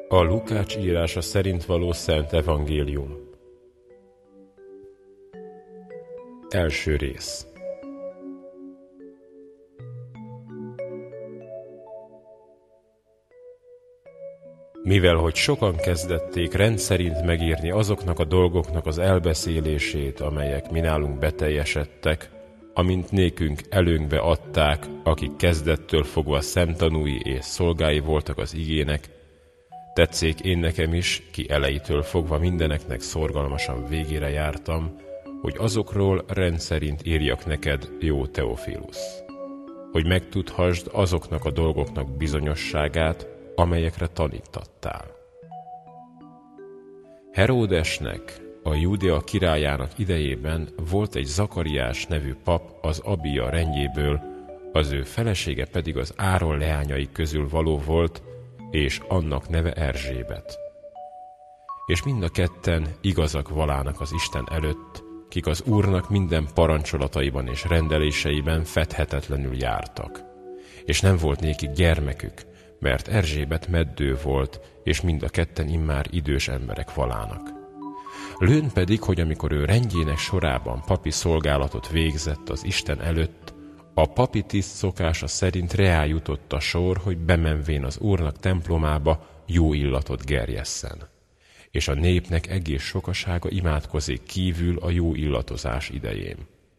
A Lukács írása szerint való Szent Evangélium. Első rész. Mivel hogy sokan kezdették rendszerint megírni azoknak a dolgoknak az elbeszélését, amelyek minálunk beteljesedtek, amint nékünk előnkbe adták, akik kezdettől fogva szemtanúi és szolgái voltak az igének, tetszék én nekem is, ki elejétől fogva mindeneknek szorgalmasan végére jártam, hogy azokról rendszerint írjak neked, jó Teofilusz, hogy megtudhassd azoknak a dolgoknak bizonyosságát, amelyekre tanítattál. Heródesnek, a Júdea királyának idejében volt egy Zakariás nevű pap az Abija rendjéből, az ő felesége pedig az Áron leányai közül való volt, és annak neve Erzsébet. És mind a ketten igazak valának az Isten előtt, kik az Úrnak minden parancsolataiban és rendeléseiben fedhetetlenül jártak. És nem volt nékik gyermekük, mert Erzsébet meddő volt, és mind a ketten immár idős emberek valának. Lőn pedig, hogy amikor ő rendjének sorában papi szolgálatot végzett az Isten előtt, a papi tiszt szokása szerint reá jutott a sor, hogy bemenvén az Úrnak templomába jó illatot gerjesszen. És a népnek egész sokasága imádkozik kívül a jó illatozás idején.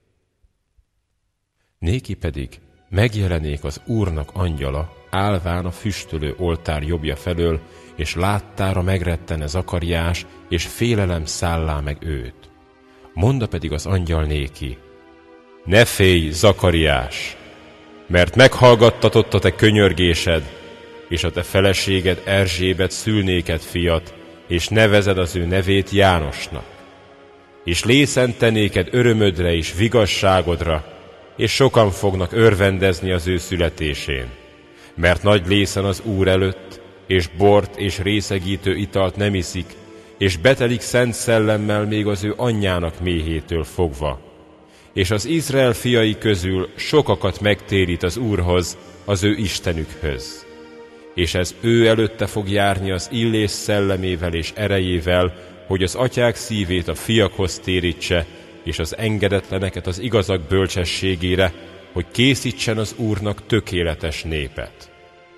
Néki pedig megjelenék az Úrnak angyala, állván a füstölő oltár jobbja felől, és láttára megrettene Zakariás, és félelem szállá meg őt. Monda pedig az angyal néki: ne félj, Zakariás, mert meghallgattatott a te könyörgésed, és a te feleséged Erzsébet szül néked fiat, és nevezed az ő nevét Jánosnak. És lészente néked örömödre és vigasságodra, és sokan fognak örvendezni az ő születésén. Mert nagy lészen az Úr előtt, és bort és részegítő italt nem iszik, és betelik szent szellemmel még az ő anyjának méhétől fogva. És az Izrael fiai közül sokakat megtérít az Úrhoz, az ő Istenükhöz. És ez ő előtte fog járni az illés szellemével és erejével, hogy az atyák szívét a fiakhoz térítse, és az engedetleneket az igazak bölcsességére, hogy készítsen az Úrnak tökéletes népet.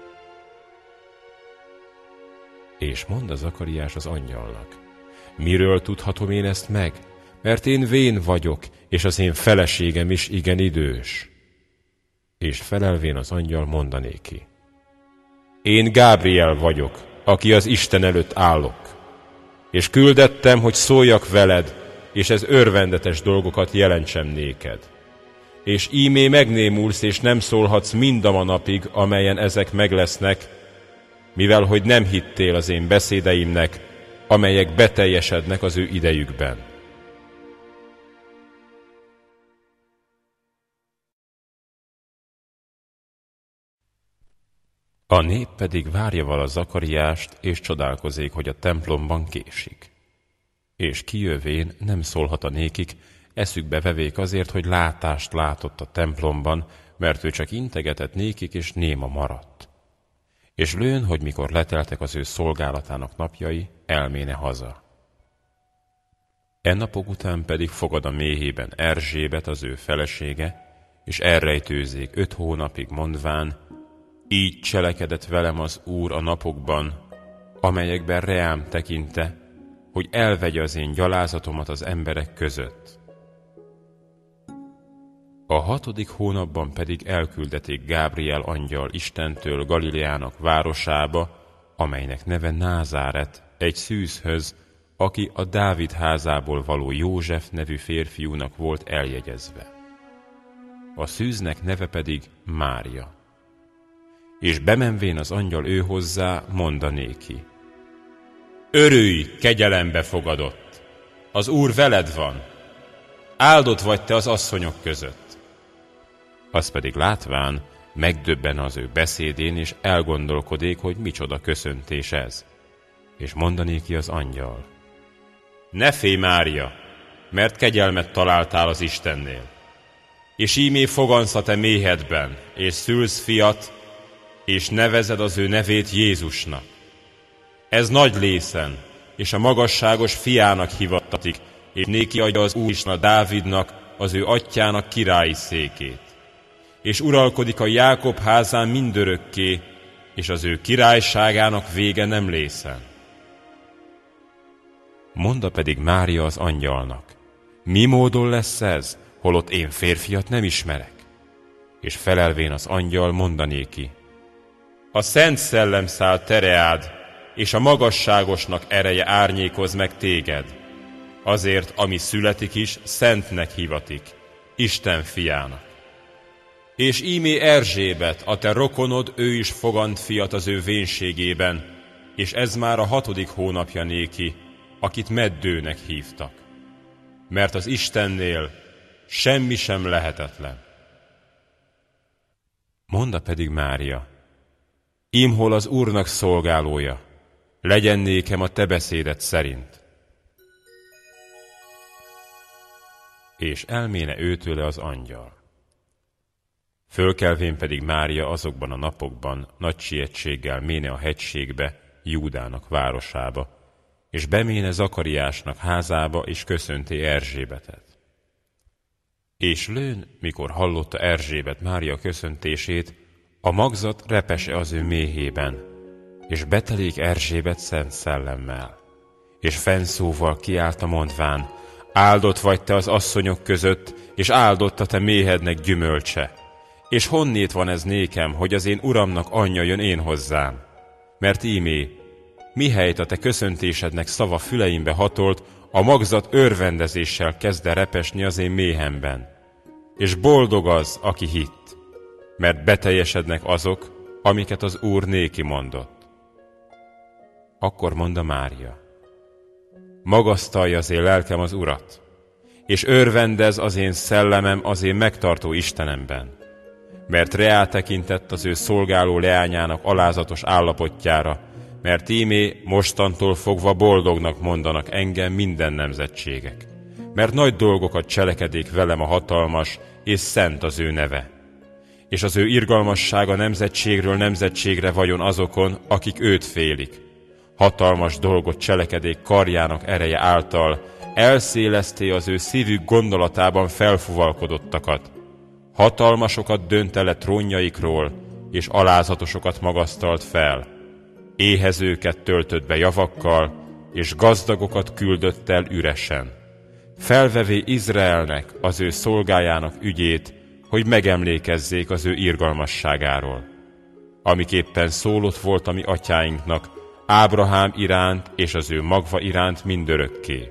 És mondta Zakariás az angyalnak: miről tudhatom én ezt meg? Mert én vén vagyok, és az én feleségem is igen idős. És felelvén az angyal mondanéki: én Gábriel vagyok, aki az Isten előtt állok. És küldettem, hogy szóljak veled, és ez örvendetes dolgokat jelentsem néked. És ímé megnémulsz, és nem szólhatsz mind a napig, amelyen ezek meglesznek, mivel hogy nem hittél az én beszédeimnek, amelyek beteljesednek az ő idejükben. A nép pedig várja vala Zakariást, és csodálkozék, hogy a templomban késik. És kijövén nem szólhat a nékik, eszükbe vevék azért, hogy látást látott a templomban, mert ő csak integetett nékik, és néma maradt. És lőn, hogy mikor leteltek az ő szolgálatának napjai, elméne haza. Napok után pedig fogad a méhében Erzsébet, az ő felesége, és elrejtőzék 5 hónapig mondván: így cselekedett velem az Úr a napokban, amelyekben reám tekinte, hogy elvegye az én gyalázatomat az emberek között. A 6. hónapban pedig elküldeték Gábriel angyal Istentől Galileának városába, amelynek neve Názáret, egy szűzhöz, aki a Dávid házából való József nevű férfiúnak volt eljegyezve. A szűznek neve pedig Mária. És bemenvén az angyal ő hozzá, mondanéki: örülj, kegyelembe fogadott! Az Úr veled van! Áldott vagy te az asszonyok között! Az pedig látván megdöbben az ő beszédén, és elgondolkodék, hogy micsoda köszöntés ez. És mondanéki az angyal: ne félj, Mária, mert kegyelmet találtál az Istennél. És ímé fogansz a te méhedben, és szülsz fiat, és nevezed az ő nevét Jézusnak. Ez nagy lészen, és a magasságos fiának hivattatik, és néki adja az Úristen a Dávidnak, az ő atyjának királyi székét. És uralkodik a Jákob házán mindörökké, és az ő királyságának vége nem lészen. Mondta pedig Mária az angyalnak: mi módon lesz ez, holott én férfiat nem ismerek? És felelvén az angyal mondanéki: a Szent Szellem száll tereád, és a magasságosnak ereje árnyékoz meg téged. Azért, ami születik is, szentnek hivatik, Isten fiának. És ímé Erzsébet, a te rokonod, ő is fogant fiat az ő vénségében, és ez már a 6. hónapja néki, akit meddőnek hívtak. Mert az Istennél semmi sem lehetetlen. Mondta pedig Mária: ímhol az Úrnak szolgálója, legyen nékem a te beszéded szerint. És elméne őtőle az angyal. Fölkelvén pedig Mária azokban a napokban nagy sietséggel méne a hegységbe, Júdának városába, és beméne Zakariásnak házába, és köszönté Erzsébetet. És lőn, mikor hallotta Erzsébet Mária köszöntését, a magzat repese az ő méhében, és betelik Erzsébet szent szellemmel. És fennszóval kiállt mondván: áldott vagy te az asszonyok között, és áldott a te méhednek gyümölcse. És honnét van ez nékem, hogy az én uramnak anyja jön én hozzám? Mert ímé, mihelyt a te köszöntésednek szava füleimbe hatolt, a magzat örvendezéssel kezd el repesni az én méhemben. És boldog az, aki hitt, mert beteljesednek azok, amiket az Úr néki mondott. Akkor mondta Mária: magasztalja az én lelkem az Urat, és örvendez az én szellemem az én megtartó Istenemben, mert reáltekintett az ő szolgáló leányának alázatos állapotjára, mert ímé mostantól fogva boldognak mondanak engem minden nemzetségek, mert nagy dolgokat cselekedik velem a hatalmas, és szent az ő neve. És az ő irgalmassága nemzetségről nemzetségre vajon azokon, akik őt félik. Hatalmas dolgot cselekedék karjának ereje által, elszéleszté az ő szívük gondolatában felfuvalkodottakat. Hatalmasokat dönt le trónjaikról, és alázatosokat magasztalt fel. Éhezőket töltött be javakkal, és gazdagokat küldött el üresen. Felvevé Izraelnek, az ő szolgájának ügyét, hogy megemlékezzék az ő irgalmasságáról. Amiképpen szólott volt a mi atyáinknak, Ábrahám iránt és az ő magva iránt mindörökké.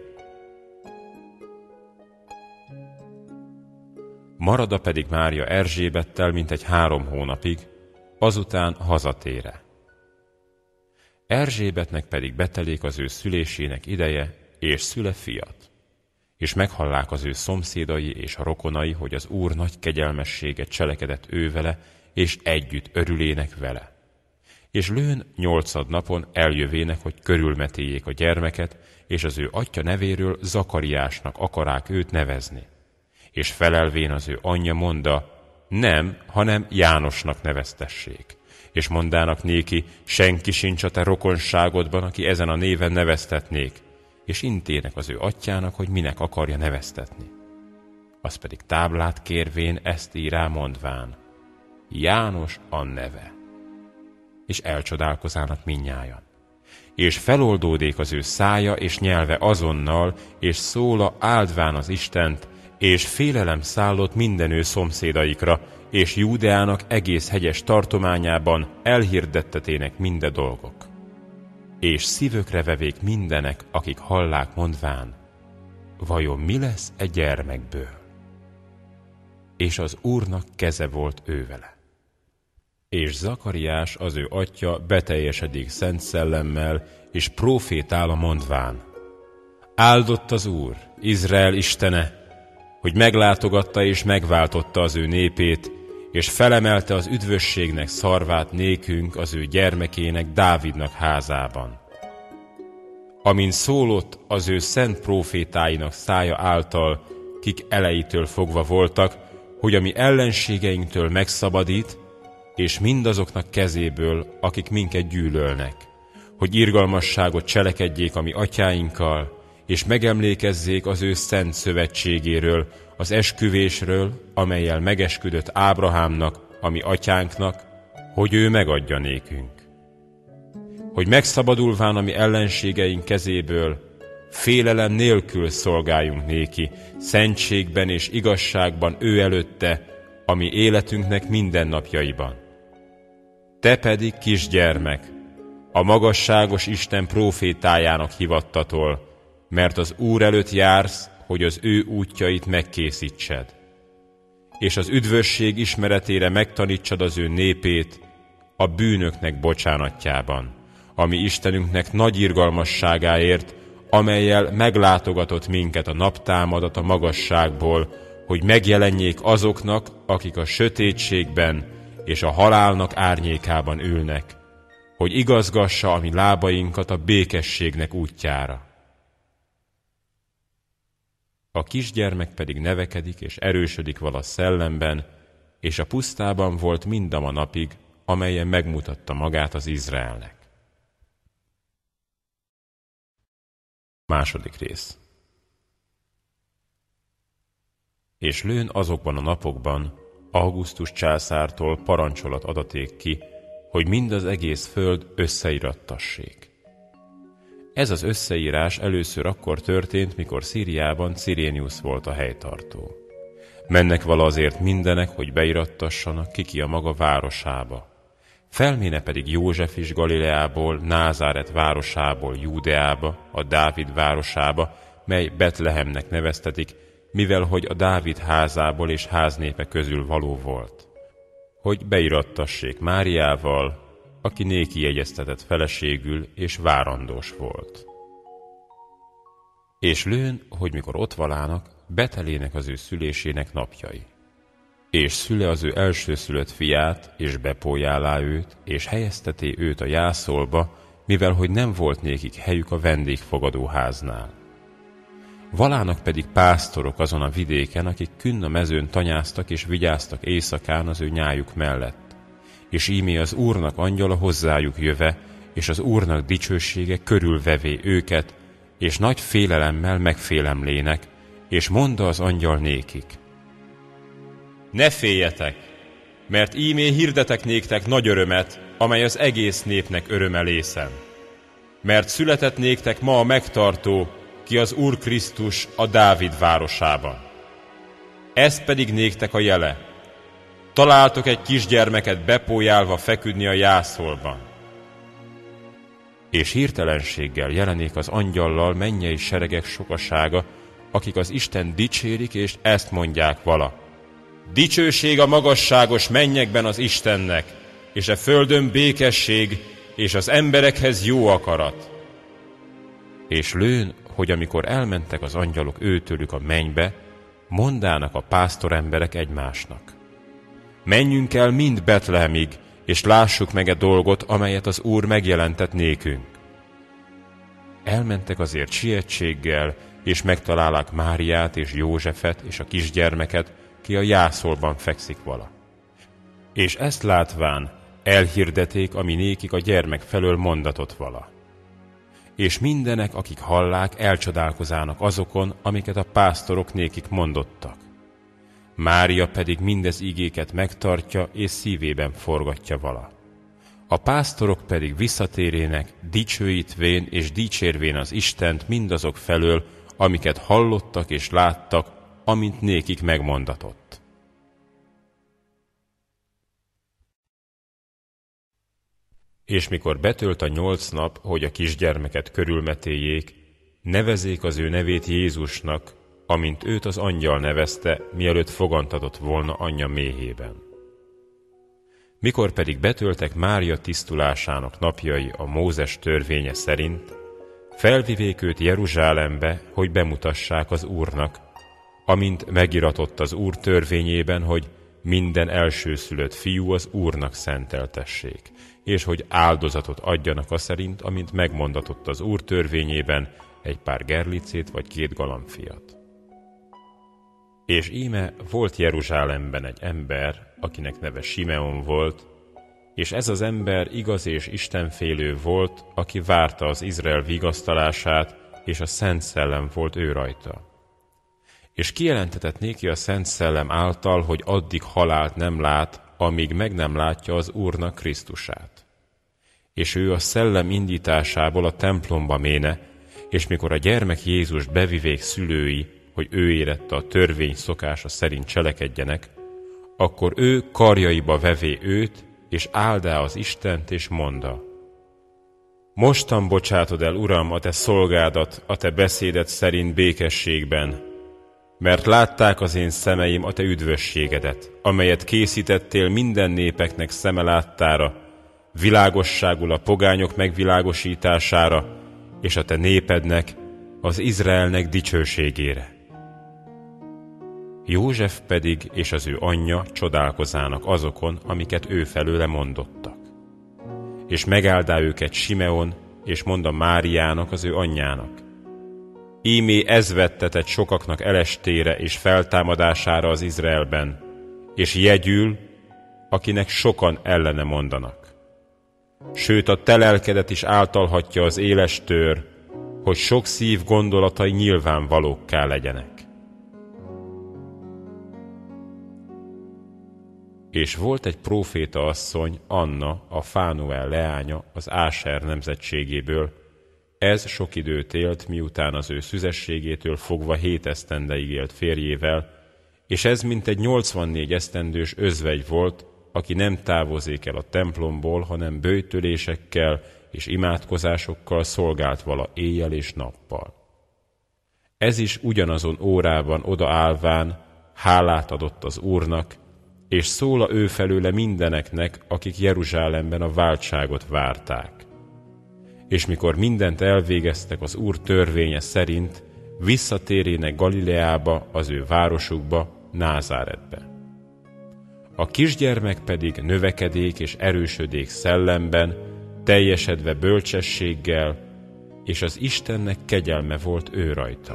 Marada pedig Mária Erzsébettel mintegy 3 hónapig, azután hazatére. Erzsébetnek pedig betelik az ő szülésének ideje, és szüle fiat. És meghallák az ő szomszédai és a rokonai, hogy az Úr nagy kegyelmességet cselekedett ő vele, és együtt örülének vele. És lőn 8. napon eljövének, hogy körülmetéljék a gyermeket, és az ő atya nevéről Zakariásnak akarák őt nevezni. És felelvén az ő anyja mondta: nem, hanem Jánosnak neveztessék. És mondának néki: senki sincs a te rokonságodban, aki ezen a néven neveztetnék. És intének az ő atyának, hogy minek akarja neveztetni. Az pedig táblát kérvén ezt írá mondván: János a neve. És elcsodálkozának mindnyájan. És feloldódék az ő szája és nyelve azonnal, és szóla áldván az Istent, és félelem szállott minden ő szomszédaikra, és Júdeának egész hegyes tartományában elhirdettetének minden dolgok. És szívökre vevék mindenek, akik hallák mondván: vajon mi lesz e gyermekből? És az Úrnak keze volt ővele. És Zakariás, az ő atya, beteljesedik szent szellemmel, és prófétál a mondván: áldott az Úr, Izrael istene, hogy meglátogatta és megváltotta az ő népét, és felemelte az üdvösségnek szarvát nékünk, az ő gyermekének, Dávidnak házában. Amint szólott az ő szent prófétáinak szája által, kik elejétől fogva voltak, hogy a mi ellenségeinktől megszabadít, és mindazoknak kezéből, akik minket gyűlölnek, hogy irgalmasságot cselekedjék a mi atyáinkkal, és megemlékezzék az ő szent szövetségéről, az esküvésről, amellyel megesküdött Ábrahámnak, a mi atyánknak, hogy ő megadja nékünk. Hogy megszabadulván a mi ellenségeink kezéből, félelem nélkül szolgáljunk néki, szentségben és igazságban ő előtte, a mi életünknek mindennapjaiban. Te pedig, kisgyermek, a magasságos Isten prófétájának hivattatol, mert az Úr előtt jársz, hogy az ő útjait megkészítsed, és az üdvösség ismeretére megtanítsad az ő népét a bűnöknek bocsánatjában, ami Istenünknek nagy irgalmasságáért, amellyel meglátogatott minket a naptámadat a magasságból, hogy megjelenjék azoknak, akik a sötétségben és a halálnak árnyékában ülnek, hogy igazgassa a mi lábainkat a békességnek útjára. A kisgyermek pedig nevekedik és erősödik vala szellemben, és a pusztában volt mindama napig, amelyen megmutatta magát az Izraelnek. Második rész. És lőn azokban a napokban Augustus császártól parancsolat adaték ki, hogy mind az egész föld összeirattassék. Ez az összeírás először akkor történt, mikor Szíriában Cirénius volt a helytartó. Mennek vala azért mindenek, hogy beirattassanak ki a maga városába. Felméne pedig József is Galileából, Názáret városából Júdeába, a Dávid városába, mely Betlehemnek neveztetik, mivel hogy a Dávid házából és háznépe közül való volt. Hogy beirattassék Máriával, aki néki jegyeztetett feleségül és várandós volt. És lőn, hogy mikor ott valának, betelének az ő szülésének napjai. És szüle az ő elsőszülött fiát, és bepójálá őt, és helyezteté őt a jászolba, mivel hogy nem volt nékik helyük a vendégfogadóháznál. Valának pedig pásztorok azon a vidéken, akik künn a mezőn tanyáztak és vigyáztak éjszakán az ő nyájuk mellett. És ímé az Úrnak angyala hozzájuk jöve, és az Úrnak dicsősége körülvevé őket, és nagy félelemmel megfélemlének, és mondta az angyal nékik: Ne féljetek, mert ímé hirdetek néktek nagy örömet, amely az egész népnek örömelészen. Mert született néktek ma a megtartó, ki az Úr Krisztus a Dávid városában. Ez pedig néktek a jele: találtok egy kisgyermeket bepójálva feküdni a jászolban. És hirtelenséggel jelenik az angyallal mennyei seregek sokasága, akik az Isten dicsérik, és ezt mondják vala: Dicsőség a magasságos mennyekben az Istennek, és a földön békesség, és az emberekhez jó akarat. És lőn, hogy amikor elmentek az angyalok őtőlük a mennybe, mondának a pásztoremberek egymásnak: Menjünk el mind Betlehemig, és lássuk meg e dolgot, amelyet az Úr megjelentett nékünk. Elmentek azért sietséggel, és megtalálák Máriát és Józsefet és a kisgyermeket, ki a jászolban fekszik vala. És ezt látván elhirdeték, ami nékik a gyermek felől mondatot vala. És mindenek, akik hallák, elcsodálkozának azokon, amiket a pásztorok nékik mondottak. Mária pedig mindez igéket megtartja, és szívében forgatja vala. A pásztorok pedig visszatérének, dicsőítvén és dicsérvén az Istent mindazok felől, amiket hallottak és láttak, amint nékik megmondatott. És mikor betölt a 8 nap, hogy a kisgyermeket körülmetéljék, nevezék az ő nevét Jézusnak, amint őt az angyal nevezte, mielőtt fogantatott volna anyja méhében. Mikor pedig betöltek Mária tisztulásának napjai a Mózes törvénye szerint, felvivék őt Jeruzsálembe, hogy bemutassák az Úrnak, amint megiratott az Úr törvényében, hogy minden elsőszülött fiú az Úrnak szenteltessék, és hogy áldozatot adjanak aszerint, amint megmondatott az Úr törvényében, egy pár gerlicét vagy 2 galambfiat. És íme volt Jeruzsálemben egy ember, akinek neve Simeon volt, És ez az ember igaz és istenfélő volt, aki várta az Izrael vigasztalását, és a Szent Szellem volt ő rajta. És kijelentetett néki a Szent Szellem által, hogy addig halált nem lát, amíg meg nem látja az Úrnak Krisztusát. És ő a szellem indításából a templomba méne, és mikor a gyermek Jézust bevivék szülői, hogy ő érette a törvény szokása szerint cselekedjenek, akkor ő karjaiba vevé őt, és áldá az Istent, és mondta: Mostan bocsátod el, Uram, a te szolgádat, a te beszédet szerint békességben, mert látták az én szemeim a te üdvösségedet, amelyet készítettél minden népeknek szeme láttára, világosságul a pogányok megvilágosítására, és a te népednek, az Izraelnek dicsőségére. József pedig és az ő anyja csodálkozának azokon, amiket ő felőle mondottak. És megáldá őket Simeon, és mondta Máriának, az ő anyjának: Ímé ez vettetett sokaknak elestére és feltámadására az Izraelben, és jegyül, akinek sokan ellene mondanak. Sőt, a te lelkedet is általhatja az éles tőr, hogy sok szív gondolatai nyilvánvalókká legyenek. És volt egy próféta asszony, Anna, a Fánuel leánya, az Áser nemzetségéből. Ez sok időt élt, miután az ő szüzességétől fogva 7 esztendeig élt férjével, és ez mintegy 84 esztendős özvegy volt, aki nem távozik el a templomból, hanem böjtölésekkel és imádkozásokkal szolgált vala éjjel és nappal. Ez is ugyanazon órában odaállván hálát adott az Úrnak, és szóla ő felőle mindeneknek, akik Jeruzsálemben a váltságot várták. És mikor mindent elvégeztek az Úr törvénye szerint, visszatérének Galileába, az ő városukba, Názáretbe. A kisgyermek pedig növekedék és erősödék szellemben, teljesedve bölcsességgel, és az Istennek kegyelme volt ő rajta.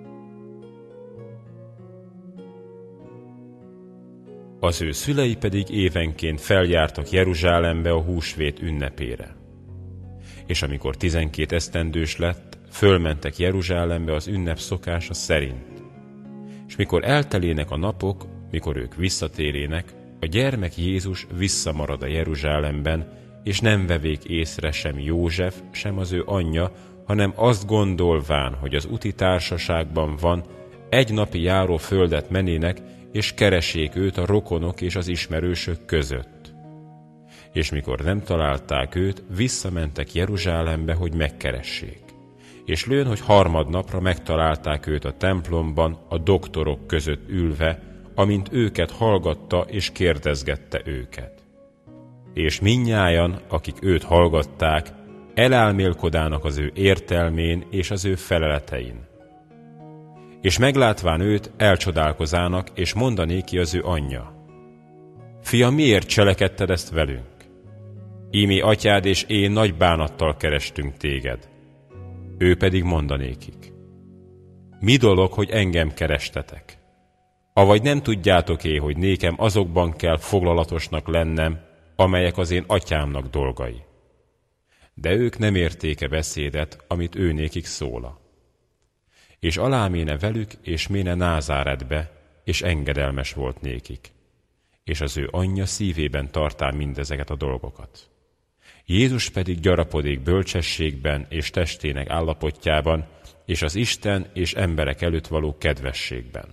Az ő szülei pedig évenként feljártak Jeruzsálembe a húsvét ünnepére. És amikor 12 esztendős lett, fölmentek Jeruzsálembe az ünnep szokása szerint. És mikor eltelének a napok, mikor ők visszatérének, a gyermek Jézus visszamarad a Jeruzsálemben, és nem vevék észre sem József, sem az ő anyja, hanem azt gondolván, hogy az úti társaságban van, egy napi járó földet menének, és keresék őt a rokonok és az ismerősök között. És mikor nem találták őt, visszamentek Jeruzsálembe, hogy megkeressék. És lőn, hogy harmadnapra megtalálták őt a templomban, a doktorok között ülve, amint őket hallgatta és kérdezgette őket. És mindnyájan, akik őt hallgatták, elálmélkodának az ő értelmén és az ő feleletein. És meglátván őt, elcsodálkozának, és mondanéki az ő anyja: Fiam, miért cselekedted ezt velünk? Ímé atyád és én nagy bánattal kerestünk téged. Ő pedig mondanékik: Mi dolog, hogy engem kerestetek? Avagy nem tudjátok-é, hogy nékem azokban kell foglalatosnak lennem, amelyek az én atyámnak dolgai? De ők nem értéke beszédet, amit ő nékik szóla. És aláméne velük, és méne Názáretbe, és engedelmes volt nékik. És az ő anyja szívében tartál mindezeket a dolgokat. Jézus pedig gyarapodék bölcsességben és testének állapotjában, és az Isten és emberek előtt való kedvességben.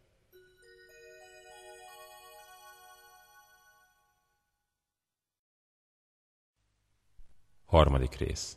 Harmadik rész.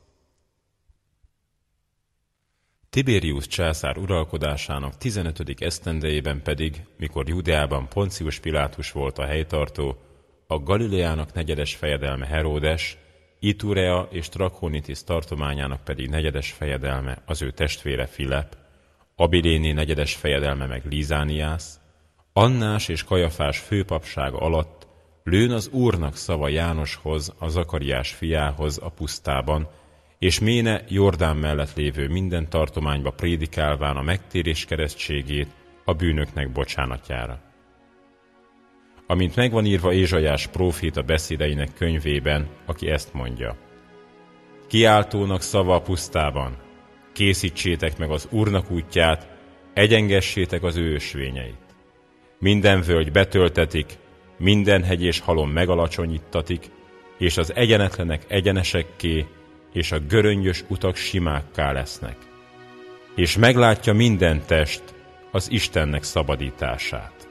Tiberius császár uralkodásának 15. esztendejében pedig, mikor Judeában Poncius Pilátus volt a helytartó, a Galileának negyedes fejedelme Heródes, Iturea és Trachonitis tartományának pedig negyedes fejedelme az ő testvére Filip, Abiléné negyedes fejedelme meg Lizániász, Annás és Kajafás főpapsága alatt lőn az Úrnak szava Jánoshoz, a Zakariás fiához a pusztában, és méne Jordán mellett lévő minden tartományba prédikálván a megtérés keresztségét a bűnöknek bocsánatjára. amint megvan írva Ézsaiás próféta beszédeinek könyvében, aki ezt mondja. Kiáltónak szava a pusztában, készítsétek meg az Úrnak útját, egyengessétek az ő ösvényeit. Minden völgy betöltetik, minden hegy és halom megalacsonyítatik, és az egyenetlenek egyenesekké, és a göröngyös utak simákká lesznek. És meglátja minden test az Istennek szabadítását.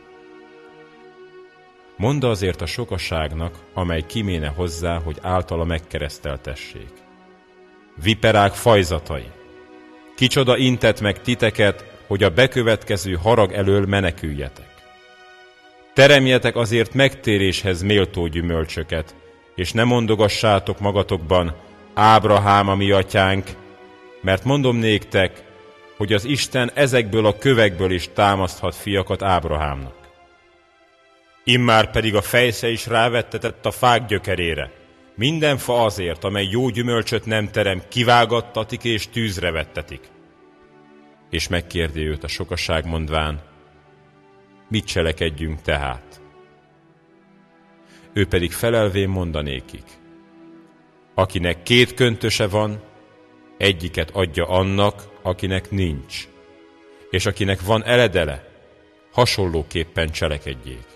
Mondd azért a sokaságnak, amely kiméne hozzá, hogy általa megkereszteltessék. Viperák fajzatai! Kicsoda intett meg titeket, hogy a bekövetkező harag elől meneküljetek. Teremjetek azért megtéréshez méltó gyümölcsöket, és ne mondogassátok magatokban, Ábrahám a mi atyánk, mert mondom néktek, hogy az Isten ezekből a kövekből is támaszthat fiakat Ábrahámnak. Immár pedig a fejsze is rávettetett a fák gyökerére. Minden fa azért, amely jó gyümölcsöt nem terem, kivágattatik és tűzre vettetik. És megkérdi őt a sokaság mondván, mit cselekedjünk tehát? Ő pedig felelvén mondanékik, akinek 2 köntöse van, egyiket adja annak, akinek nincs, és akinek van eledele, hasonlóképpen cselekedjék.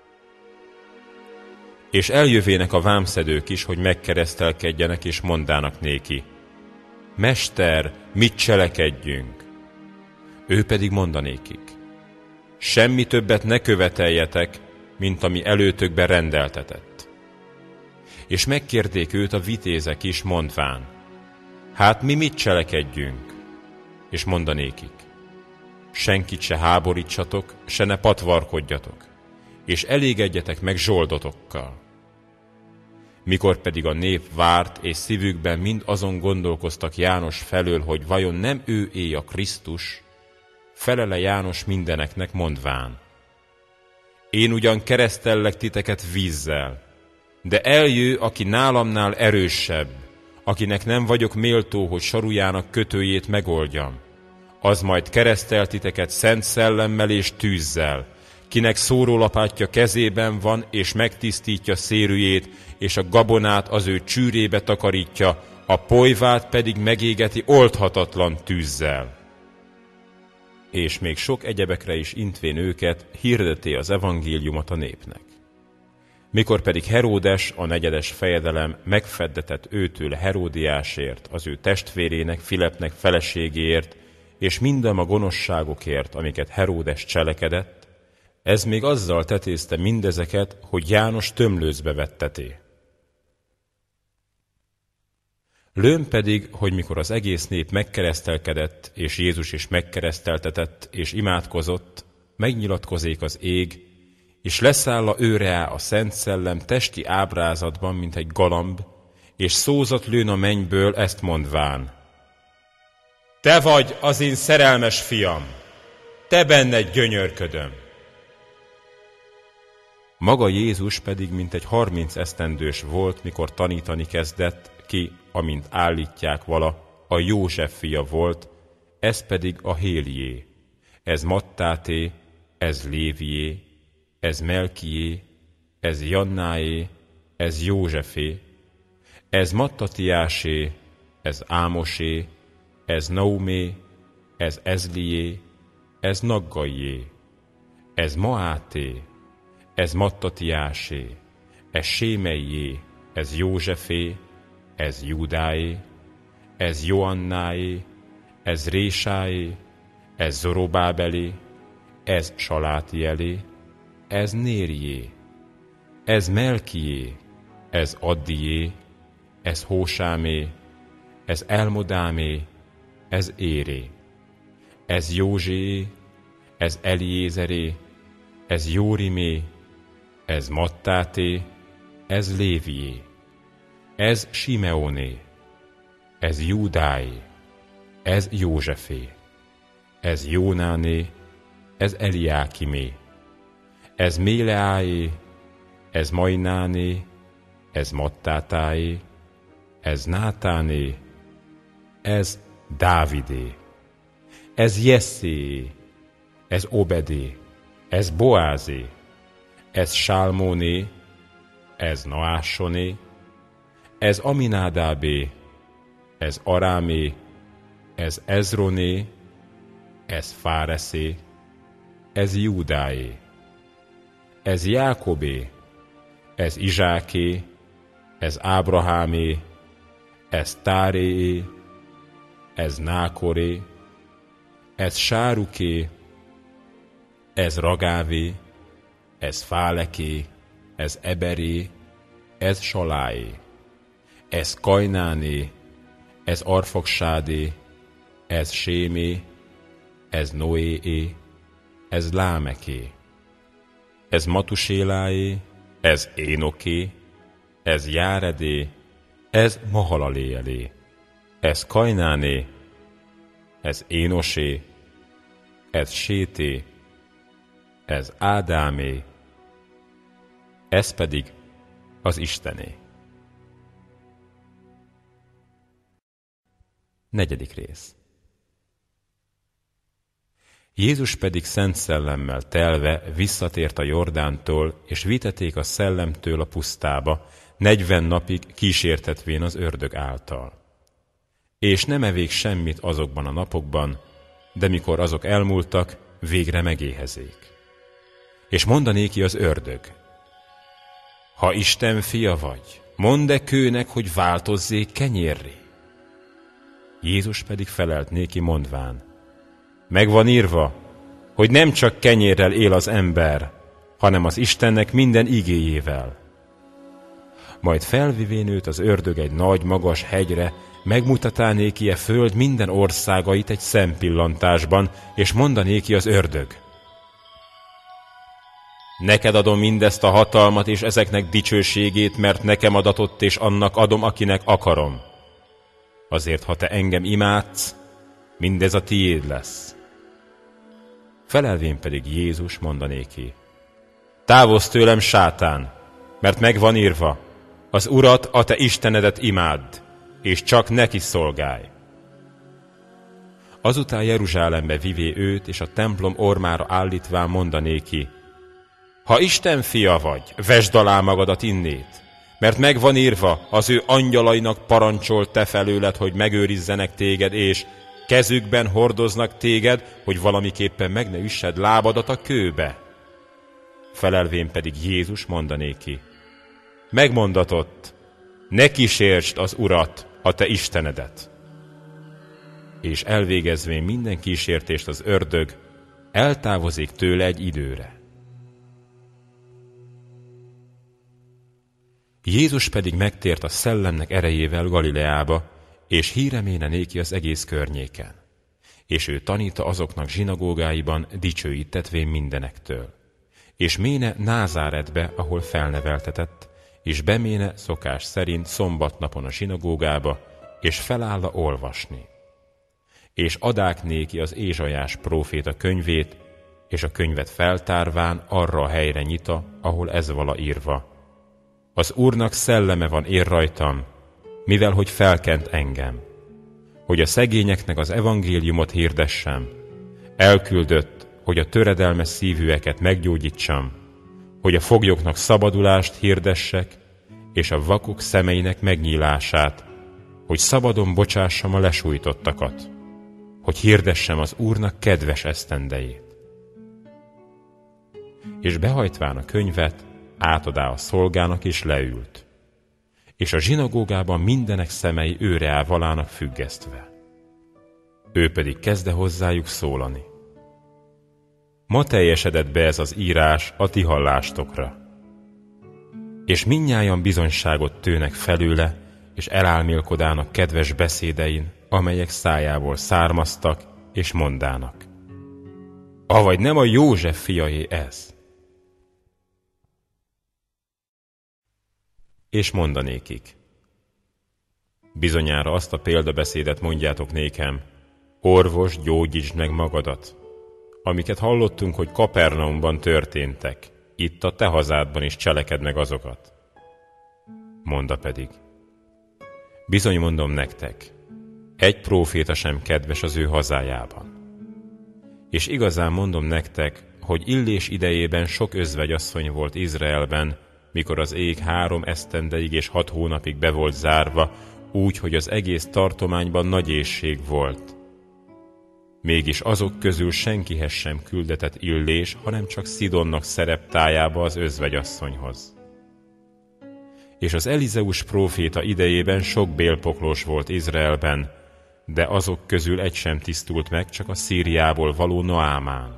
És eljövének a vámszedők is, hogy megkeresztelkedjenek, és mondának néki, Mester, mit cselekedjünk? Ő pedig mondanékik, semmi többet ne követeljetek, mint ami előtökben rendeltetett. És megkérdék őt a vitézek is, mondván, hát mi mit cselekedjünk? És mondanékik, senkit se háborítsatok, se ne patvarkodjatok, és elégedjetek meg zsoldotokkal. Mikor pedig a nép várt, és szívükben mind azon gondolkoztak János felől, hogy vajon nem ő a Krisztus, felele János mindeneknek mondván, én ugyan keresztellek titeket vízzel, de eljő, aki nálamnál erősebb, akinek nem vagyok méltó, hogy sarujának kötőjét megoldjam, az majd keresztel titeket szent szellemmel és tűzzel, kinek szórólapátja kezében van, és megtisztítja szérűjét, és a gabonát az ő csűrébe takarítja, a polyvát pedig megégeti oldhatatlan tűzzel. És még sok egyebekre is intvén őket, hirdeté az evangéliumot a népnek. Mikor pedig Heródes, a 4. fejedelem megfeddetett őtől Heródiásért, az ő testvérének, Filepnek feleségéért, és mindam a gonoszságokért, amiket Heródes cselekedett, ez még azzal tetézte mindezeket, hogy János tömlőcbe vetteté. Lőm pedig, hogy mikor az egész nép megkeresztelkedett, és Jézus is megkereszteltetett, és imádkozott, megnyilatkozék az ég, és leszáll őre a Szent Szellem testi ábrázatban, mint egy galamb, és szózat lőn a mennyből ezt mondván. Te vagy az én szerelmes fiam, te benned gyönyörködöm. Maga Jézus pedig mintegy 30 esztendős volt, mikor tanítani kezdett, ki, amint állítják vala, a József fia volt, ez pedig a Hélié, ez Mattáté, ez Lévié, ez Melkié, ez Jannáé, ez Józsefé, ez Mattatiásé, ez Ámosé, ez Naumé, ez Ezlié, ez Naggaié, ez Maáté, ez Mattatiásé, ez Sémeié, ez Józsefé, ez Júdáé, ez Joannáé, ez Résáé, ez Zorobábelé, ez Salátielé, ez Nérié, ez Melkié, ez Addié, ez Hósámé, ez Elmodámé, ez Éré, ez Józsé, ez Eliézeré, ez Jórimé, ez Mattáté, ez Lévié, ez Simeoné, ez Júdáé, ez Józsefé, ez Jónáné, ez Eliákimé, ez Méleáé, ez Majnáné, ez Mattátáé, ez Nátáné, ez Dávidé, ez Jesszéé, ez Obedé, ez Boázé, ez Sálmóné, ez Naássoné, ez Aminádábé, ez Arámé, ez Ezroné, ez Fáreszé, ez Júdáé, ez Jákobé, ez Izsáké, ez Ábrahámé, ez Táréé, ez Nákoré, ez Sáruké, ez Ragávé, ez Fáleké, ez Eberé, ez Saláé, ez Kajnáné, ez Arfaksádé, ez Sémé, ez Noéé, ez Lámeké, ez Matuséláé, ez Énoké, ez Járedé, ez Mahalaléelé, ez Kajnáné, ez Énosé, ez Sété, ez Ádámé, ez pedig az Istené. 4. rész. Jézus pedig Szent Szellemmel telve visszatért a Jordántól, és viteték a szellemtől a pusztába, 40 napig kísértetvén az ördög által. És nem evék semmit azokban a napokban, de mikor azok elmúltak, végre megéhezék. És mondanéki az ördög: ha Isten fia vagy, mondd-e kőnek, hogy változzék kenyérré? Jézus pedig felelt néki mondván: megvan írva, hogy nem csak kenyérrel él az ember, hanem az Istennek minden igéjével. Majd felvivén őt az ördög egy nagy, magas hegyre, megmutatá néki a föld minden országait egy szempillantásban, és mondanéki az ördög: neked adom mindezt a hatalmat és ezeknek dicsőségét, mert nekem adatott, és annak adom, akinek akarom. Azért, ha te engem imádsz, mindez a tiéd lesz. Felelvén pedig Jézus mondanéki: távozz tőlem, sátán, mert megvan írva, az Urat, a te Istenedet imádd, és csak neki szolgálj. Azután Jeruzsálembe vivé őt, és a templom ormára állítván mondanéki: ha Isten fia vagy, vesd alá magadat innét, mert megvan írva, az ő angyalainak parancsolt te felőled, hogy megőrizzenek téged, és kezükben hordoznak téged, hogy valamiképpen meg ne üssed lábadat a kőbe. Felelvén pedig Jézus mondanéki: megmondatott, ne kísértsd az Urat, a te Istenedet. És elvégezvén minden kísértést az ördög, eltávozik tőle egy időre. Jézus pedig megtért a szellemnek erejével Galileába, és híre méne néki az egész környéken. És ő tanítta azoknak zsinagógáiban, dicsőítetvén mindenektől. És méne Názáretbe, ahol felneveltetett, és beméne szokás szerint szombatnapon a zsinagógába, és felállva olvasni. És adák néki az Ézsaiás próféta könyvét, és a könyvet feltárván arra a helyre nyita, ahol ez vala írva: az Úrnak szelleme van ér rajtam, mivel hogy felkent engem, hogy a szegényeknek az evangéliumot hirdessem, elküldött, hogy a töredelmes szívűeket meggyógyítsam, hogy a foglyoknak szabadulást hirdessek, és a vakok szemeinek megnyílását, hogy szabadon bocsássam a lesújtottakat, hogy hirdessem az Úrnak kedves esztendejét. És behajtván a könyvet, átadá a szolgának, és leült. És a zsinagógában mindenek szemei őre áll valának függesztve. Ő pedig kezdte hozzájuk szólani: ma teljesedett be ez az írás a ti hallástokra. És mindnyájan bizonyságot tőnek felőle, és elálmélkodának kedves beszédein, amelyek szájából származtak, és mondának: avagy nem a József fiaé ez? És mondanékik: bizonyára azt a példabeszédet mondjátok nékem: orvos, gyógyítsd meg magadat, amiket hallottunk, hogy Kapernaumban történtek, itt a te hazádban is cselekedd meg azokat. Monda pedig: bizony mondom nektek, egy próféta sem kedves az ő hazájában. És igazán mondom nektek, hogy Illés idejében sok özvegyasszony volt Izraelben, mikor az ég 3 esztendeig és 6 hónapig be volt zárva, úgy, hogy az egész tartományban nagy éhség volt. Mégis azok közül senkihez sem küldetett Illés, hanem csak Szidonnak Szereptájába az özvegyasszonyhoz. És az Elizeus próféta idejében sok bélpoklós volt Izraelben, de azok közül egy sem tisztult meg, csak a Szíriából való Naámán.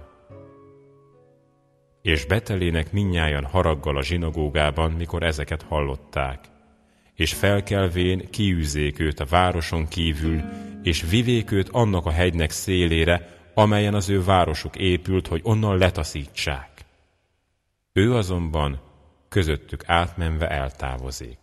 És Betelének mindnyájan haraggal a zsinagógában, mikor ezeket hallották. És felkelvén kiűzzék őt a városon kívül, és vivék őt annak a hegynek szélére, amelyen az ő városuk épült, hogy onnan letaszítsák. Ő azonban közöttük átmenve eltávozik.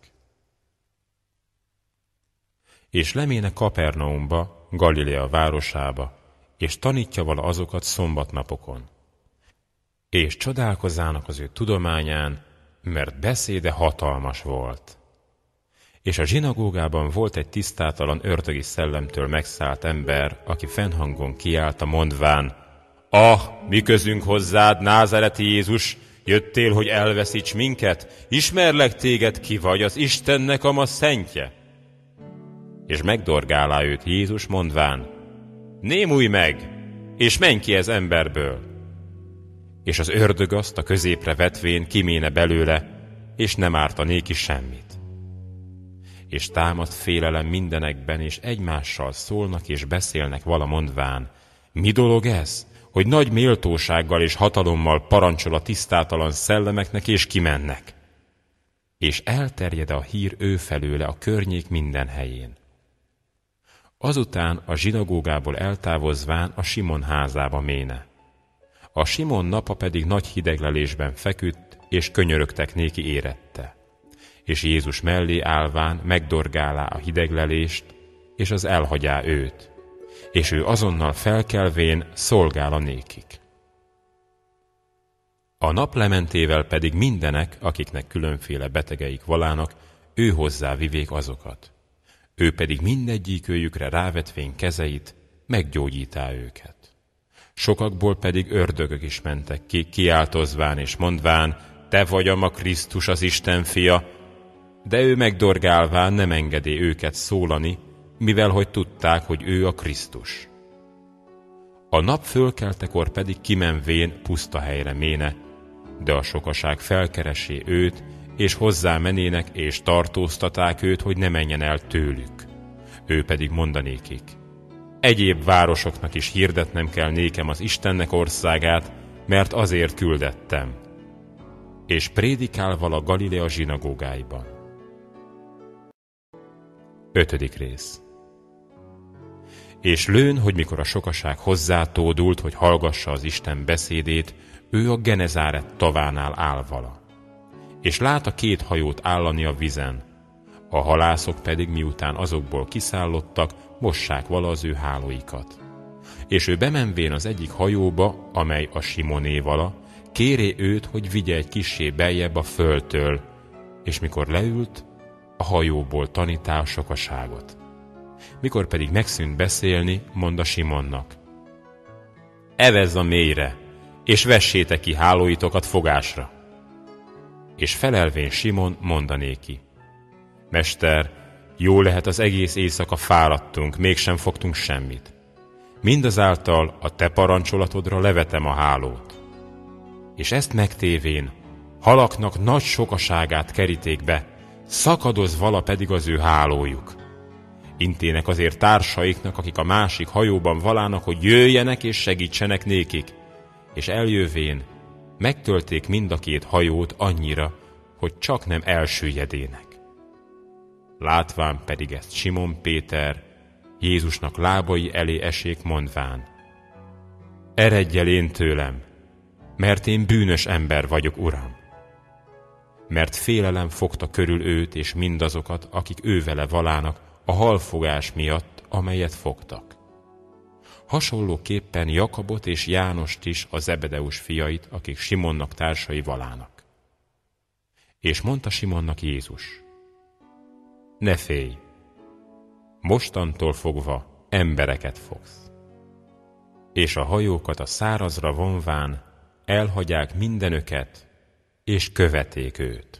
És leméne Kapernaumba, Galilea városába, és tanítja vala azokat szombatnapokon. És csodálkozzának az ő tudományán, mert beszéde hatalmas volt. És a zsinagógában volt egy tisztátalan ördögi szellemtől megszállt ember, aki fennhangon kiállt mondván: mi közünk hozzád, názáreti Jézus, jöttél, hogy elveszíts minket? Ismerlek téged, ki vagy, az Istennek ama szentje. És megdorgálá őt Jézus mondván: némulj meg, és menj ki ez emberből. És az ördög azt a középre vetvén kiméne belőle, és nem árta néki semmit. És támad félelem mindenekben, és egymással szólnak és beszélnek vala mondván: mi dolog ez, hogy nagy méltósággal és hatalommal parancsol a tisztátalan szellemeknek, és kimennek? És elterjed a hír ő felőle a környék minden helyén. Azután a zsinagógából eltávozván a Simon házába méne. A Simon napa pedig nagy hideglelésben feküdt, és könyörögtek néki érette. És Jézus mellé állván megdorgálá a hideglelést, és az elhagyá őt, és ő azonnal felkelvén szolgál nékik. A naplementével pedig mindenek, akiknek különféle betegeik valának, ő hozzá vivék azokat. Ő pedig mindegyikőjükre rávetvén kezeit, meggyógyítá őket. Sokakból pedig ördögök is mentek ki, kiáltozván és mondván: te vagy a Krisztus, az Isten fia, de ő megdorgálván nem engedi őket szólani, mivel hogy tudták, hogy ő a Krisztus. A nap fölkeltekor pedig kimenvén puszta helyre méne, de a sokaság felkeresé őt, és hozzá menének, és tartóztaták őt, hogy ne menjen el tőlük. Ő pedig mondanékik: egyéb városoknak is hirdetnem kell nékem az Istennek országát, mert azért küldettem. És prédikál vala Galilea zsinagógáiban. 5. rész. És lőn, hogy mikor a sokaság hozzátódult, hogy hallgassa az Isten beszédét, ő a Genezáret tavánál áll vala. És lát a 2 hajót állani a vizen. A halászok pedig, miután azokból kiszállottak, mossák vala az ő hálóikat. És ő bemenvén az egyik hajóba, amely a Simoné vala, kéré őt, hogy vigye egy kissé beljebb a földtől, és mikor leült, a hajóból tanítá a sokaságot. Mikor pedig megszűnt beszélni, mond a Simonnak: evezz a mélyre, és vessétek ki hálóitokat fogásra. És felelvén Simon mondanéki: mester, jó lehet, az egész éjszaka fáradtunk, mégsem fogtunk semmit. Mindazáltal a te parancsolatodra levetem a hálót. És ezt megtévén halaknak nagy sokaságát keríték be, szakadoz vala pedig az ő hálójuk. Intének azért társaiknak, akik a másik hajóban valának, hogy jöjjenek és segítsenek nékik, és eljövén megtölték mind a 2 hajót annyira, hogy csak nem elsüllyedének. Látván pedig ezt Simon Péter Jézusnak lábai elé esék mondván: eredj el én tőlem, mert én bűnös ember vagyok, Uram. Mert félelem fogta körül őt és mindazokat, akik ővele valának a halfogás miatt, amelyet fogtak. Hasonlóképpen Jakabot és Jánost is, a Zebedeus fiait, akik Simonnak társai valának. És mondta Simonnak Jézus: ne félj, mostantól fogva embereket fogsz. És a hajókat a szárazra vonván elhagyják mindenöket, és követék őt.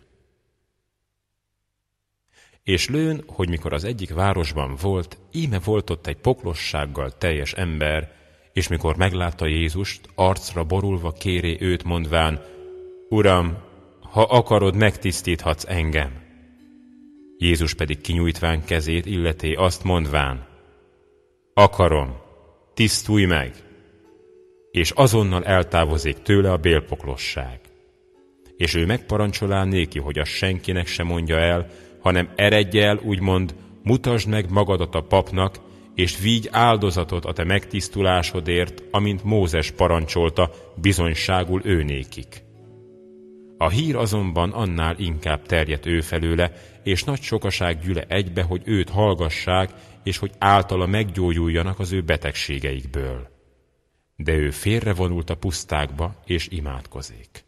És lőn, hogy mikor az egyik városban volt, íme volt ott egy poklossággal teljes ember, és mikor meglátta Jézust, arcra borulva kéré őt, mondván: Uram, ha akarod, megtisztíthatsz engem. Jézus pedig kinyújtván kezét illeté azt mondván: Akarom, tisztulj meg! És azonnal eltávozik tőle a bélpoklosság. És ő megparancsolá néki, hogy azt senkinek se mondja el, hanem eredj el, úgymond, mutasd meg magadat a papnak, és vigy áldozatot a te megtisztulásodért, amint Mózes parancsolta, bizonyságul ő nékik. A hír azonban annál inkább terjedt ő felőle, és nagy sokaság gyüle egybe, hogy őt hallgassák, és hogy általa meggyógyuljanak az ő betegségeikből. De ő félrevonult a pusztákba, és imádkozik.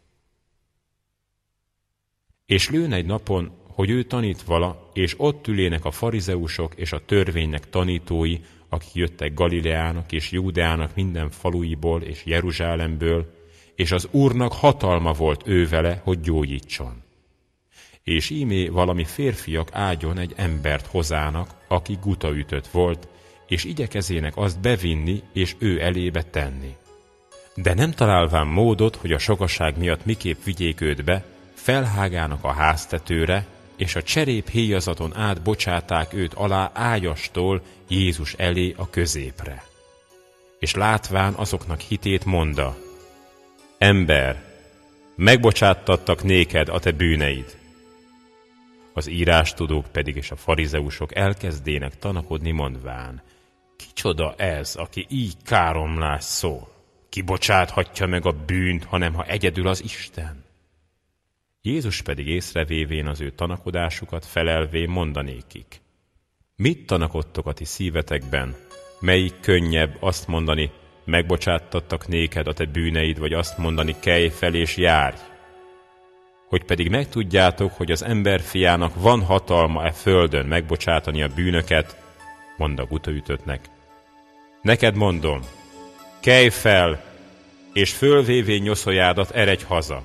És lőn egy napon, hogy ő tanít vala, és ott ülének a farizeusok és a törvénynek tanítói, akik jöttek Galileának és Júdeának minden faluiból és Jeruzsálemből, és az Úrnak hatalma volt ő vele, hogy gyógyítson. És ímé valami férfiak ágyon egy embert hozának, aki gutaütött volt, és igyekezének azt bevinni, és ő elébe tenni. De nem találván módot, hogy a sokaság miatt miképp vigyék őt be, felhágának a háztetőre, és a cserép héjazaton át bocsáták őt alá ágyastól Jézus elé a középre. És látván azoknak hitét mondta: Ember, megbocsáttattak néked a te bűneid. Az írástudók pedig és a farizeusok elkezdének tanakodni, mondván: Kicsoda ez, aki így káromlás szól? Ki bocsáthatja meg a bűnt, hanem ha egyedül az Isten? Jézus pedig észrevévén az ő tanakodásukat felelvén mondanékik: Mit tanakodtok a ti szívetekben? Melyik könnyebb azt mondani: Megbocsáttattak néked a te bűneid, vagy azt mondani: Kelj fel és járj? Hogy pedig megtudjátok, hogy az emberfiának van hatalma e földön megbocsátani a bűnöket, mond a gutaütöttnek: Neked mondom, kelj fel, és fölvévén nyoszoljádat eredj haza.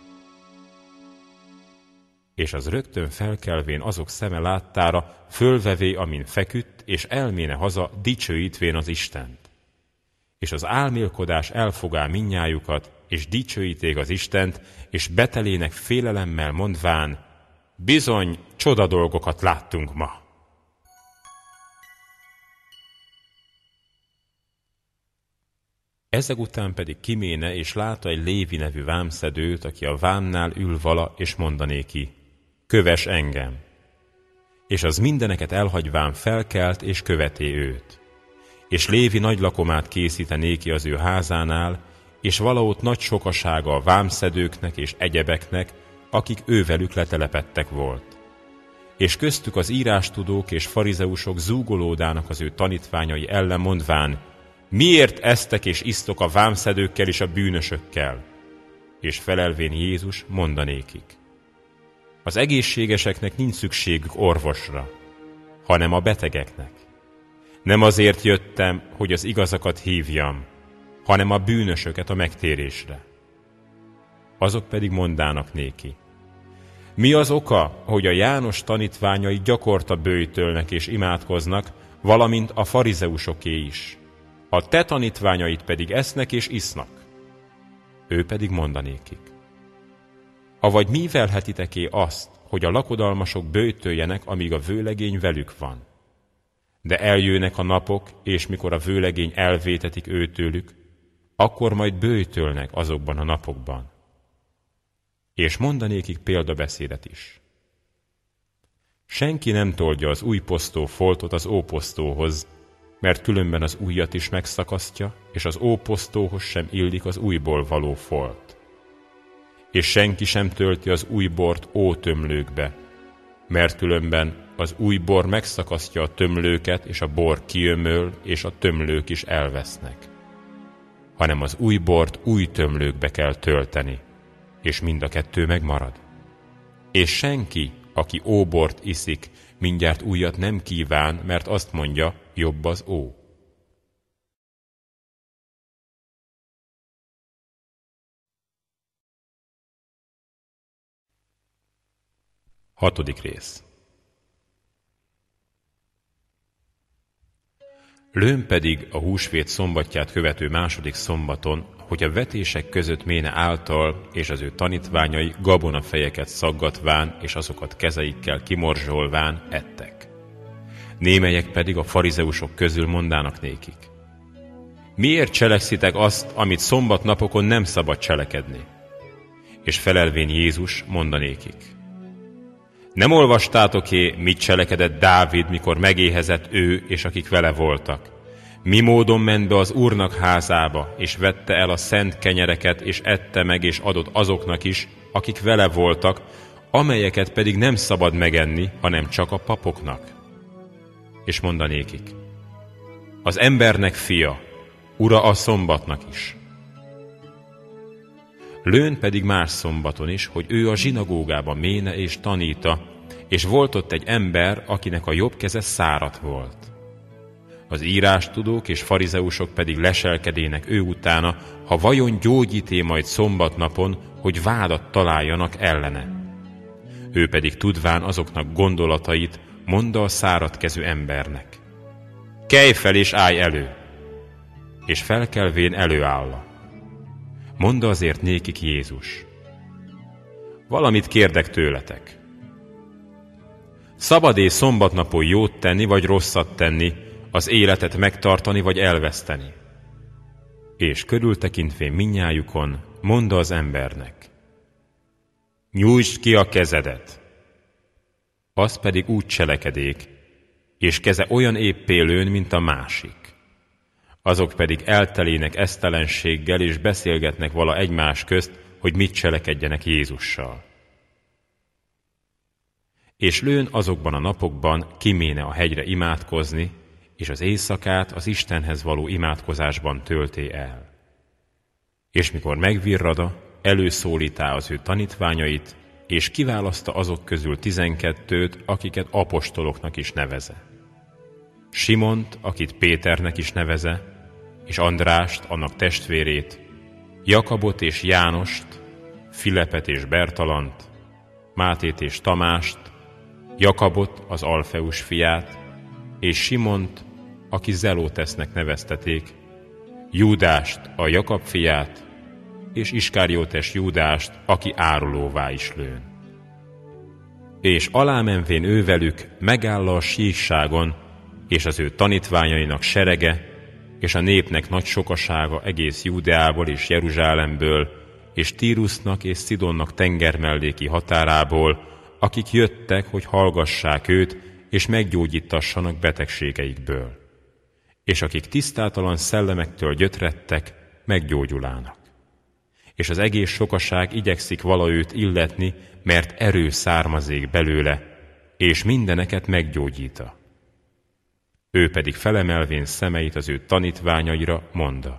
És az rögtön felkelvén azok szeme láttára, fölvevé, amin feküdt, és elméne haza, dicsőítvén az Istent. És az álmélkodás elfogá mindnyájukat, és dicsőíték az Istent, és betelének félelemmel mondván: Bizony, csoda dolgokat láttunk ma. Ezek után pedig kiméne, és látta egy Lévi nevű vámszedőt, aki a vámnál ül vala, és mondanéki: Kövess engem! És az mindeneket elhagyván felkelt, és követé őt. És Lévi nagy lakomát készítenéki az ő házánál, és valahogy nagy sokasága a vámszedőknek és egyebeknek, akik ővelük letelepedtek volt. És köztük az írástudók és farizeusok zúgolódának az ő tanítványai ellen, mondván: Miért esztek és isztok a vámszedőkkel és a bűnösökkel? És felelvén Jézus mondanékik: Az egészségeseknek nincs szükségük orvosra, hanem a betegeknek. Nem azért jöttem, hogy az igazakat hívjam, hanem a bűnösöket a megtérésre. Azok pedig mondának néki: Mi az oka, hogy a János tanítványai gyakorta böjtölnek és imádkoznak, valamint a farizeusoké is? A te tanítványaid pedig esznek és isznak. Ő pedig mondanékik: Avagy mi velhetiteké azt, hogy a lakodalmasok böjtöljenek, amíg a vőlegény velük van? De eljönnek a napok, és mikor a vőlegény elvétetik őtőlük, akkor majd böjtölnek azokban a napokban. És mondanékik példabeszédet is. Senki nem toldja az új posztó foltot az óposztóhoz, mert különben az újat is megszakasztja, és az óposztóhoz sem illik az újból való folt. És senki sem tölti az új bort ótömlőkbe, mert különben az új bor megszakasztja a tömlőket, és a bor kiömöl, és a tömlők is elvesznek. Hanem az új bort új tömlőkbe kell tölteni, és mind a kettő megmarad. És senki, aki óbort iszik, mindjárt újat nem kíván, mert azt mondja, jobb az ó. 6. rész. Lőn pedig a húsvét szombatját követő második szombaton, hogy a vetések között méne által és az ő tanítványai gabonafejeket szaggatván és azokat kezeikkel kimorzsolván ettek. Némelyek pedig a farizeusok közül mondának nékik: miért cselekszitek azt, amit szombatnapokon nem szabad cselekedni? És felelvén Jézus mondanékik: nem olvastátok-é, mit cselekedett Dávid, mikor megéhezett ő és akik vele voltak? Mi módon ment be az Úrnak házába, és vette el a szent kenyereket, és ette meg, és adott azoknak is, akik vele voltak, amelyeket pedig nem szabad megenni, hanem csak a papoknak. És mondanékik: az embernek fia, ura a szombatnak is. Lőn pedig más szombaton is, hogy ő a zsinagógába méne és taníta, és volt ott egy ember, akinek a jobb keze száradt volt. Az írástudók és farizeusok pedig leselkedének ő utána, ha vajon gyógyít-e majd szombatnapon, hogy vádat találjanak ellene. Ő pedig tudván azoknak gondolatait, mondta a száradt kezű embernek: kelj fel és állj elő! És felkelvén előálla. Mondta azért nékik Jézus: valamit kérdek tőletek. Szabad-e szombatnapon jót tenni, vagy rosszat tenni, az életet megtartani, vagy elveszteni? És körültekintvén mindnyájukon mondta az embernek: nyújtsd ki a kezedet! Az pedig úgy cselekedék, és keze olyan éppé lőn, mint a másik. Azok pedig eltelének esztelenséggel, és beszélgetnek vala egymás közt, hogy mit cselekedjenek Jézussal. És Lőn azokban a napokban kiméne a hegyre imádkozni, és az éjszakát az Istenhez való imádkozásban tölté el. És mikor megvirrada, előszólítá az ő tanítványait, és kiválaszta azok közül 12-t, akiket apostoloknak is neveze. Simont, akit Péternek is neveze, és Andrást, annak testvérét, Jakabot és Jánost, Filepet és Bertalant, Mátét és Tamást, Jakabot, az Alfeus fiát, és Simont, aki Zelótesznek nevezteték, Júdást, a Jakab fiát, és Iskáriótes Júdást, aki árulóvá is lőn. És alámenvén ővelük megáll a síkságon, és az ő tanítványainak serege, és a népnek nagy sokasága egész Júdeából és Jeruzsálemből, és Tírusnak és Szidonnak tengermelléki határából, akik jöttek, hogy hallgassák őt, és meggyógyítassanak betegségeikből. És akik tisztátalan szellemektől gyötrettek, meggyógyulának. És az egész sokaság igyekszik vala őt illetni, mert erő származék belőle, és mindeneket meggyógyíta. Ő pedig felemelvén szemeit az ő tanítványaira mondta: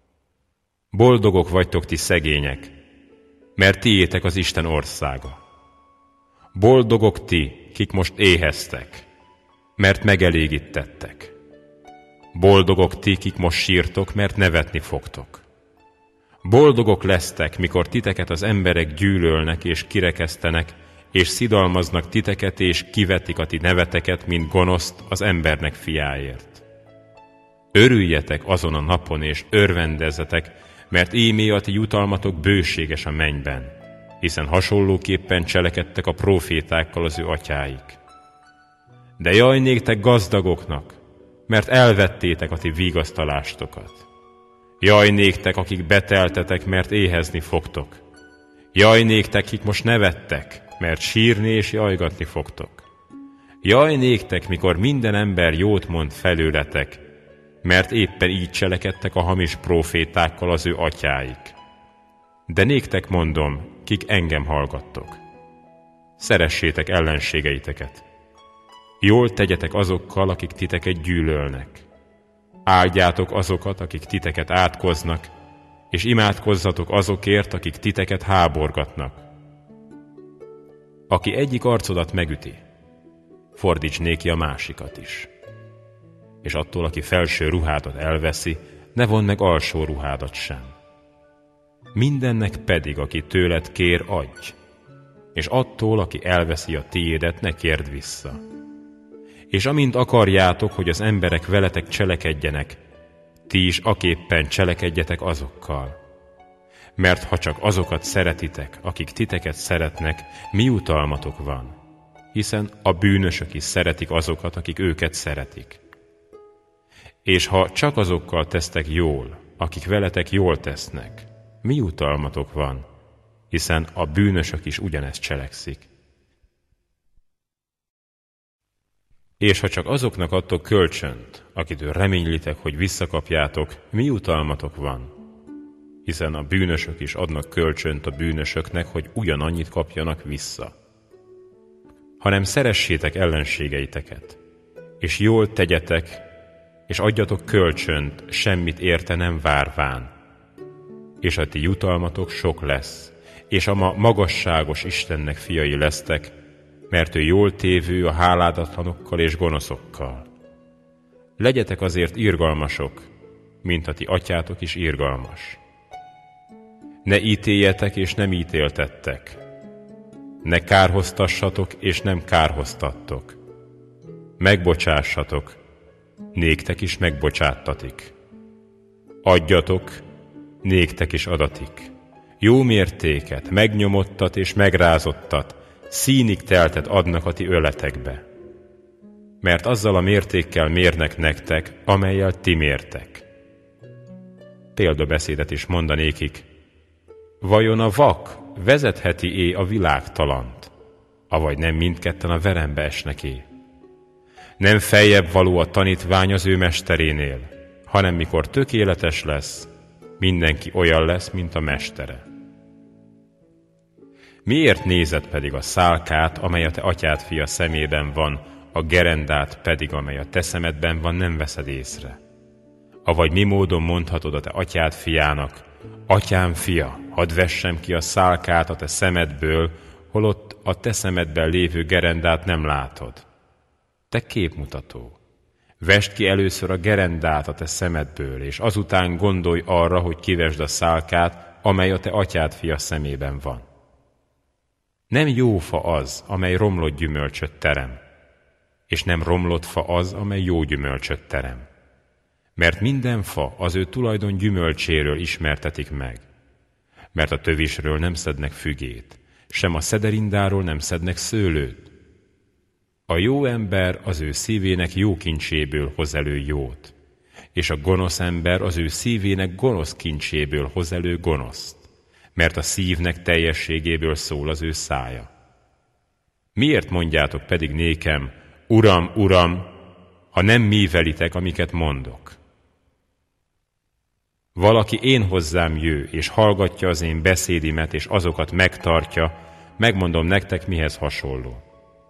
boldogok vagytok ti szegények, mert tiétek az Isten országa. Boldogok ti, kik most éheztek, mert megelégítettek. Boldogok ti, kik most sírtok, mert nevetni fogtok. Boldogok lesztek, mikor titeket az emberek gyűlölnek és kirekesztenek, és szidalmaznak titeket, és kivetik a ti neveteket, mint gonoszt az embernek fiáért. Örüljetek azon a napon, és örvendezzetek, mert ímé a ti jutalmatok bőséges a mennyben, hiszen hasonlóképpen cselekedtek a prófétákkal az ő atyáik. De jaj néktek gazdagoknak, mert elvettétek a ti vigasztalástokat. Jaj néktek, akik beteltetek, mert éhezni fogtok. Jaj néktek, akik most nevettek, mert sírni és jajgatni fogtok. Jaj néktek, mikor minden ember jót mond felőletek, mert éppen így cselekedtek a hamis prófétákkal az ő atyáik. De néktek mondom, kik engem hallgattok: szeressétek ellenségeiteket. Jól tegyetek azokkal, akik titeket gyűlölnek. Áldjátok azokat, akik titeket átkoznak, és imádkozzatok azokért, akik titeket háborgatnak. Aki egyik arcodat megüti, fordíts néki a másikat is. És attól, aki felső ruhádat elveszi, ne vondd meg alsó ruhádat sem. Mindennek pedig, aki tőled kér, adj, és attól, aki elveszi a tiédet, ne kérd vissza. És amint akarjátok, hogy az emberek veletek cselekedjenek, ti is aképpen cselekedjetek azokkal. Mert ha csak azokat szeretitek, akik titeket szeretnek, mi jutalmatok van? Hiszen a bűnösök is szeretik azokat, akik őket szeretik. És ha csak azokkal tesztek jól, akik veletek jól tesznek, mi jutalmatok van? Hiszen a bűnösök is ugyanezt cselekszik. És ha csak azoknak adtok kölcsönt, akitől reménylitek, hogy visszakapjátok, mi jutalmatok van? Hiszen a bűnösök is adnak kölcsönt a bűnösöknek, hogy ugyanannyit kapjanak vissza. Hanem szeressétek ellenségeiteket, és jól tegyetek, és adjatok kölcsönt, semmit érte nem várván. És a ti jutalmatok sok lesz, és a ma magasságos Istennek fiai lesztek, mert ő jól tévő a háládatlanokkal és gonoszokkal. Legyetek azért irgalmasok, mint a ti atyátok is irgalmas. Ne ítéljetek, és nem ítéltettek. Ne kárhoztassatok, és nem kárhoztattok. Megbocsássatok, néktek is megbocsáttatik. Adjatok, néktek is adatik. Jó mértéket, megnyomottat és megrázottat, színig teltet adnak a ti öletekbe. Mert azzal a mértékkel mérnek nektek, amellyel ti mértek. Példabeszédet is mondanékik. Vajon a vak vezetheti-é a világtalant, avagy nem mindketten a verembe esnek-é? Nem feljebb való a tanítvány az ő mesterénél, hanem mikor tökéletes lesz, mindenki olyan lesz, mint a mestere. Miért nézed pedig a szálkát, amely a te atyád fia szemében van, a gerendát pedig, amely a te szemedben van, nem veszed észre? Avagy mi módon mondhatod a te atyád fiának, atyám fia, hadd vessem ki a szálkát a te szemedből, holott a te szemedben lévő gerendát nem látod. Te képmutató, vesd ki először a gerendát a te szemedből, és azután gondolj arra, hogy kivesd a szálkát, amely a te atyád fia szemében van. Nem jó fa az, amely romlott gyümölcsöt terem, és nem romlott fa az, amely jó gyümölcsöt terem. Mert minden fa az ő tulajdon gyümölcséről ismertetik meg. Mert a tövisről nem szednek fügét, sem a szederindáról nem szednek szőlőt. A jó ember az ő szívének jó kincséből hoz elő jót, és a gonosz ember az ő szívének gonosz kincséből hoz elő gonoszt, mert a szívnek teljességéből szól az ő szája. Miért mondjátok pedig nékem, Uram, Uram, ha nem mívelitek, amiket mondok? Valaki én hozzám jő, és hallgatja az én beszédimet, és azokat megtartja, megmondom nektek, mihez hasonló.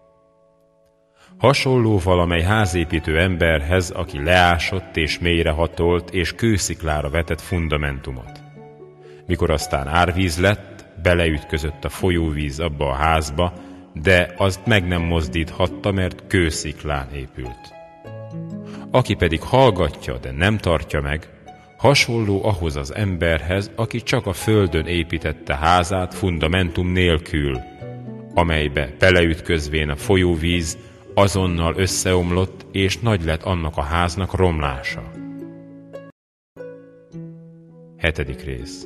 Hasonló valamely házépítő emberhez, aki leásott és mélyrehatolt, és kősziklára vetett fundamentumot. Mikor aztán árvíz lett, beleütközött a folyóvíz abba a házba, de azt meg nem mozdíthatta, mert kősziklán épült. Aki pedig hallgatja, de nem tartja meg, hasonló ahhoz az emberhez, aki csak a földön építette házát fundamentum nélkül, amelybe beleütközvén a folyóvíz azonnal összeomlott, és nagy lett annak a háznak romlása. 7. rész.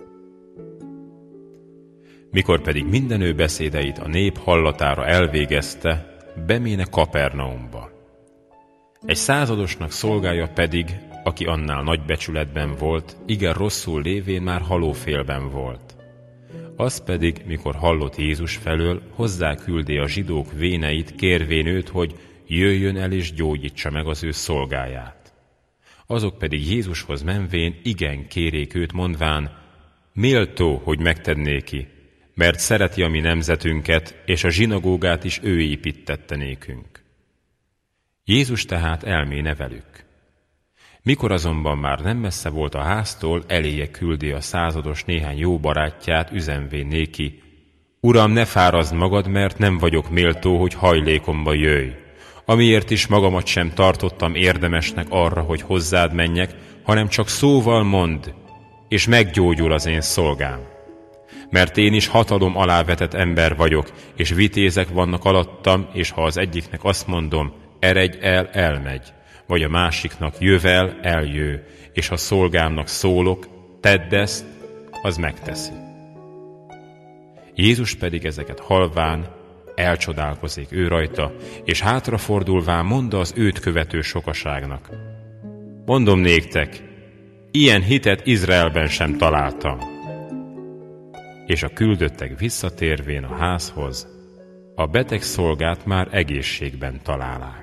Mikor pedig minden ő beszédeit a nép hallatára elvégezte, beméne Kapernaumba. Egy századosnak szolgája pedig, aki annál nagy becsületben volt, igen rosszul lévén már halófélben volt. Az pedig, mikor hallott Jézus felől, hozzá küldé a zsidók véneit, kérvén őt, hogy jöjjön el és gyógyítsa meg az ő szolgáját. Azok pedig Jézushoz menvén igen kérék őt, mondván, méltó, hogy megtennéki, mert szereti a mi nemzetünket, és a zsinagógát is ő építtette nékünk. Jézus tehát elméne velük. Mikor azonban már nem messze volt a háztól, eléje küldi a százados néhány jó barátját, üzenvén néki, Uram, ne fárazd magad, mert nem vagyok méltó, hogy hajlékomba jöjj, amiért is magamat sem tartottam érdemesnek arra, hogy hozzád menjek, hanem csak szóval mondd, és meggyógyul az én szolgám. Mert én is hatalom alá vetett ember vagyok, és vitézek vannak alattam, és ha az egyiknek azt mondom, eredj el, elmegy, vagy a másiknak jövel, eljő, és ha szolgámnak szólok, tedd ezt, az megteszi. Jézus pedig ezeket halván elcsodálkozik ő rajta, és hátrafordulván mondta az őt követő sokaságnak: mondom néktek, ilyen hitet Izraelben sem találtam. És a küldöttek visszatérvén a házhoz, a beteg szolgát már egészségben találák.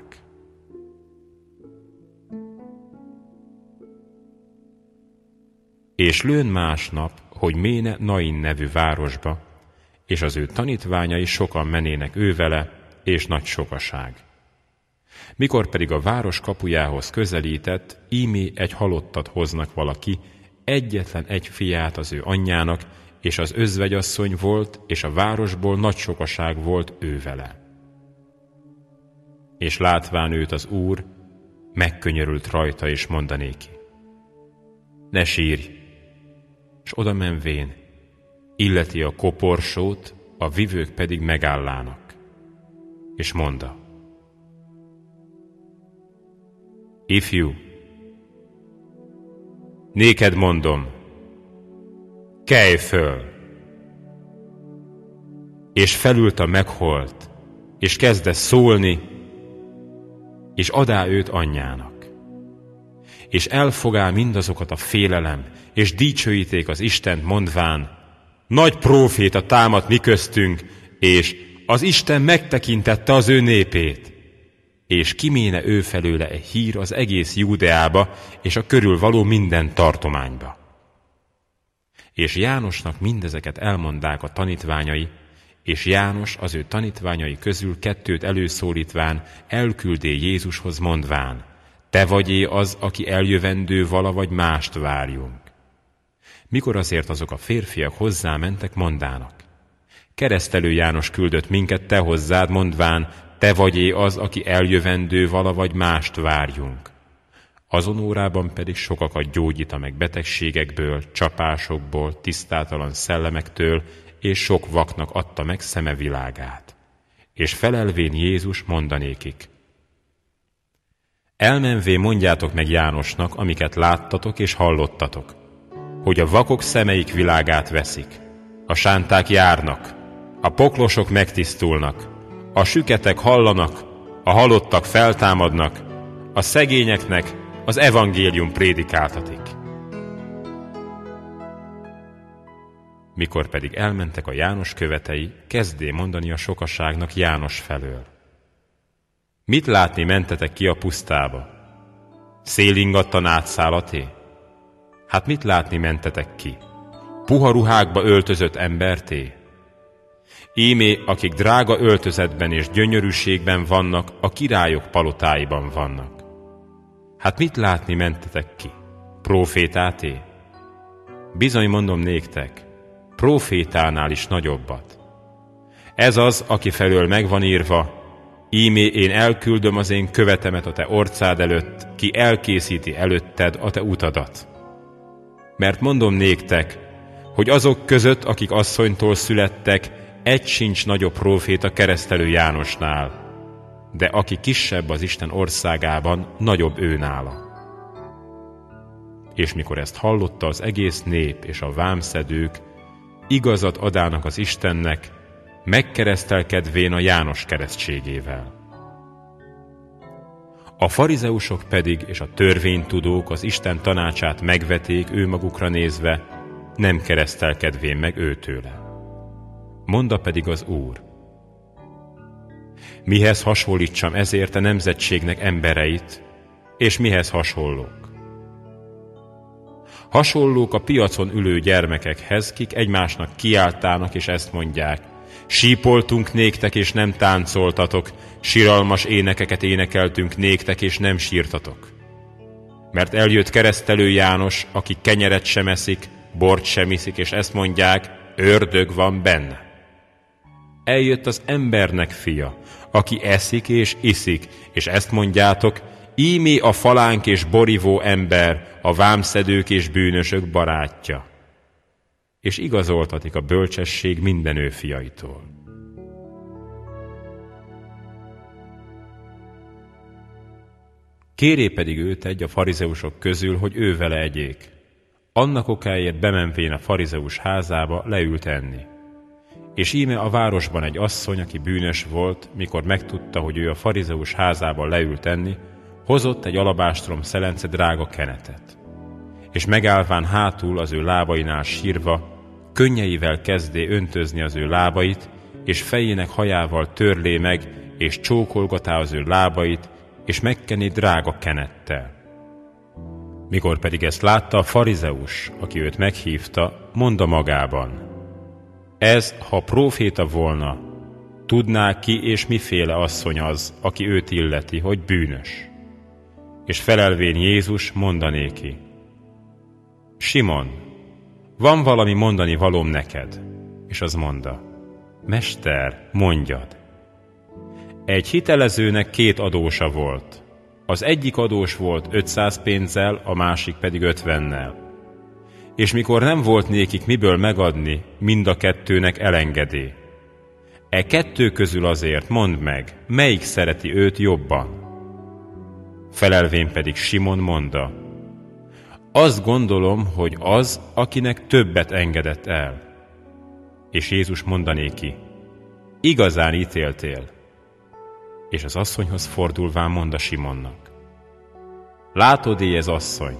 És lőn másnap, hogy méne Nain nevű városba, és az ő tanítványai sokan menének ővele, és nagy sokaság. Mikor pedig a város kapujához közelített, ímé egy halottat hoznak valaki, egyetlen egy fiát az ő anyjának, és az özvegyasszony volt, és a városból nagy sokaság volt ővele. És látván őt az Úr, megkönyörült rajta, és mondanéki: ne sírj! És oda menvén illeti a koporsót, a vivők pedig megállának, és mondta: ifjú, néked mondom, kelj föl! És felült a megholt, és kezdett szólni, és adá őt anyjának. És elfogál mindazokat a félelem, és dicsőíték az Istent, mondván: nagy próféta támadt mi köztünk, és az Isten megtekintette az ő népét. És kiméne ő felőle egy hír az egész Júdeába, és a körülvaló minden tartományba. És Jánosnak mindezeket elmondák a tanítványai, és János az ő tanítványai közül 2 előszólítván elküldé Jézushoz, mondván: te vagy-é az, aki eljövendő vala, vagy mást várjunk? Mikor azért azok a férfiak hozzámentek, mondának: keresztelő János küldött minket te hozzád, mondván: te vagy-é az, aki eljövendő vala, vagy mást várjunk? Azon órában pedig sokakat gyógyít meg betegségekből, csapásokból, tisztátalan szellemektől, és sok vaknak adta meg szeme világát. És felelvén Jézus mondanékik: elmenvé mondjátok meg Jánosnak, amiket láttatok és hallottatok, hogy a vakok szemeik világát veszik, a sánták járnak, a poklosok megtisztulnak, a süketek hallanak, a halottak feltámadnak, a szegényeknek az evangélium prédikáltatik. Mikor pedig elmentek a János követei, kezdé mondani a sokaságnak János felől: mit látni mentetek ki a pusztába? Szélingattan átszállaté? Hát mit látni mentetek ki? Puha ruhákba öltözött emberté? Ímé, akik drága öltözetben és gyönyörűségben vannak, a királyok palotáiban vannak. Hát mit látni mentetek ki? Prófétáté? Bizony mondom néktek, prófétánál is nagyobbat. Ez az, aki felől megvan írva: ímé én elküldöm az én követemet a te orcád előtt, ki elkészíti előtted a te utadat. Mert mondom néktek, hogy azok között, akik asszonytól születtek, egy sincs nagyobb próféta keresztelő Jánosnál, de aki kisebb az Isten országában, nagyobb ő nála. És mikor ezt hallotta az egész nép és a vámszedők, igazat adának az Istennek, megkeresztelkedvén a János keresztségével. A farizeusok pedig és a törvénytudók az Isten tanácsát megveték ő magukra nézve, nem keresztelkedvén meg őtőle. Mondta pedig az Úr: mihez hasonlítsam ezért a nemzetségnek embereit, és mihez hasonlók? Hasonlók a piacon ülő gyermekekhez, kik egymásnak kiáltának, és ezt mondják: sípoltunk néktek, és nem táncoltatok, siralmas énekeket énekeltünk néktek, és nem sírtatok. Mert eljött keresztelő János, aki kenyeret sem eszik, bort sem iszik, és ezt mondják: ördög van benne. Eljött az embernek fia, aki eszik és iszik, és ezt mondjátok: ímé a falánk és borivó ember, a vámszedők és bűnösök barátja. és igazoltatik a bölcsesség minden ő fiaitól. Kéré pedig őt egy a farizeusok közül, hogy ő vele egyék. Annak okáért bemenvén a farizeus házába leült enni. És íme a városban egy asszony, aki bűnös volt, mikor megtudta, hogy ő a farizeus házában leült enni, hozott egy alabástrom szelence drága kenetet. És megállván hátul az ő lábainál sírva, könnyeivel kezdé öntözni az ő lábait, és fejének hajával törlé meg, és csókolgatá az ő lábait, és megkenné drága kenettel. Mikor pedig ezt látta a farizeus, aki őt meghívta, mondta magában: ez, ha próféta volna, tudná ki és miféle asszony az, aki őt illeti, hogy bűnös. És felelvén Jézus mondanéki: Simon, van valami mondani valóm neked? És az mondta: Mester, mondjad. Egy hitelezőnek 2 adósa volt. Az egyik adós volt 500 pénzzel, a másik pedig 50-nel. És mikor nem volt nékik miből megadni, mind a 2-nek elengedé. E 2 közül azért mondd meg, melyik szereti őt jobban? Felelvén pedig Simon mondta: azt gondolom, hogy az, akinek többet engedett el. És Jézus mondanéki: igazán ítéltél. És az asszonyhoz fordulván mondta Simonnak: látod-e ez asszony?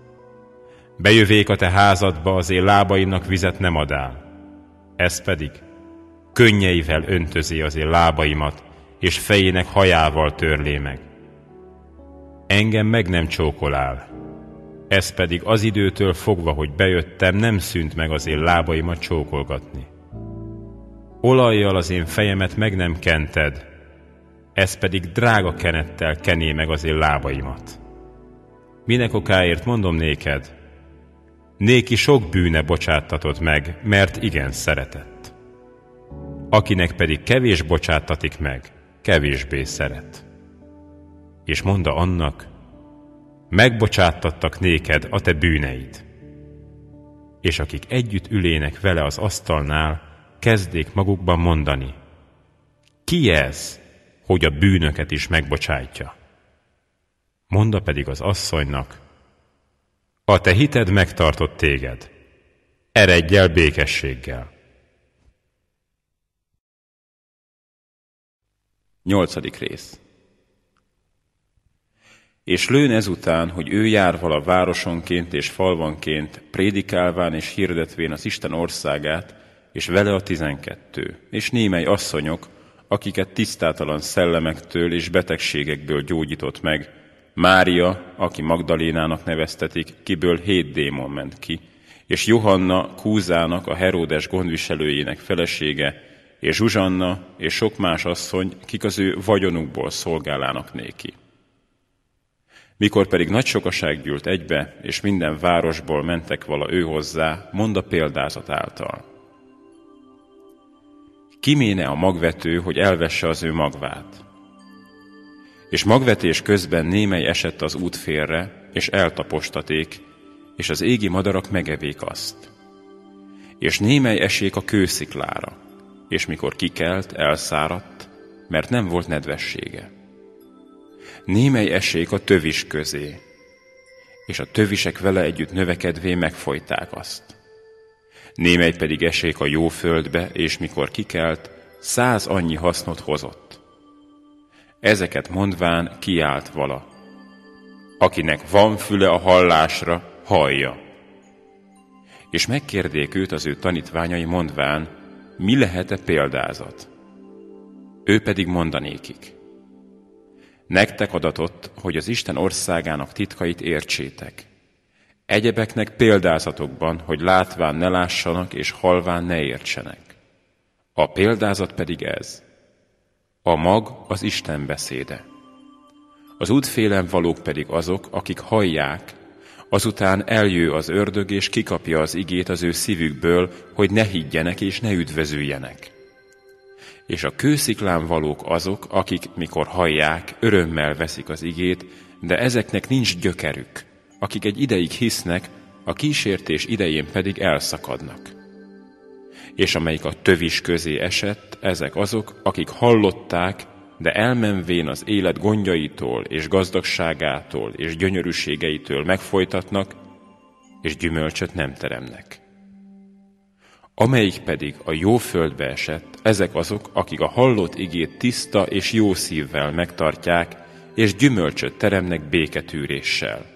Bejövék a te házadba, az én lábaimnak vizet nem adál. Ez pedig könnyeivel öntözi az én lábaimat, és fejének hajával törlé meg. Engem meg nem csókolál. Ez pedig az időtől fogva, hogy bejöttem, nem szűnt meg az én lábaimat csókolgatni. Olajjal az én fejemet meg nem kented, ez pedig drága kenettel kené meg az én lábaimat. Minek okáért mondom néked? Néki sok bűne bocsáttatott meg, mert igen szeretett. Akinek pedig kevés bocsáttatik meg, kevésbé szeret. És mondta annak: megbocsáttattak néked a te bűneid. És akik együtt ülének vele az asztalnál, kezdék magukban mondani: ki ez, hogy a bűnöket is megbocsátja? Mondta pedig az asszonynak: a te hited megtartott téged, eredj el békességgel. 8. rész. És lőn ezután, hogy ő jár vala városonként és falvanként, prédikálván és hirdetvén az Isten országát, és vele a 12, és némely asszonyok, akiket tisztátalan szellemektől és betegségekből gyógyított meg, Mária, aki Magdalénának neveztetik, kiből 7 démon ment ki, és Johanna, Kúzának, a Heródes gondviselőjének felesége, és Zsuzsanna, és sok más asszony, kik az ő vagyonukból szolgálának néki. Mikor pedig nagy sokaság gyűlt egybe, és minden városból mentek vala ő hozzá, mond a példázat által: kiméne a magvető, hogy elvesse az ő magvát. És magvetés közben némely esett az útfélre, és eltapostaték, és az égi madarak megevék azt. És némely esék a kősziklára, és mikor kikelt, elszáradt, mert nem volt nedvessége. Némely esék a tövis közé, és a tövisek vele együtt növekedvén megfojták azt. Némely pedig esék a jó földbe, és mikor kikelt, 100 annyi hasznot hozott. Ezeket mondván kiált vala: akinek van füle a hallásra, hallja. És megkérdék őt az ő tanítványai mondván: mi lehet-e példázat? Ő pedig mondanékik: nektek adatott, hogy az Isten országának titkait értsétek. Egyebeknek példázatokban, hogy látván ne lássanak, és halván ne értsenek. A példázat pedig ez: a mag az Isten beszéde. Az útfélen valók pedig azok, akik hallják, azután eljő az ördög, és kikapja az igét az ő szívükből, hogy ne higgyenek és ne üdvözüljenek. És a kősziklán valók azok, akik, mikor hallják, örömmel veszik az igét, de ezeknek nincs gyökerük, akik egy ideig hisznek, a kísértés idején pedig elszakadnak. és amelyik a tövis közé esett, ezek azok, akik hallották, de elmenvén az élet gondjaitól és gazdagságától és gyönyörűségeitől megfojtatnak, és gyümölcsöt nem teremnek. Amelyik pedig a jó földbe esett, ezek azok, akik a hallott igét tiszta és jó szívvel megtartják, és gyümölcsöt teremnek béketűréssel.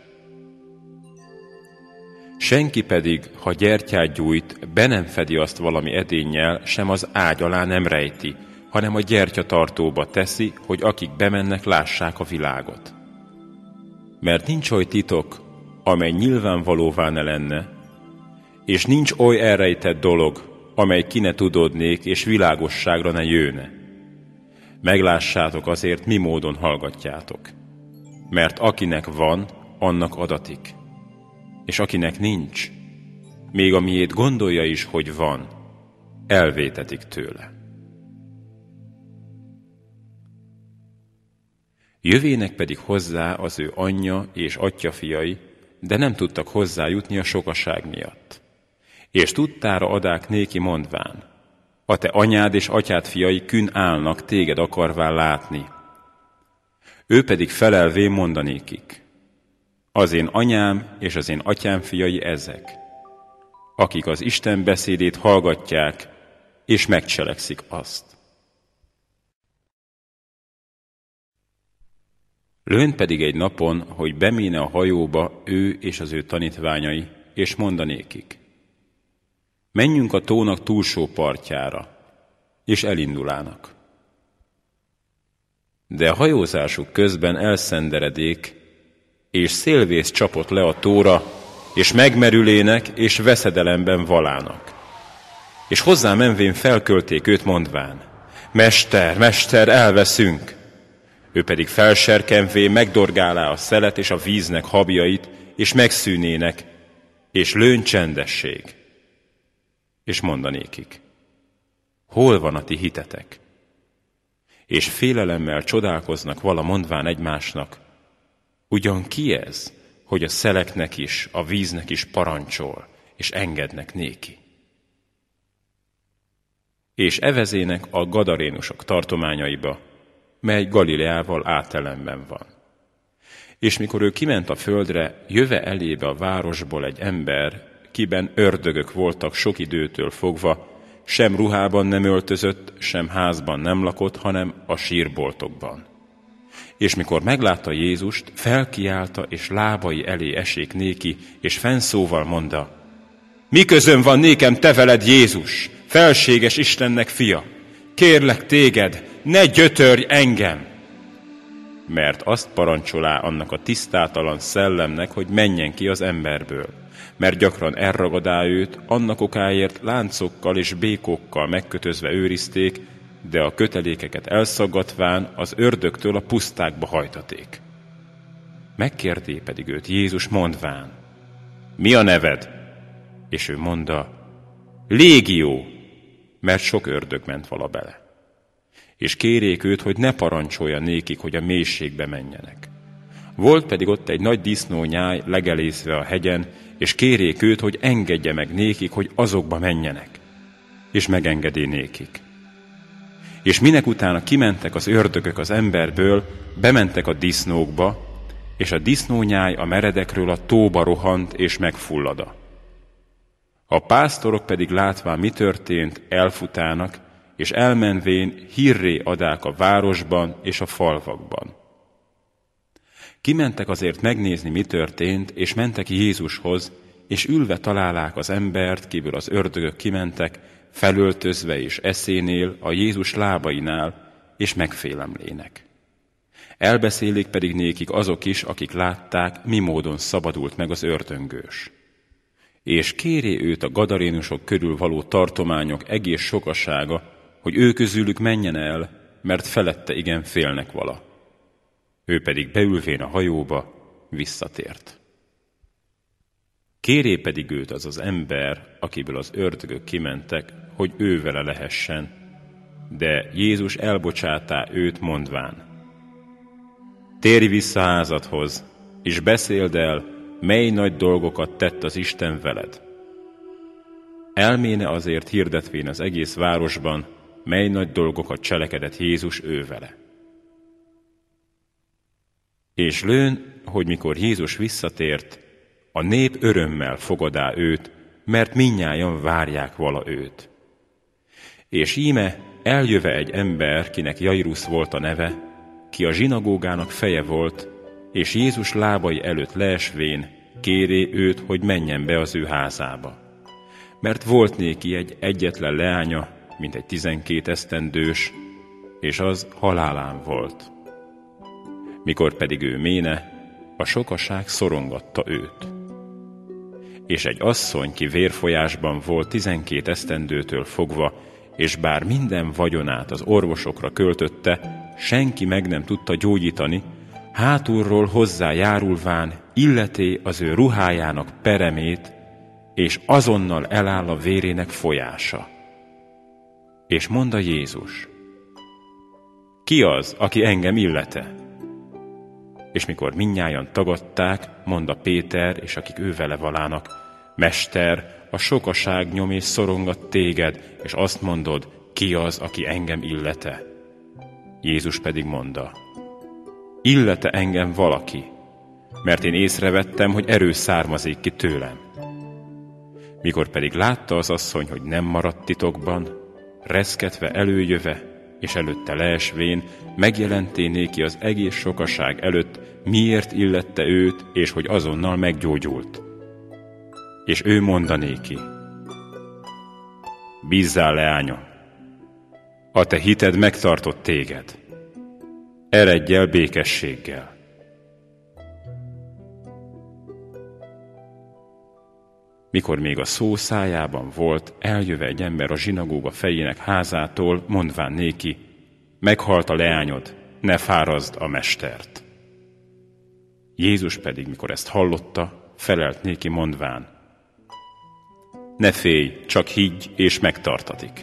Senki pedig, ha gyertyát gyújt, be nem fedi azt valami edénnyel, sem az ágy alá nem rejti, hanem a gyertyatartóba teszi, hogy akik bemennek, lássák a világot. Mert nincs oly titok, amely nyilvánvalóvá ne lenne, és nincs oly elrejtett dolog, amely ki ne tudódnék, és világosságra ne jőne. Meglássátok azért, mi módon hallgatjátok. Mert akinek van, annak adatik. És akinek nincs, még amiét gondolja is, hogy van, elvétetik tőle. Jövének pedig hozzá az ő anyja és atyafiai, de nem tudtak hozzájutni a sokaság miatt. És tudtára adák néki mondván, a te anyád és atyád fiai kün állnak, téged akarván látni. Ő pedig felelvén mondanékik, az én anyám és az én atyám fiai ezek, akik az Isten beszédét hallgatják, és megcselekszik azt. Lőn pedig egy napon, hogy beméne a hajóba ő és az ő tanítványai, és mondanékik, menjünk a tónak túlsó partjára, és elindulának. De a hajózásuk közben elszenderedék, és szélvész csapott le a tóra, és megmerülének, és veszedelemben valának. És hozzá menvén felkölték őt mondván, Mester, Mester, elveszünk! Ő pedig felserkenvé megdorgálá a szelet és a víznek habjait, és megszűnének, és lőn csendesség. És mondanékik, hol van a ti hitetek? És félelemmel csodálkoznak vala mondván egymásnak, ugyan ki ez, hogy a szeleknek is, a víznek is parancsol, és engednek néki? És evezének a gadarénusok tartományaiba, mely Galileával átellenben van. És mikor ő kiment a földre, jöve elébe a városból egy ember, kiben ördögök voltak sok időtől fogva, sem ruhában nem öltözött, sem házban nem lakott, hanem a sírboltokban. És mikor meglátta Jézust, felkiálta, és lábai elé esék néki, és fennszóval mondta, mi közöm van nékem te veled, Jézus, felséges Istennek fia? Kérlek téged, ne gyötörj engem! Mert azt parancsolá annak a tisztátalan szellemnek, hogy menjen ki az emberből, mert gyakran elragadá őt, annak okáért láncokkal és békokkal megkötözve őrizték, de a kötelékeket elszaggatván az ördögtől a pusztákba hajtaték. Megkérté pedig őt Jézus mondván, mi a neved? És ő mondta, Légió, mert sok ördög ment vala bele. És kérék őt, hogy ne parancsolja nékik, hogy a mélységbe menjenek. Volt pedig ott egy nagy disznónyáj legelészve a hegyen, és kérék őt, hogy engedje meg nékik, hogy azokba menjenek. És megengedé nékik. És minek utána kimentek az ördögök az emberből, bementek a disznókba, és a disznónyáj a meredekről a tóba rohant, és megfullada. A pásztorok pedig látván mi történt, elfutának, és elmenvén hírré adák a városban és a falvakban. Kimentek azért megnézni, mi történt, és mentek Jézushoz, és ülve találák az embert, kívül az ördögök kimentek, felöltözve és eszénél, a Jézus lábainál, és megfélemlének. Elbeszélik pedig nékik azok is, akik látták, mi módon szabadult meg az ördöngős. És kéri őt a gadarénusok körül való tartományok egész sokasága, hogy ő közülük menjen el, mert felette igen félnek vala. Ő pedig beülvén a hajóba visszatért. Kéré pedig őt az az ember, akiből az ördögök kimentek, hogy ő vele lehessen, de Jézus elbocsátá őt mondván, térj vissza házadhoz, és beszéld el, mely nagy dolgokat tett az Isten veled. Elméne azért hirdetvén az egész városban, mely nagy dolgokat cselekedett Jézus ővele. És lőn, hogy mikor Jézus visszatért, a nép örömmel fogadá őt, mert mindnyájan várják vala őt. És íme eljöve egy ember, kinek Jairus volt a neve, ki a zsinagógának feje volt, és Jézus lábai előtt leesvén kéré őt, hogy menjen be az ő házába. Mert volt néki egy egyetlen leánya, mint egy 12 esztendős, és az halálán volt. Mikor pedig ő méne, a sokaság szorongatta őt. És egy asszony, ki vérfolyásban volt 12 esztendőtől fogva, és bár minden vagyonát az orvosokra költötte, senki meg nem tudta gyógyítani, hátulról hozzájárulván illeté az ő ruhájának peremét, és azonnal eláll a vérének folyása. És mondta Jézus: ki az, aki engem illete? És mikor mindnyájan tagadták, mondta Péter, és akik ő vele valának: Mester, a sokaság nyom és szorongat téged, és azt mondod, ki az, aki engem illete? Jézus pedig mondta: illete engem valaki, mert én észrevettem, hogy erő származik ki tőlem. Mikor pedig látta az asszony, hogy nem maradt titokban, reszketve előjöve, és előtte leesvén, megjelenté néki az egész sokaság előtt, miért illette őt, és hogy azonnal meggyógyult. És ő mondanéki: bízzál, leányom, a te hited megtartott téged, eredj el békességgel. Mikor még a szó szájában volt, eljöve egy ember a zsinagóga fejének házától, mondván néki: meghalt a leányod, ne fárazd a mestert. Jézus pedig, mikor ezt hallotta, felelt néki mondván: ne félj, csak higgy, és megtartatik.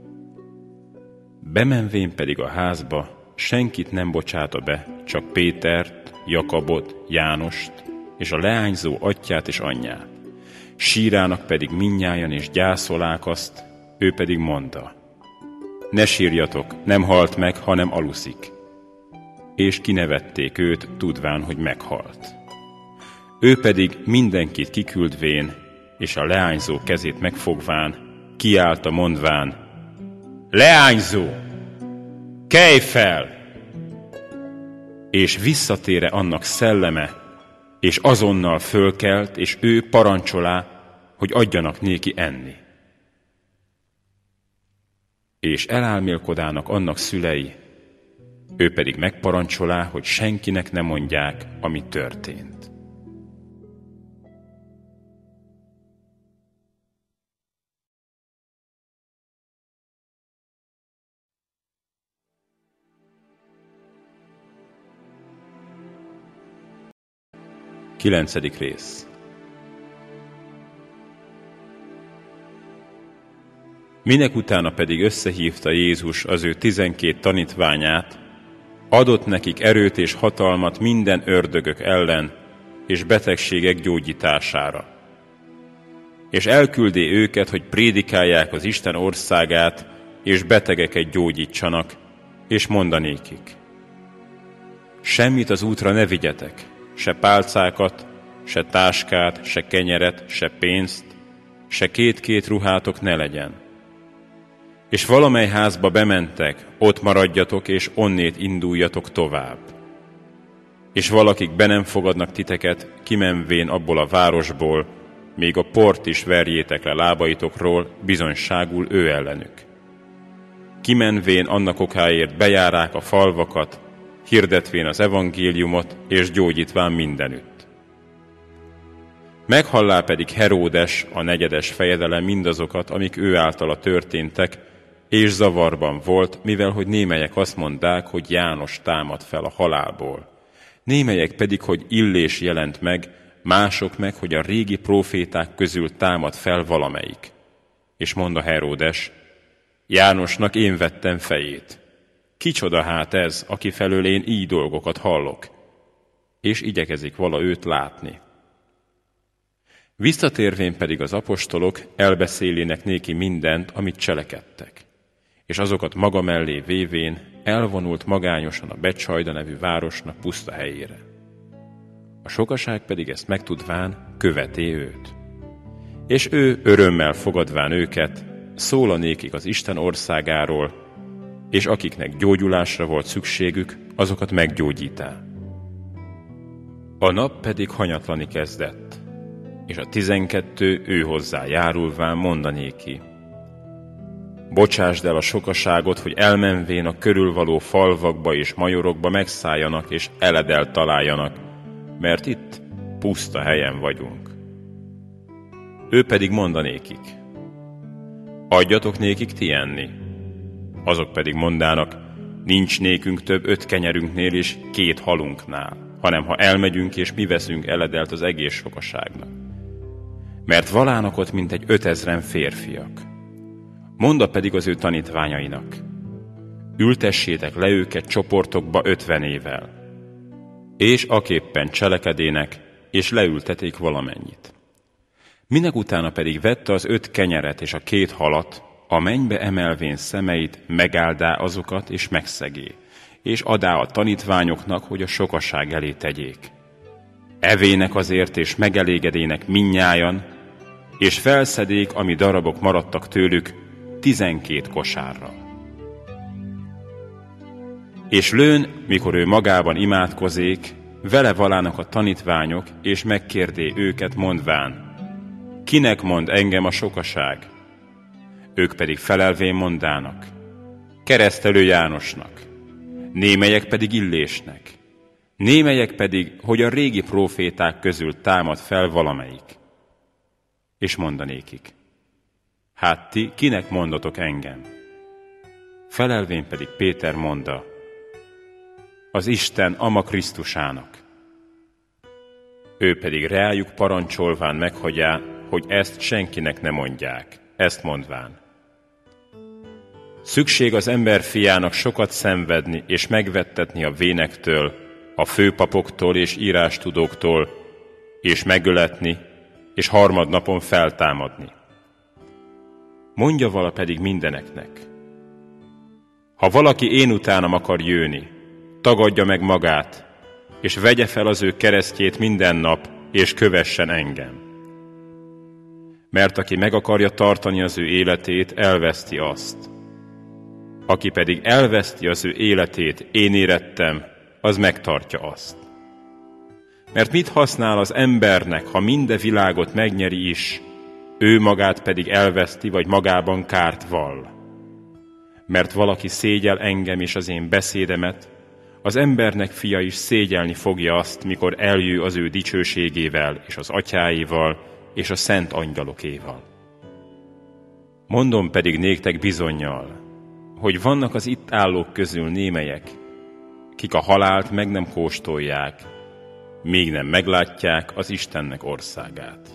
Bemenvén pedig a házba, senkit nem bocsáta be, csak Pétert, Jakabot, Jánost, és a leányzó atyját és anyját. Sírának pedig mindnyájan és gyászolák azt, ő pedig mondta: ne sírjatok, nem halt meg, hanem aluszik. És kinevették őt, tudván, hogy meghalt. Ő pedig mindenkit kiküldvén, és a leányzó kezét megfogván, kiállt mondván: leányzó, kelj fel! És visszatére annak szelleme, és azonnal fölkelt, és ő parancsolá, hogy adjanak néki enni. És elálmélkodának annak szülei, ő pedig megparancsolá, hogy senkinek ne mondják, ami történt. Kilencedik rész. Minek utána pedig összehívta Jézus az ő 12 tanítványát, adott nekik erőt és hatalmat minden ördögök ellen és betegségek gyógyítására. És elküldé őket, hogy prédikálják az Isten országát, és betegeket gyógyítsanak, és mondanékik: semmit az útra ne vigyetek, se pálcákat, se táskát, se kenyeret, se pénzt, se két ruhátok ne legyen. És valamely házba bementek, ott maradjatok, és onnét induljatok tovább. És valakik be nem fogadnak titeket, kimenvén abból a városból, még a port is verjétek le lábaitokról, bizonyságul ő ellenük. Kimenvén annak okáért bejárák a falvakat, hirdetvén az evangéliumot, és gyógyítván mindenütt. Meghallá pedig Heródes, a 4. fejedelem mindazokat, amik ő általa történtek, és zavarban volt, mivel hogy némelyek azt mondták, hogy János támad fel a halálból. Némelyek pedig, hogy Illés jelent meg, mások meg, hogy a régi próféták közül támad fel valamelyik. És mondta Heródes: Jánosnak én vettem fejét. Kicsoda hát ez, aki felől én így dolgokat hallok? És igyekezik vala őt látni. Visszatérvén pedig az apostolok elbeszélének néki mindent, amit cselekedtek, és azokat maga mellé vévén elvonult magányosan a Becsajda nevű városnak puszta helyére. A sokaság pedig ezt megtudván követé őt. És ő örömmel fogadván őket, szólanékik az Isten országáról, és akiknek gyógyulásra volt szükségük, azokat meggyógyítá. A nap pedig hanyatlani kezdett, és a 12 ő hozzá járulván mondanéki: bocsásd el a sokaságot, hogy elmenvén a körülvaló falvakba és majorokba megszálljanak és eledel találjanak, mert itt puszta helyen vagyunk. Ő pedig mondanékik: adjatok nékik ti enni. Azok pedig mondának: nincs nékünk több 5 kenyerünknél és 2 halunknál, hanem ha elmegyünk és mi veszünk eledelt az egész sokaságnak. Mert valának ott mintegy 5000 férfiak. Monda pedig az ő tanítványainak: ültessétek le őket csoportokba 50-ével, és aképpen cselekedének, és leülteték valamennyit. Minek utána pedig vette az 5 kenyeret és a 2 halat, a mennybe emelvén szemeit, megáldá azokat és megszegé, és adá a tanítványoknak, hogy a sokaság elé tegyék. Evének azért és megelégedének mindnyájan, és felszedék, ami darabok maradtak tőlük, 12 kosárra. És lőn, mikor ő magában imádkozék, vele valának a tanítványok, és megkérdé őket mondván: kinek mond engem a sokaság? Ők pedig felelvén mondának: Keresztelő Jánosnak, némelyek pedig Illésnek, némelyek pedig, hogy a régi próféták közül támad fel valamelyik. És mondanékik: hát ti kinek mondotok engem? Felelvén pedig Péter mondta: az Isten ama Krisztusának. Ő pedig rájuk parancsolván meghagyá, hogy ezt senkinek ne mondják, ezt mondván: szükség az ember fiának sokat szenvedni és megvettetni a vénektől, a főpapoktól és írástudóktól, és megöletni, és harmadnapon feltámadni. Mondja vala pedig mindeneknek: ha valaki én utánam akar jönni, tagadja meg magát, és vegye fel az ő keresztjét minden nap, és kövessen engem. Mert aki meg akarja tartani az ő életét, elveszti azt. Aki pedig elveszti az ő életét, én érettem, az megtartja azt. Mert mit használ az embernek, ha minde világot megnyeri is, ő magát pedig elveszti, vagy magában kárt vall? Mert valaki szégyel engem és az én beszédemet, az embernek fia is szégyelni fogja azt, mikor eljő az ő dicsőségével, és az atyáival, és a szent angyalokéval. Mondom pedig néktek bizonnyal, hogy vannak az itt állók közül némelyek, kik a halált meg nem kóstolják, míg nem meglátják az Istennek országát.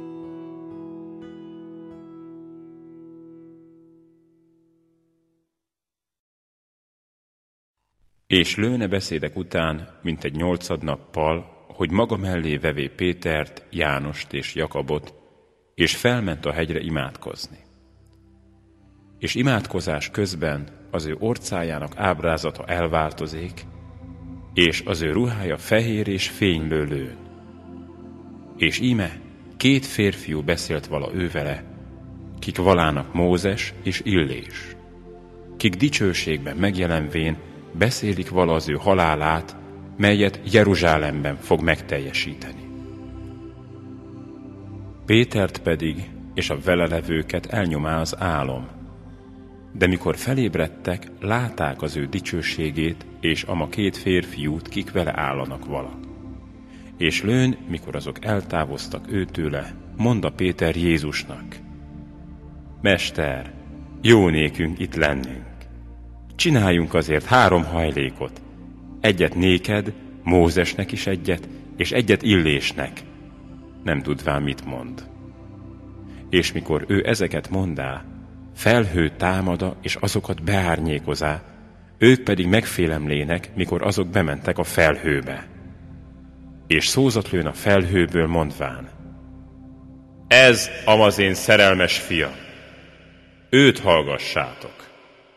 És lőne beszédek után, mintegy 8 nappal, hogy maga mellé vevé Pétert, Jánost és Jakabot, és felment a hegyre imádkozni. És imádkozás közben az ő orcájának ábrázata elváltozik, és az ő ruhája fehér és fénylő lőn. És íme 2 férfiú beszélt vala ővele, kik valának Mózes és Illés, kik dicsőségben megjelenvén beszélik vala az ő halálát, melyet Jeruzsálemben fog megteljesíteni. Pétert pedig és a vele levőket elnyomá az álom, de mikor felébredtek, láták az ő dicsőségét, és ama 2 férfiút, kik vele állanak vala. És lőn, mikor azok eltávoztak őtőle, mondta Péter Jézusnak: Mester, jó nékünk itt lennünk. Csináljunk azért 3 hajlékot, egyet néked, Mózesnek is egyet, és egyet Illésnek. Nem tudván mit mond. És mikor ő ezeket mondá, felhő támada, és azokat beárnyékozá, ők pedig megfélemlének, mikor azok bementek a felhőbe. És szózat lőn a felhőből mondván: Ez az én szerelmes fiam, őt hallgassátok.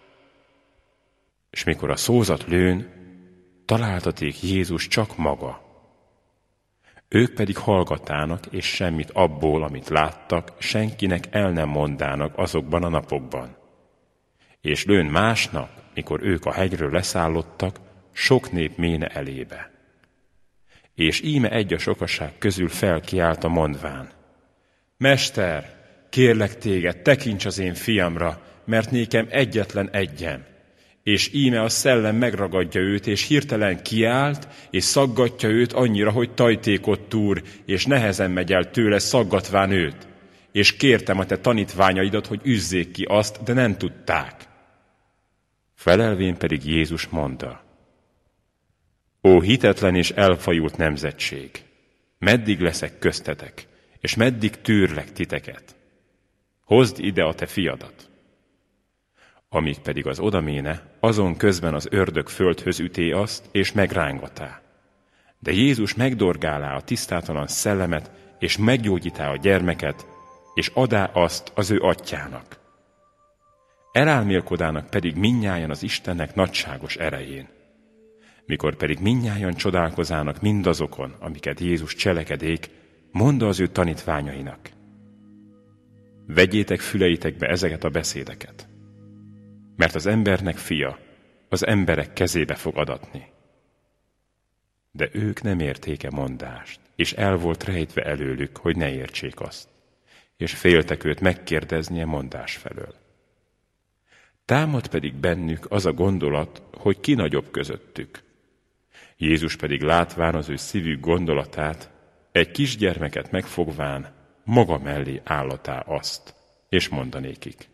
És mikor a szózat lőn, találtaték Jézus csak maga. Ők pedig hallgatának, és semmit abból, amit láttak, senkinek el nem mondának azokban a napokban. És lőn másnap, mikor ők a hegyről leszállottak, sok nép méne elébe. És íme egy a sokaság közül felkiálta mondván: Mester, kérlek téged, tekints az én fiamra, mert nékem egyetlen egyem. És íme a szellem megragadja őt, és hirtelen kiált, és szaggatja őt annyira, hogy tajtékot túr, és nehezen megy el tőle, szaggatván őt. És kértem a te tanítványaidat, hogy üzzék ki azt, de nem tudták. Felelvén pedig Jézus mondta: Ó hitetlen és elfajult nemzetség, meddig leszek köztetek, és meddig tűrlek titeket? Hozd ide a te fiadat. Amíg pedig az odaméne, azon közben az ördög földhöz üté azt, és megrángatá. De Jézus megdorgálá a tisztátalan szellemet, és meggyógyítá a gyermeket, és adá azt az ő atyjának. Elálmélkodának pedig mindnyájan az Istennek nagyságos erején. Mikor pedig mindnyájan csodálkozának mindazokon, amiket Jézus cselekedék, mondta az ő tanítványainak: Vegyétek füleitekbe ezeket a beszédeket, mert az embernek fia az emberek kezébe fog adatni. De ők nem érték mondást, és el volt rejtve előlük, hogy ne értsék azt, és féltek őt megkérdeznie mondás felől. Támad pedig bennük az a gondolat, hogy ki nagyobb közöttük. Jézus pedig látván az ő szívük gondolatát, egy kisgyermeket megfogván maga mellé állatá azt, és mondanékik: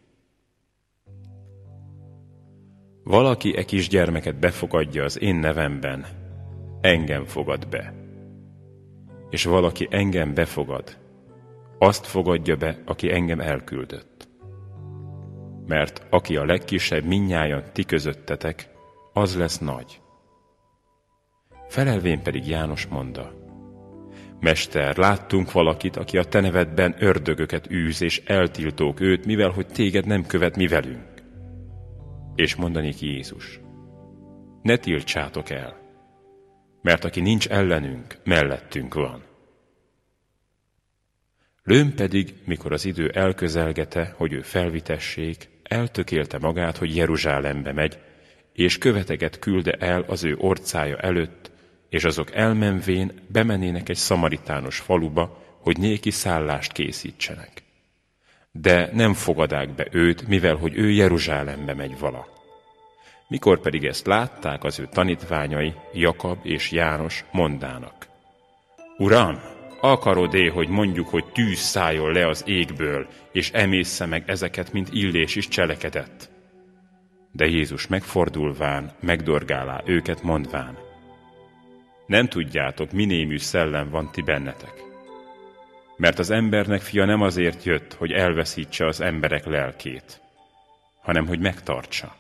Valaki e kisgyermeket befogadja az én nevemben, engem fogad be. És valaki engem befogad, azt fogadja be, aki engem elküldött. Mert aki a legkisebb mindnyájan ti közöttetek, az lesz nagy. Felelvén pedig János mondta: Mester, láttunk valakit, aki a te nevedben ördögöket űz, és eltiltók őt, mivel hogy téged nem követ mi velünk. És mondanék Jézus: Ne tiltsátok el, mert aki nincs ellenünk, mellettünk van. Lőn pedig, mikor az idő elközelgete, hogy ő felvitessék, eltökélte magát, hogy Jeruzsálembe megy, és követeket külde el az ő orcája előtt, és azok elmenvén bemenének egy szamaritános faluba, hogy néki szállást készítsenek. De nem fogadák be őt, mivel hogy ő Jeruzsálembe megy vala. Mikor pedig ezt látták az ő tanítványai, Jakab és János, mondának: Uram, akarod-e, hogy mondjuk, hogy tűz szálljon le az égből, és emészze meg ezeket, mint Illés is cselekedett? De Jézus megfordulván megdorgálá őket, mondván: Nem tudjátok, mi némű szellem van ti bennetek. Mert az embernek fia nem azért jött, hogy elveszítse az emberek lelkét, hanem hogy megtartsa.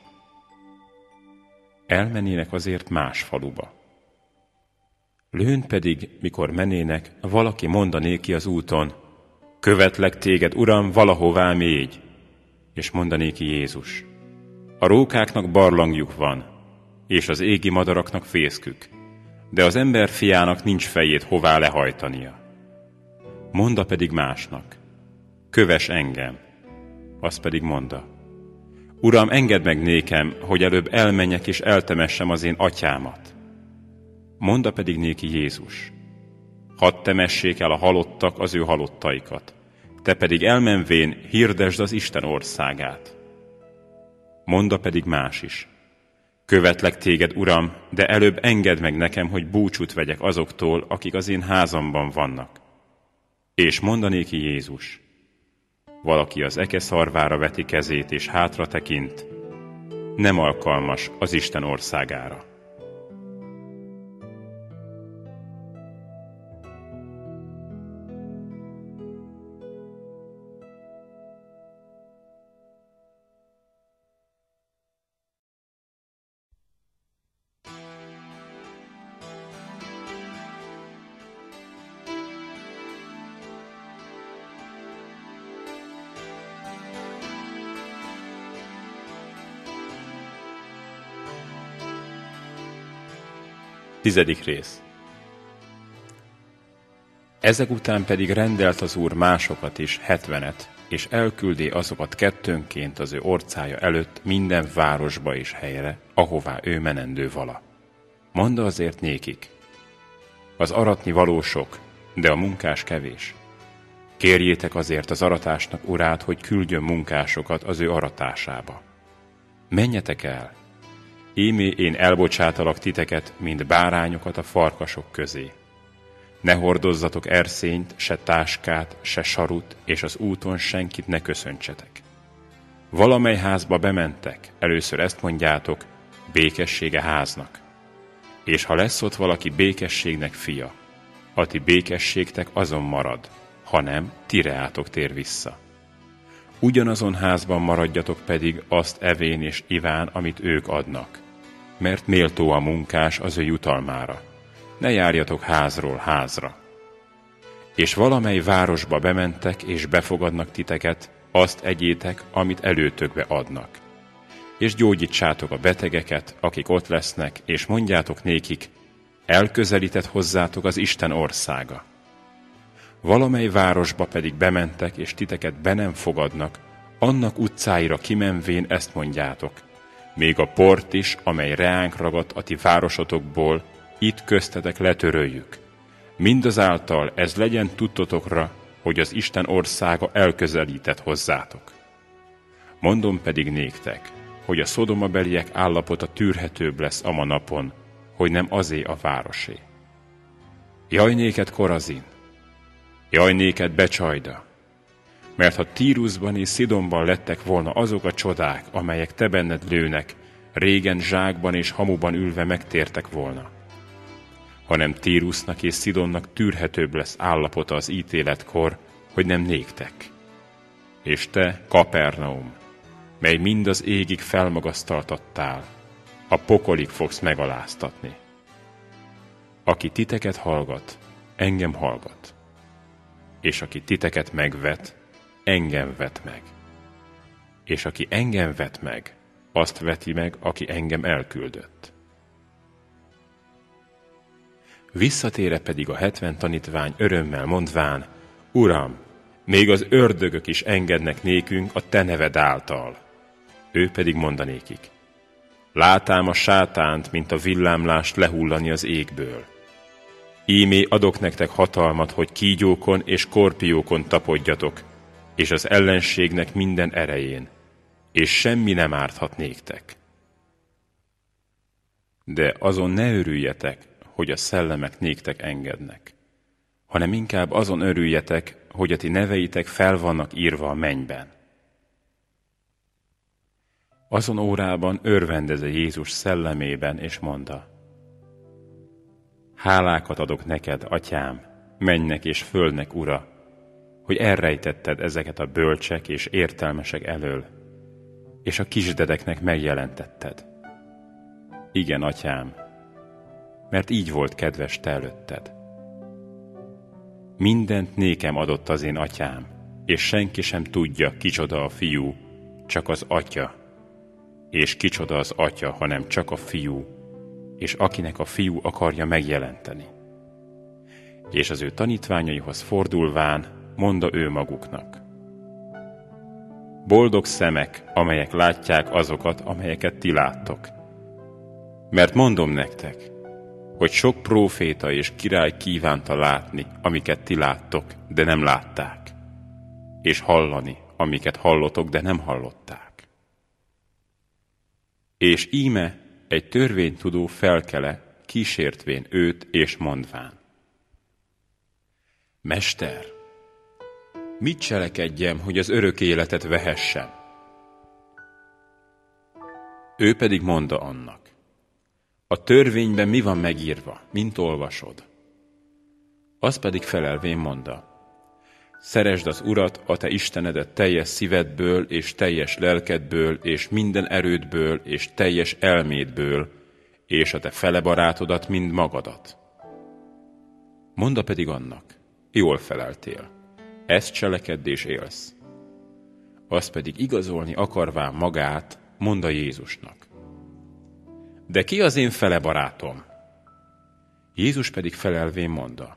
Elmenének azért más faluba. Lőn pedig, mikor menének, valaki mondanéki az úton: Követlek téged, Uram, valahová mégy. És mondanéki Jézus: A rókáknak barlangjuk van, és az égi madaraknak fészkük, de az ember fiának nincs fejét hová lehajtania. Monda pedig másnak: Kövess engem. Az pedig monda: Uram, engedd meg nékem, hogy előbb elmenjek és eltemessem az én atyámat. Monda pedig néki Jézus: Hadd temessék el a halottak az ő halottaikat, te pedig elmenvén hirdesd az Isten országát. Monda pedig más is: Követlek téged, Uram, de előbb engedd meg nekem, hogy búcsút vegyek azoktól, akik az én házamban vannak. És mondanéki Jézus: Valaki az eke szarvára veti kezét és hátra tekint, nem alkalmas az Isten országára. 10. rész. Ezek után pedig rendelt az Úr másokat is, 70-et, és elküldé azokat kettőnként az ő orcája előtt minden városba és helyre, ahová ő menendő vala. Mondd azért nékik, az aratni való sok, de a munkás kevés. Kérjétek azért az aratásnak urát, hogy küldjön munkásokat az ő aratásába. Menjetek el! Ímé én elbocsátalak titeket, mint bárányokat a farkasok közé. Ne hordozzatok erszényt, se táskát, se sarut, és az úton senkit ne köszöntsetek. Valamely házba bementek, először ezt mondjátok, békessége háznak. És ha lesz ott valaki békességnek fia, a ti békességtek azon marad, ha nem, ti reátok tér vissza. Ugyanazon házban maradjatok pedig azt evén és iván, amit ők adnak, mert méltó a munkás az ő jutalmára. Ne járjatok házról házra. És valamely városba bementek, és befogadnak titeket, azt egyétek, amit előtökbe adnak. És gyógyítsátok a betegeket, akik ott lesznek, és mondjátok nékik, elközelített hozzátok az Isten országa. Valamely városba pedig bementek, és titeket be nem fogadnak, annak utcáira kimenvén ezt mondjátok, még a port is, amely reánk ragadt a ti városotokból, itt köztetek letöröljük. Mindazáltal ez legyen tudtotokra, hogy az Isten országa elközelített hozzátok. Mondom pedig néktek, hogy a szodomabeliek állapota tűrhetőbb lesz ama napon, hogy nem azé a városé. Jaj néked, Korazin! Jaj néked, Becsajda! Mert ha Tírusban és Szidonban lettek volna azok a csodák, amelyek te benned lőnek, régen zsákban és hamuban ülve megtértek volna. Hanem Tírusnak és Szidonnak tűrhetőbb lesz állapota az ítéletkor, hogy nem néktek. És te, Kapernaum, mely mind az égig felmagasztaltattál, a pokolig fogsz megaláztatni. Aki titeket hallgat, engem hallgat, és aki titeket megvet, engem vet meg. És aki engem vet meg, azt veti meg, aki engem elküldött. Visszatére pedig a 70 tanítvány örömmel mondván, Uram, még az ördögök is engednek nékünk a te neved által. Ő pedig mondanékik, látám a sátánt, mint a villámlást lehullani az égből. Ímé adok nektek hatalmat, hogy kígyókon és skorpiókon tapodjatok, és az ellenségnek minden erején, és semmi nem árthat néktek. De azon ne örüljetek, hogy a szellemek néktek engednek, hanem inkább azon örüljetek, hogy a ti neveitek fel vannak írva a mennyben. Azon órában örvendeze Jézus szellemében, és mondta, hálákat adok neked, atyám, mennynek és földnek ura, hogy elrejtetted ezeket a bölcsek és értelmesek elől, és a kisdedeknek megjelentetted. Igen, atyám, mert így volt kedves te előtted. Mindent nékem adott az én atyám, és senki sem tudja, kicsoda a fiú, csak az atya, és kicsoda az atya, hanem csak a fiú, és akinek a fiú akarja megjelenteni. És az ő tanítványaihoz fordulván mondta ő maguknak. Boldog szemek, amelyek látják azokat, amelyeket ti láttok. Mert mondom nektek, hogy sok próféta és király kívánta látni, amiket ti láttok, de nem látták, és hallani, amiket hallotok, de nem hallották. És íme egy törvénytudó felkele, kísértvén őt, és mondván. Mester, mit cselekedjem, hogy az örök életet vehessem? Ő pedig mondta annak. A törvényben mi van megírva, mint olvasod? Az pedig felelvén mondta. Szeresd az Urat, a te Istenedet teljes szívedből, és teljes lelkedből, és minden erődből, és teljes elmédből, és a te fele barátodat, mind magadat. Monda pedig annak, jól feleltél, ezt cselekedd és élsz. Az pedig igazolni akarván magát, mondta Jézusnak. De ki az én fele barátom? Jézus pedig felelvén mondta: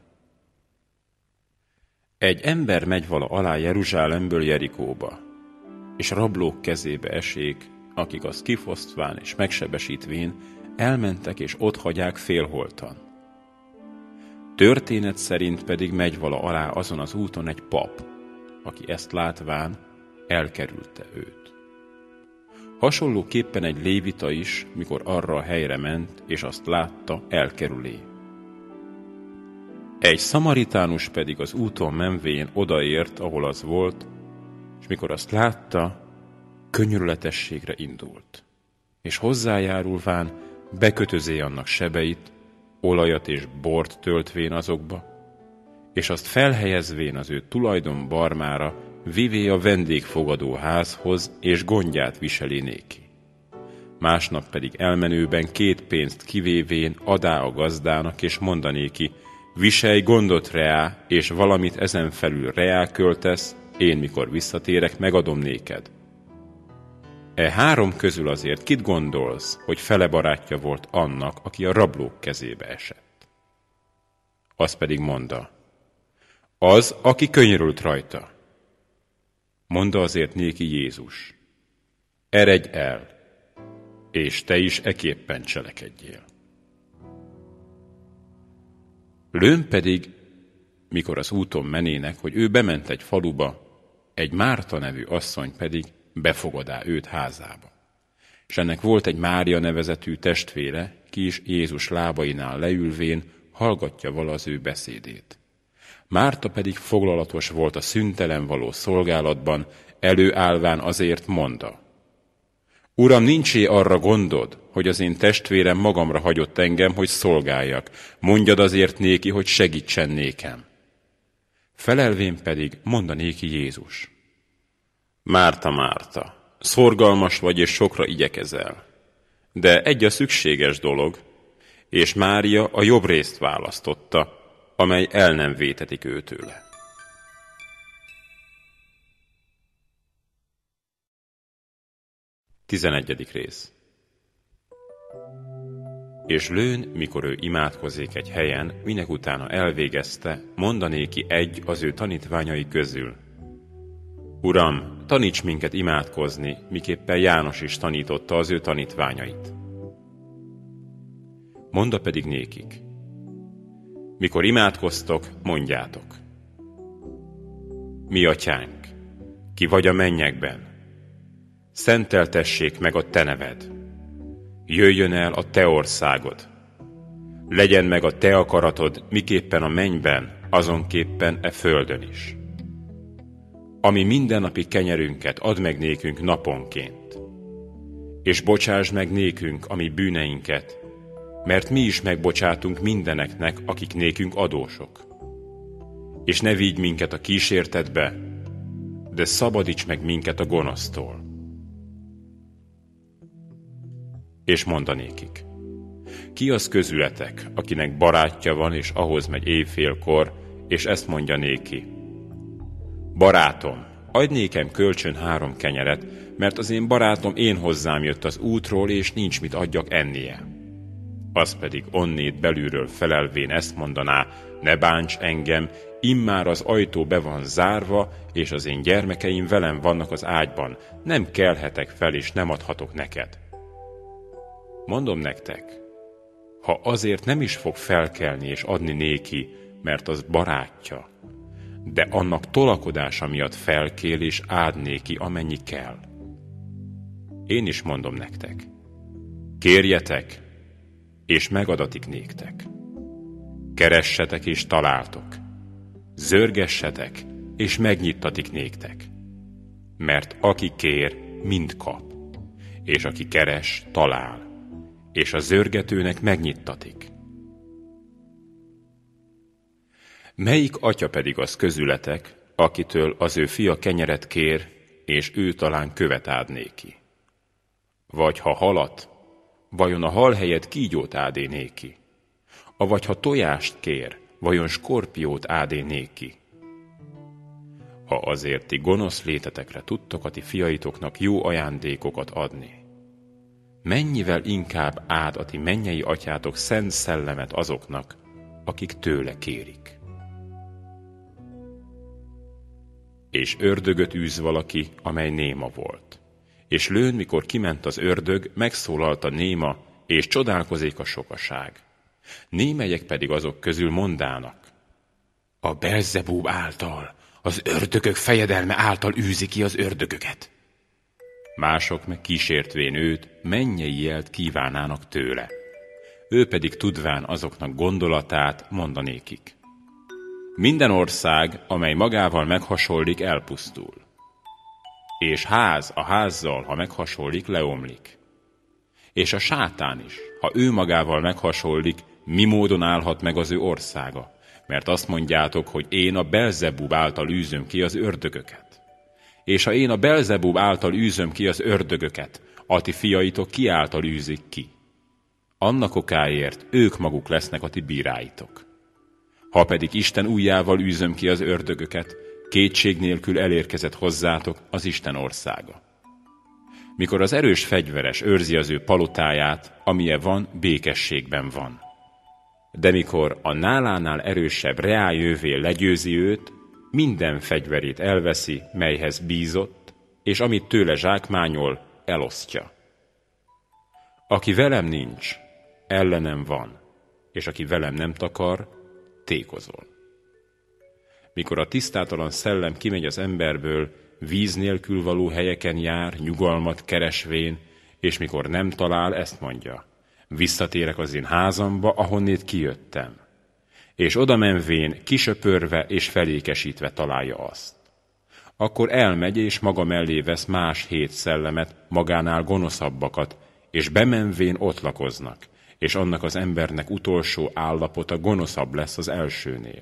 egy ember megy vala alá Jeruzsálemből Jerikóba, és rablók kezébe esék, akik azt kifosztván és megsebesítvén elmentek és ott hagyják félholtan. Történet szerint pedig megy vala alá azon az úton egy pap, aki ezt látván elkerülte őt. Hasonlóképpen egy lévita is, mikor arra a helyre ment, és azt látta, elkerülé. Egy szamaritánus pedig az úton menvén odaért, ahol az volt, és mikor azt látta, könyörületességre indult, és hozzájárulván bekötözé annak sebeit, olajat és bort töltvén azokba, és azt felhelyezvén az ő tulajdon barmára, vivé a vendégfogadó házhoz, és gondját viseli néki. Másnap pedig elmenőben 2 pénzt kivévén adá a gazdának, és mondanéki: viselj gondot reá, és valamit ezen felül reá költesz, én mikor visszatérek, megadom néked. E 3 közül azért kit gondolsz, hogy fele barátja volt annak, aki a rablók kezébe esett? Az pedig mondta: az, aki könyörült rajta. Mondta azért néki Jézus: eredj el, és te is eképpen cselekedjél. Lőn pedig, mikor az úton menének, hogy ő bement egy faluba, egy Márta nevű asszony pedig befogadá őt házába. És ennek volt egy Mária nevezetű testvére, ki is Jézus lábainál leülvén hallgatja vala az ő beszédét. Márta pedig foglalatos volt a szüntelen való szolgálatban, előállván azért mondta: Uram, nincsé arra gondod, hogy az én testvérem magamra hagyott engem, hogy szolgáljak. Mondjad azért néki, hogy segítsen nékem. Felelvén pedig mondta néki Jézus: Márta, Márta, szorgalmas vagy és sokra igyekezel, de egy a szükséges dolog, és Mária a jobb részt választotta, amely el nem vétetik őtőle. 11. rész. És lőn, mikor ő imádkozik egy helyen, minek utána elvégezte, mondanéki egy az ő tanítványai közül: Uram, taníts minket imádkozni, miképpen János is tanította az ő tanítványait. Monda pedig nékik: mikor imádkoztok, mondjátok: Mi atyánk, ki vagy a mennyekben, szenteltessék meg a te neved, jöjjön el a te országod, legyen meg a te akaratod, miképpen a mennyben, azonképpen e földön is. Ami mindennapi kenyerünket add meg nékünk naponként, és bocsásd meg nékünk a mi bűneinket, mert mi is megbocsátunk mindeneknek, akik nékünk adósok. És ne vigy minket a kísértetbe, de szabadíts meg minket a gonosztól. És mondanékik: Ki az közületek, akinek barátja van, és ahhoz megy éjfélkor, és ezt mondja néki: Barátom, adj nékem kölcsön 3 kenyeret, mert az én barátom én hozzám jött az útról, és nincs mit adjak ennie. Az pedig onnét belülről felelvén ezt mondaná: Ne bánts engem, immár az ajtó be van zárva, és az én gyermekeim velem vannak az ágyban, nem kelhetek fel, és nem adhatok neked. Mondom nektek, ha azért nem is fog felkelni és adni néki, mert az barátja, de annak tolakodása miatt felkél és áld néki, amennyi kell. Én is mondom nektek, kérjetek, és megadatik néktek. Keressetek, és találtok. Zörgessetek, és megnyittatik néktek. Mert aki kér, mind kap, és aki keres, talál, és a zörgetőnek megnyittatik. Melyik atya pedig az közületek, akitől az ő fia kenyeret kér, és ő talán követ áld néki? Vagy ha halat, vajon a hal helyett kígyót ádé néki? Avagy ha tojást kér, vajon skorpiót ádé néki? Ha azért ti gonosz létetekre tudtok a ti fiaitoknak jó ajándékokat adni, mennyivel inkább áld a ti mennyei atyátok szent szellemet azoknak, akik tőle kérik. És ördögöt űz valaki, amely néma volt. És lőn, mikor kiment az ördög, megszólalt a néma, és csodálkozik a sokaság. Némelyek pedig azok közül mondának: a Belzebúb által, az ördögök fejedelme által űzi ki az ördögöket. Mások meg kísértvén őt, mennyei jelt kívánának tőle. Ő pedig tudván azoknak gondolatát mondanékik: minden ország, amely magával meghasonlik, elpusztul. És ház a házzal, ha meghasonlik, leomlik. És a sátán is, ha ő magával meghasonlik, mi módon állhat meg az ő országa? Mert azt mondjátok, hogy én a Belzebúb által űzöm ki az ördögöket. És ha én a Belzebúb által űzöm ki az ördögöket, a ti fiaitok ki által űzik ki? Annak okáért ők maguk lesznek a ti bíráitok. Ha pedig Isten ujjával űzöm ki az ördögöket, kétség nélkül elérkezett hozzátok az Isten országa. Mikor az erős fegyveres őrzi az ő palotáját, amilyen van, békességben van. De mikor a nálánál erősebb reáljövél legyőzi őt, minden fegyverét elveszi, melyhez bízott, és amit tőle zsákmányol, elosztja. Aki velem nincs, ellenem van, és aki velem nem takar, tékozol. Mikor a tisztátalan szellem kimegy az emberből, víz nélkül való helyeken jár, nyugalmat keresvén, és mikor nem talál, ezt mondja: visszatérek az én házamba, ahonnét kijöttem. És oda menvén, kisöpörve és felékesítve találja azt. Akkor elmegy, és maga mellé vesz más 7 szellemet, magánál gonoszabbakat, és bemenvén ott lakoznak, és annak az embernek utolsó állapota gonoszabb lesz az elsőnél.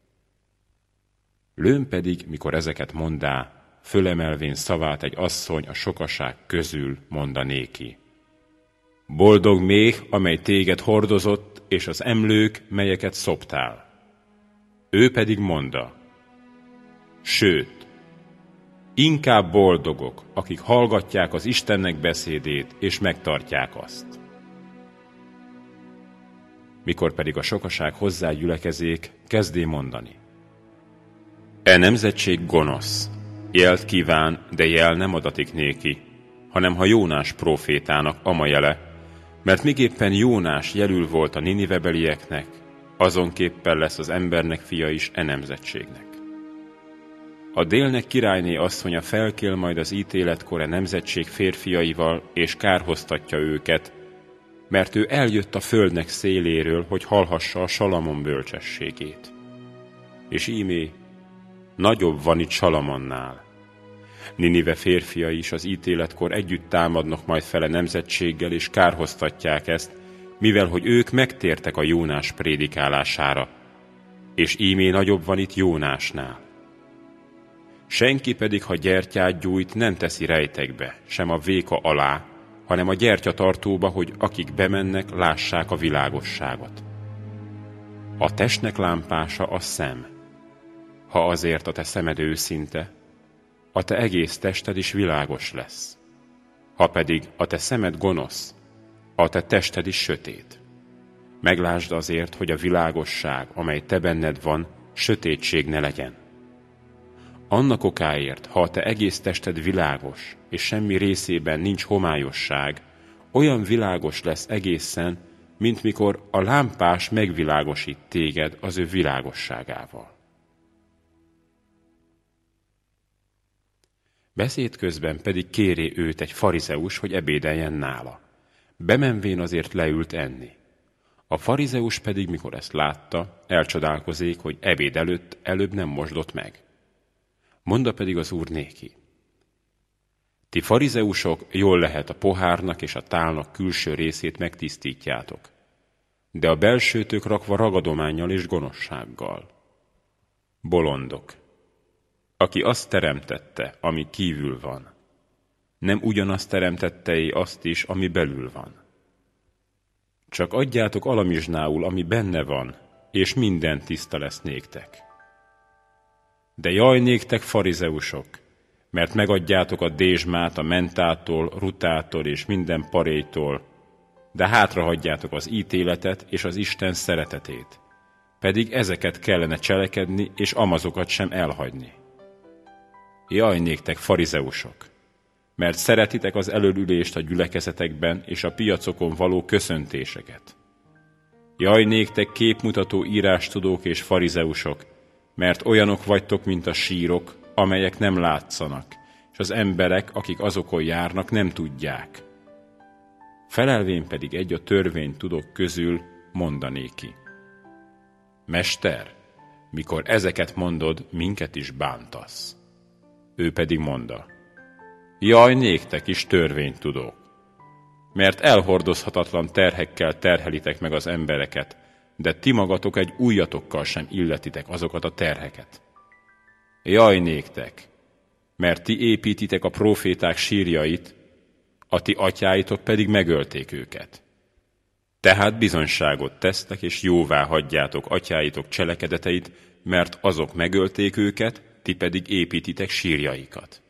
Lőn pedig, mikor ezeket mondá, fölemelvén szavát egy asszony a sokaság közül mondanéki: boldog méh, amely téged hordozott, és az emlők, melyeket szoptál. Ő pedig mondta: sőt, inkább boldogok, akik hallgatják az Istennek beszédét, és megtartják azt. Mikor pedig a sokaság hozzágyülekezék, kezdé mondani: e nemzetség gonosz, jelt kíván, de jel nem adatik néki, hanem ha Jónás prófétának ama jele, mert miképpen Jónás jelül volt a ninivebelieknek, azonképpen lesz az embernek fia is e nemzetségnek. A délnek királyné asszonya felkél majd az ítéletkor a nemzetség férfiaival, és kárhoztatja őket, mert ő eljött a földnek széléről, hogy hallhassa a Salamon bölcsességét. És ímé, nagyobb van itt Salamonnál. Ninive férfiai is az ítéletkor együtt támadnak majd fele nemzetséggel, és kárhoztatják ezt, mivel hogy ők megtértek a Jónás prédikálására, és ímé nagyobb van itt Jónásnál. Senki pedig, ha gyertyát gyújt, nem teszi rejtekbe, sem a véka alá, hanem a gyertyatartóba, hogy akik bemennek, lássák a világosságot. A testnek lámpása a szem. Ha azért a te szemed őszinte, a te egész tested is világos lesz. Ha pedig a te szemed gonosz, a te tested is sötét. Meglásd azért, hogy a világosság, amely te benned van, sötétség ne legyen. Annak okáért, ha a te egész tested világos, és semmi részében nincs homályosság, olyan világos lesz egészen, mint mikor a lámpás megvilágosít téged az ő világosságával. Beszéd közben pedig kéri őt egy farizeus, hogy ebédeljen nála. Bemenvén azért leült enni. A farizeus pedig, mikor ezt látta, elcsodálkozik, hogy ebéd előtt előbb nem mosdott meg. Mondta pedig az Úr néki: ti farizeusok jól lehet a pohárnak és a tálnak külső részét megtisztítjátok, de a belsőtök rakva ragadománnyal és gonoszsággal. Bolondok! Aki azt teremtette, ami kívül van, nem ugyanazt teremtette-é azt is, ami belül van. Csak adjátok alamizsnául, ami benne van, és minden tiszta lesz néktek. De jaj néktek, farizeusok, mert megadjátok a dézsmát a mentától, rutától és minden paréjtól, de hátrahagyjátok az ítéletet és az Isten szeretetét. pedig ezeket kellene cselekedni, és amazokat sem elhagyni. Jaj néktek, farizeusok! Mert szeretitek az előülést a gyülekezetekben és a piacokon való köszöntéseket. Jaj néktek, képmutató írástudók és farizeusok, mert olyanok vagytok, mint a sírok, amelyek nem látszanak, és az emberek, akik azokon járnak, nem tudják. Felelvén pedig egy a törvénytudók közül mondanéki: Mester, mikor ezeket mondod, minket is bántasz. Ő pedig mondta: Jaj néktek is, törvénytudók! Mert elhordozhatatlan terhekkel terhelitek meg az embereket, de ti magatok egy ujjatokkal sem illetitek azokat a terheket. Jaj néktek! Mert ti építitek a próféták sírjait, a ti atyáitok pedig megölték őket. Tehát bizonyságot tesztek, és jóvá hagyjátok atyáitok cselekedeteit, mert azok megölték őket, ti pedig építitek sírjaikat.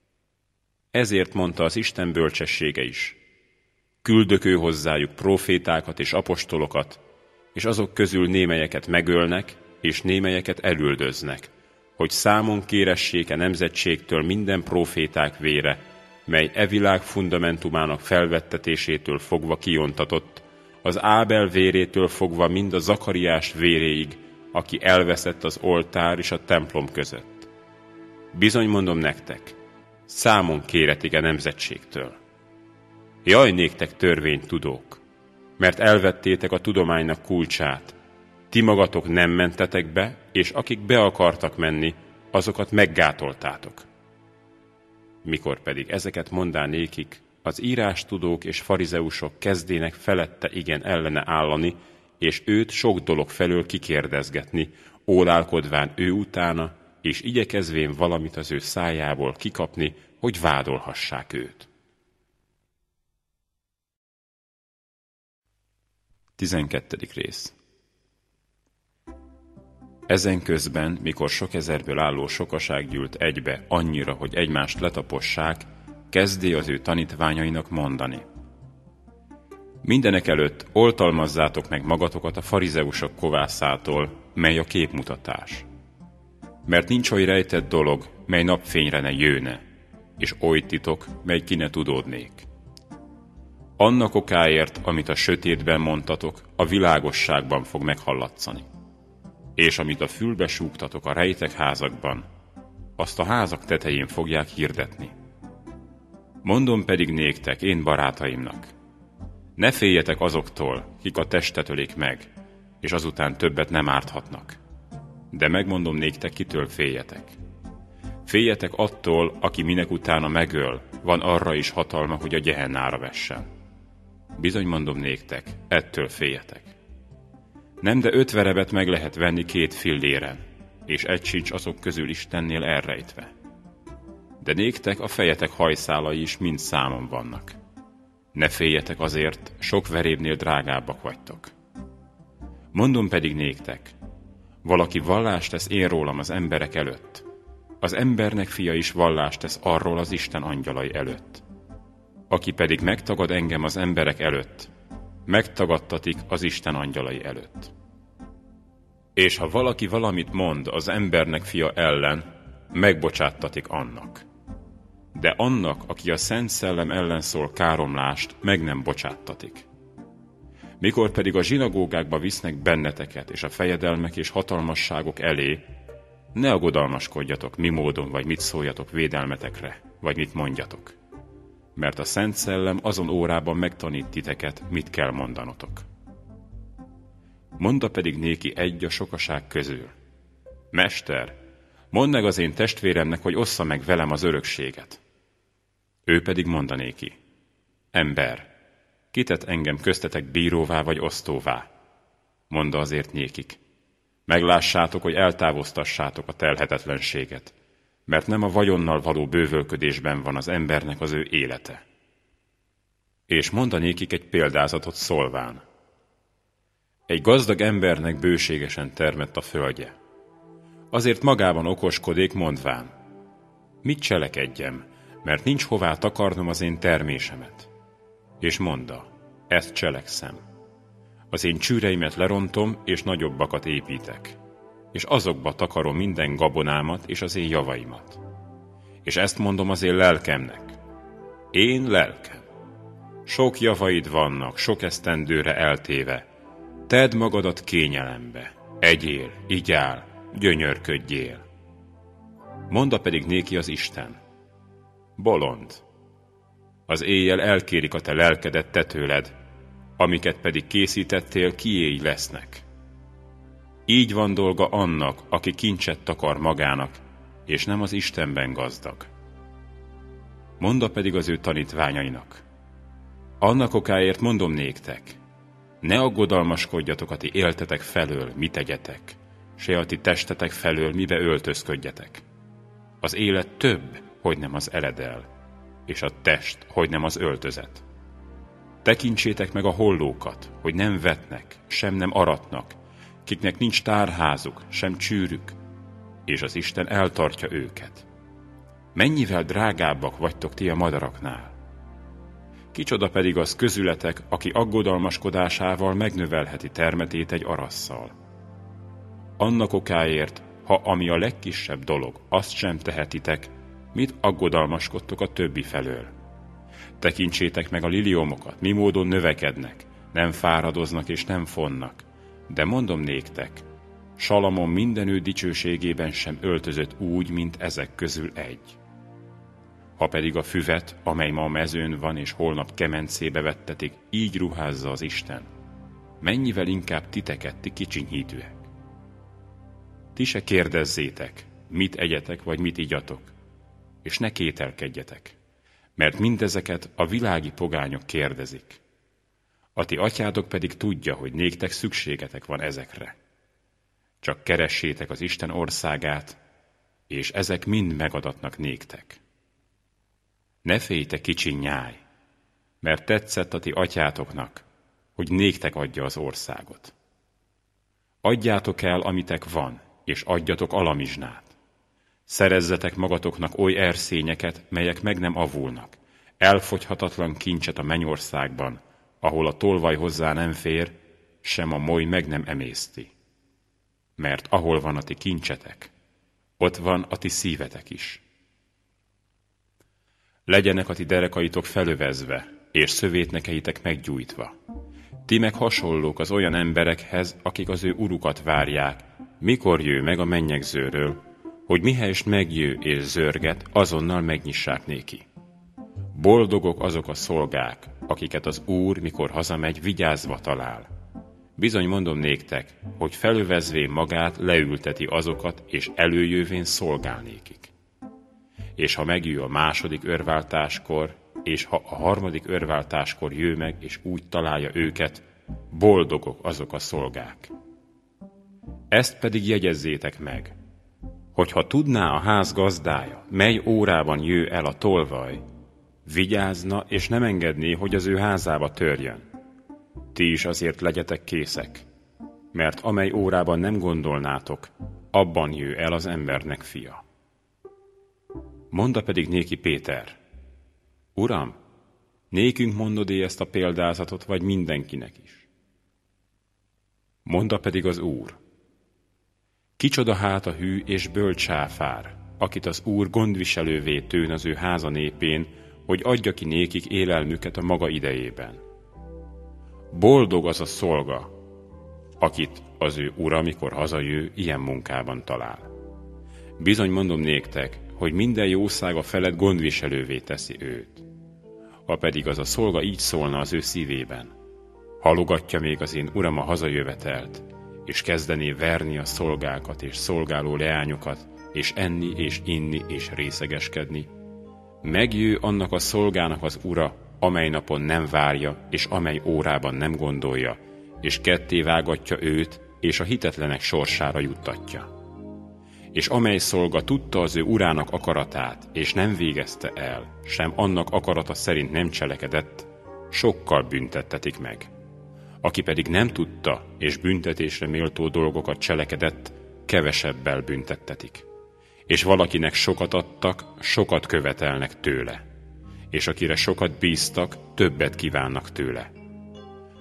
Ezért mondta az Isten bölcsessége is: küldök ő hozzájuk prófétákat és apostolokat, és azok közül némelyeket megölnek, és némelyeket elüldöznek, hogy számon kéressék nemzetségtől minden próféták vére, mely e világ fundamentumának felvettetésétől fogva kiontatott, az Ábel vérétől fogva mind a Zakariás véréig, aki elveszett az oltár és a templom között. Bizony mondom nektek, számon kéretik a nemzetségtől. Jaj néktek, törvénytudók, mert elvettétek a tudománynak kulcsát. Ti magatok nem mentetek be, és akik be akartak menni, azokat meggátoltátok. Mikor pedig ezeket mondá nékik, az írástudók és farizeusok kezdének felette igen ellene állani, és őt sok dolog felől kikérdezgetni, ólálkodván ő utána, és igyekezvén valamit az ő szájából kikapni, hogy vádolhassák őt. 12. rész. Ezen közben, mikor sok ezerből álló sokaság gyűlt egybe annyira, hogy egymást letapossák, kezdé az ő tanítványainak mondani: mindenekelőtt oltalmazzátok meg magatokat a farizeusok kovászától, mely a képmutatás. Mert nincs oly rejtett dolog, mely napfényre ne jöjne, és oly titok, mely ki ne tudódnék. Annak okáért, amit a sötétben mondtatok, a világosságban fog meghallatszani. És amit a fülbe súgtatok a rejtek házakban, azt a házak tetején fogják hirdetni. Mondom pedig néktek, én barátaimnak, ne féljetek azoktól, kik a testet ölik meg, és azután többet nem árthatnak. De megmondom néktek, kitől féljetek. Féljetek attól, aki minek utána megöl, van arra is hatalma, hogy a gyehennára vessen. Bizony mondom néktek, ettől féljetek. Nem, de 5 verebet meg lehet venni 2 filléren, és egy sincs azok közül Istennél elrejtve. De néktek a fejetek hajszálai is mind számon vannak. Ne féljetek azért, sok verébnél drágábbak vagytok. Mondom pedig néktek, valaki vallást tesz én rólam az emberek előtt, az embernek fia is vallást tesz arról az Isten angyalai előtt. Aki pedig megtagad engem az emberek előtt, megtagadtatik az Isten angyalai előtt. És ha valaki valamit mond az embernek fia ellen, megbocsáttatik annak. De annak, aki a Szent Szellem ellen szól káromlást, meg nem bocsáttatik. Mikor pedig a zsinagógákba visznek benneteket, és a fejedelmek és hatalmasságok elé, ne aggodalmaskodjatok, mi módon vagy mit szóljatok védelmetekre, vagy mit mondjatok. Mert a Szent Szellem azon órában megtanít titeket, mit kell mondanotok. Mondta pedig néki egy a sokaság közül: Mester, mondd meg az én testvéremnek, hogy ossza meg velem az örökséget. Ő pedig mondanéki: Ember, kitett engem köztetek bíróvá vagy osztóvá? Mondta azért nékik: meglássátok, hogy eltávoztassátok a telhetetlenséget, mert nem a vagyonnal való bővölködésben van az embernek az ő élete. És mondanékik egy példázatot szólván: egy gazdag embernek bőségesen termett a földje. Azért magában okoskodik, mondván: mit cselekedjem, mert nincs hová takarnom az én termésemet. És mondta: ezt cselekszem. Az én csűreimet lerontom, és nagyobbakat építek, és azokba takarom minden gabonámat és az én javaimat. És ezt mondom az én lelkemnek. Én lelkem. Sok javaid vannak, sok esztendőre eltéve. Tedd magadat kényelembe, egyél, igyál, gyönyörködjél. Monda pedig néki az Isten. Bolond. Az éjjel elkérik a te lelkedet te tőled, amiket pedig készítettél, kiéj lesznek. Így van dolga annak, aki kincset takar magának, és nem az Istenben gazdag. Monda pedig az ő tanítványainak. Annak okáért mondom néktek, ne aggodalmaskodjatok a ti éltetek felől, mit tegyetek, se a ti testetek felől, mibe öltözködjetek. Az élet több, hogy nem az eledel, és a test, hogy nem az öltözet. Tekintsétek meg a hollókat, hogy nem vetnek, sem nem aratnak, kiknek nincs tárházuk, sem csűrük, és az Isten eltartja őket. Mennyivel drágábbak vagytok ti a madaraknál? Kicsoda pedig az közületek, aki aggodalmaskodásával megnövelheti termetét egy arasszal. Annak okáért, ha ami a legkisebb dolog, azt sem tehetitek, mit aggodalmaskodtok a többi felől? Tekintsétek meg a liliomokat, mi módon növekednek, nem fáradoznak és nem fonnak. De mondom néktek, Salamon mindenő dicsőségében sem öltözött úgy, mint ezek közül egy. Ha pedig a füvet, amely ma a mezőn van és holnap kemencébe vettetik, így ruházza az Isten, mennyivel inkább titeket, ti kicsinyhítőek. Ti se kérdezzétek, mit egyetek vagy mit igyatok, és ne kételkedjetek, mert mindezeket a világi pogányok kérdezik. A ti atyátok pedig tudja, hogy néktek szükségetek van ezekre. Csak keressétek az Isten országát, és ezek mind megadatnak néktek. Ne félj, te kicsi nyáj, mert tetszett a ti atyátoknak, hogy néktek adja az országot. Adjátok el, amitek van, és adjatok alamizsnát. Szerezzetek magatoknak oly erszényeket, melyek meg nem avulnak, elfogyhatatlan kincset a mennyországban, ahol a tolvaj hozzá nem fér, sem a moly meg nem emészti. Mert ahol van a ti kincsetek, ott van a ti szívetek is. Legyenek a ti derekaitok felövezve, és szövétnekeitek meggyújtva. Ti meg hasonlók az olyan emberekhez, akik az ő urukat várják, mikor jő meg a mennyegzőről, hogy mihelyest megjő és zörget, azonnal megnyissák néki. Boldogok azok a szolgák, akiket az Úr, mikor hazamegy, vigyázva talál. Bizony mondom néktek, hogy felövezvén magát leülteti azokat, és előjövén szolgál nékik. És ha megjő a második örváltáskor, és ha a harmadik örváltáskor jő meg, és úgy találja őket, boldogok azok a szolgák. Ezt pedig jegyezzétek meg, hogyha tudná a ház gazdája, mely órában jő el a tolvaj, vigyázna, és nem engedné, hogy az ő házába törjön. Ti is azért legyetek készek, mert amely órában nem gondolnátok, abban jő el az embernek fia. Monda pedig néki Péter, Uram, nékünk mondod-e ezt a példázatot, vagy mindenkinek is? Monda pedig az Úr, kicsoda hát a hű és bölcs sáfár, akit az Úr gondviselővé tőn az ő háza népén, hogy adja ki nékik élelmüket a maga idejében. Boldog az a szolga, akit az ő ura, mikor hazajő, ilyen munkában talál. Bizony mondom néktek, hogy minden jószága felett gondviselővé teszi őt. Ha pedig az a szolga így szólna az ő szívében, halogatja még az én uram a hazajövetelt, és kezdené verni a szolgákat és szolgáló leányokat, és enni és inni és részegeskedni, megjő annak a szolgának az ura, amely napon nem várja, és amely órában nem gondolja, és ketté vágatja őt, és a hitetlenek sorsára juttatja. És amely szolga tudta az ő urának akaratát, és nem végezte el, sem annak akarata szerint nem cselekedett, sokkal büntettetik meg. Aki pedig nem tudta, és büntetésre méltó dolgokat cselekedett, kevesebbel büntettetik. És valakinek sokat adtak, sokat követelnek tőle. És akire sokat bíztak, többet kívánnak tőle.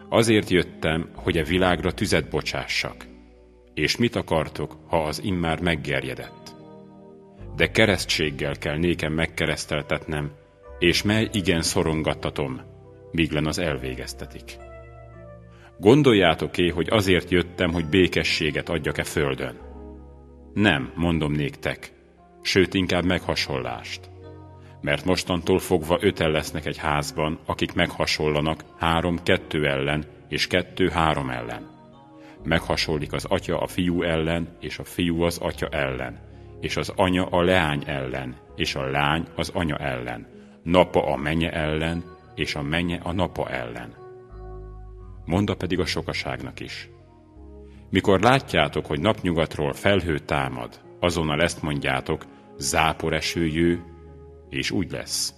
Azért jöttem, hogy a világra tüzet bocsássak. És mit akartok, ha az immár meggerjedett? De keresztséggel kell nékem megkereszteltetnem, és mely igen szorongattatom, míglen az elvégeztetik. Gondoljátok-e, hogy azért jöttem, hogy békességet adjak-e földön? Nem, mondom néktek, sőt inkább meghasonlást. Mert mostantól fogva 5-en lesznek egy házban, akik meghasonlanak 3-2 ellen, és 2-3 ellen. Meghasonlik az atya a fiú ellen, és a fiú az atya ellen, és az anya a leány ellen, és a lány az anya ellen, napa a menye ellen, és a menye a napa ellen. Monda pedig a sokaságnak is. Mikor látjátok, hogy napnyugatról felhő támad, azonnal ezt mondjátok, záporeső jő, és úgy lesz.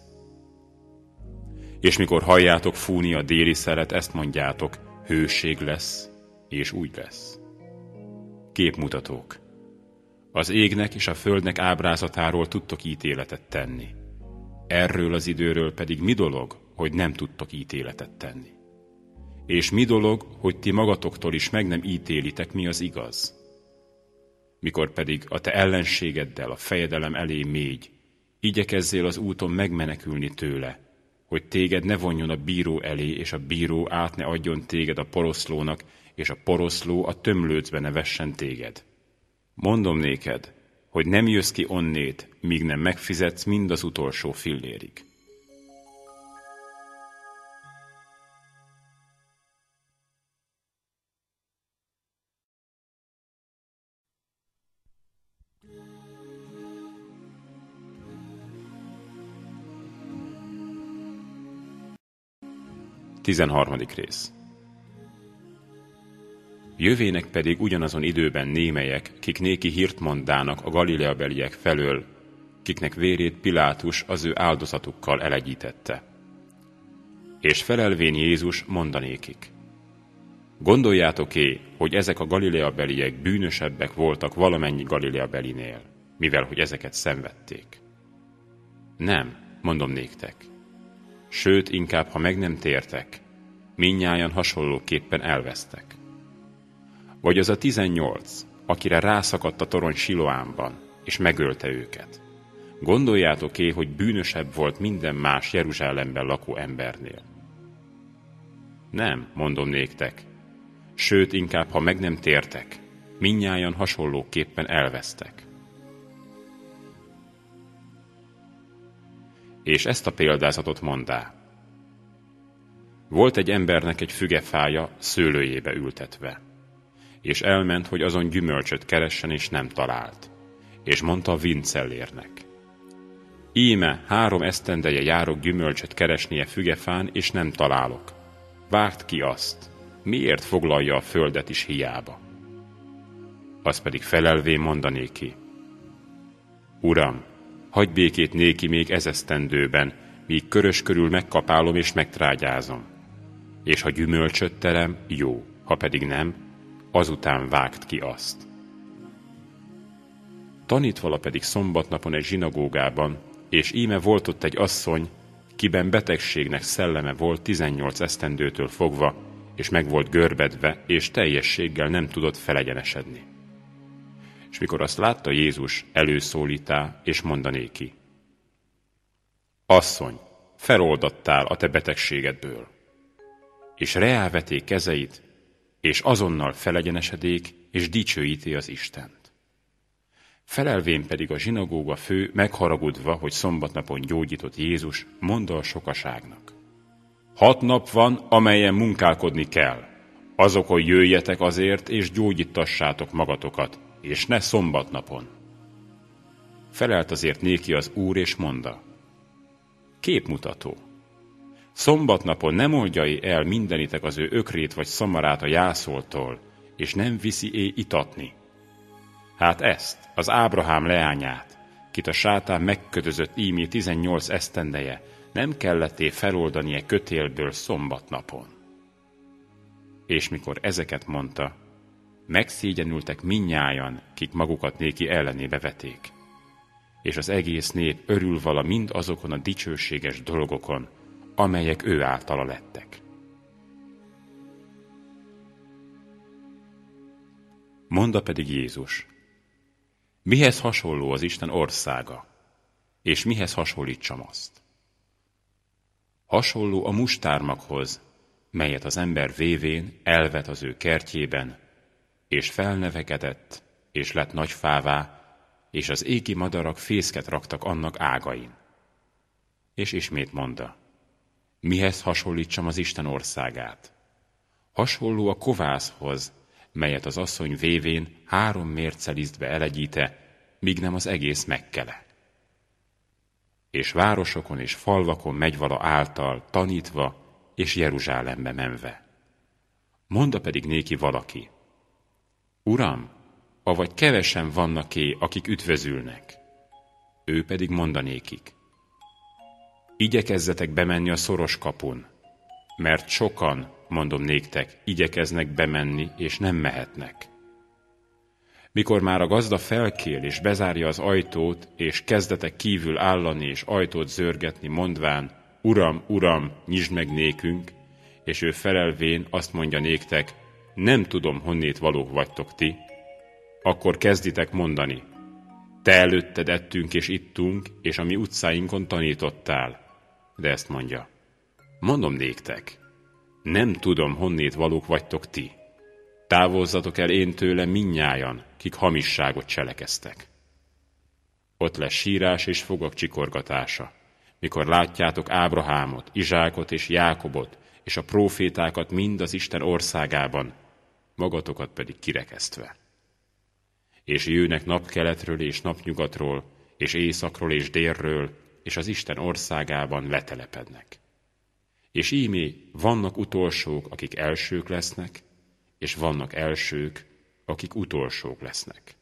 És mikor halljátok fújni a déli szelet, ezt mondjátok, hőség lesz, és úgy lesz. Képmutatók. Az égnek és a földnek ábrázatáról tudtok ítéletet tenni. Erről az időről pedig mi dolog, hogy nem tudtok ítéletet tenni? És mi dolog, hogy ti magatoktól is meg nem ítélitek, mi az igaz? Mikor pedig a te ellenségeddel a fejedelem elé mégy, igyekezzél az úton megmenekülni tőle, hogy téged ne vonjon a bíró elé, és a bíró át ne adjon téged a poroszlónak, és a poroszló a tömlőcbe ne vessen téged. Mondom néked, hogy nem jössz ki onnét, míg nem megfizetsz mind az utolsó fillérig. Tizenharmadik rész. Jövének pedig ugyanazon időben némelyek, kik néki hírt mondának a galileabeliek felől, kiknek vérét Pilátus az ő áldozatukkal elegyítette. És felelvén Jézus mondanékik. Gondoljátok-é, hogy ezek a galileabeliek bűnösebbek voltak valamennyi galileabelinél, mivel hogy ezeket szenvedték? Nem, mondom néktek. Sőt, inkább, ha meg nem tértek, mindnyájan hasonlóképpen elvesztek. Vagy az a 18, akire rászakadt a torony Siloámban, és megölte őket. Gondoljátok-é, hogy bűnösebb volt minden más Jeruzsálemben lakó embernél? Nem, mondom néktek. Sőt, inkább, ha meg nem tértek, mindnyájan hasonlóképpen elvesztek. És ezt a példázatot mondá. Volt egy embernek egy fügefája szőlőjébe ültetve, és elment, hogy azon gyümölcsöt keressen, és nem talált. És mondta a vincellérnek. Íme 3 esztendeje járok gyümölcsöt keresnie fügefán, és nem találok. Vágd ki azt, miért foglalja a földet is hiába? Az pedig felelvén mondanéki. Uram, hagyj békét néki még esztendőben, míg körös körül megkapálom és megtrágyázom. És ha gyümölcsöt terem, jó, ha pedig nem, azután vágd ki azt. Tanítvala pedig szombatnapon egy zsinagógában, és íme volt ott egy asszony, kiben betegségnek szelleme volt 18 esztendőtől fogva, és meg volt görbedve, és teljességgel nem tudott felegyenesedni. És mikor azt látta Jézus, előszólítá, és mondanéki. Asszony, feloldattál a te betegségedből. És reálveté kezeit, és azonnal felegyenesedék, és dicsőíti az Istent. Felelvén pedig a zsinagóga fő, megharagudva, hogy szombatnapon gyógyított Jézus, mondta a sokaságnak. 6 nap van, amelyen munkálkodni kell. Azokon jöjjetek azért, és gyógyítassátok magatokat, és ne szombatnapon. Felelt azért néki az Úr, és mondta. Képmutató. Szombatnapon nem oldjai el mindenitek az ő ökrét vagy szamarát a jászoltól, és nem viszi itatni. Hát ezt, az Ábrahám leányát, kit a sátán megkötözött ímé 18 esztendeje, nem kelletté feloldanie kötélből szombatnapon. És mikor ezeket mondta, megszégyenültek mindnyájan, kik magukat néki ellenébe veték. És az egész nép örül vala mind azokon a dicsőséges dolgokon, amelyek ő általa lettek. Mondta pedig Jézus: mihez hasonló az Isten országa, és mihez hasonlítsam azt? Hasonló a mustármaghoz, melyet az ember vévén elvet az ő kertjében, és felnevekedett, és lett nagy fává, és az égi madarak fészket raktak annak ágain. És ismét mondta: mihez hasonlítsam az Isten országát? Hasonló a kovászhoz, melyet az asszony vévén 3 mérce lisztbe elegyíte, míg nem az egész megkele. És városokon és falvakon megy vala által, tanítva, és Jeruzsálembe menve. Mondta pedig néki valaki: Uram, avagy kevesen vannak-é, akik üdvözülnek? Ő pedig mondanékik: igyekezzetek bemenni a szoros kapun, mert sokan, mondom néktek, igyekeznek bemenni, és nem mehetnek. Mikor már a gazda felkél, és bezárja az ajtót, és kezdetek kívül állani, és ajtót zörgetni, mondván: Uram, Uram, nyisd meg nékünk, és ő felelvén azt mondja néktek: nem tudom, honnét valók vagytok ti, akkor kezditek mondani: te előtted ettünk és ittunk, és a mi utcáinkon tanítottál. De ezt mondja: mondom néktek, nem tudom, honnét valók vagytok ti. Távozzatok el én tőlem mindnyájan, kik hamisságot cselekeztek. Ott lesz sírás és fogak csikorgatása, mikor látjátok Ábrahámot, Izsákot és Jákobot, és a prófétákat mind az Isten országában, magatokat pedig kirekesztve. És jönnek napkeletről és napnyugatról, és északról és délről, és az Isten országában letelepednek. És ímé vannak utolsók, akik elsők lesznek, és vannak elsők, akik utolsók lesznek.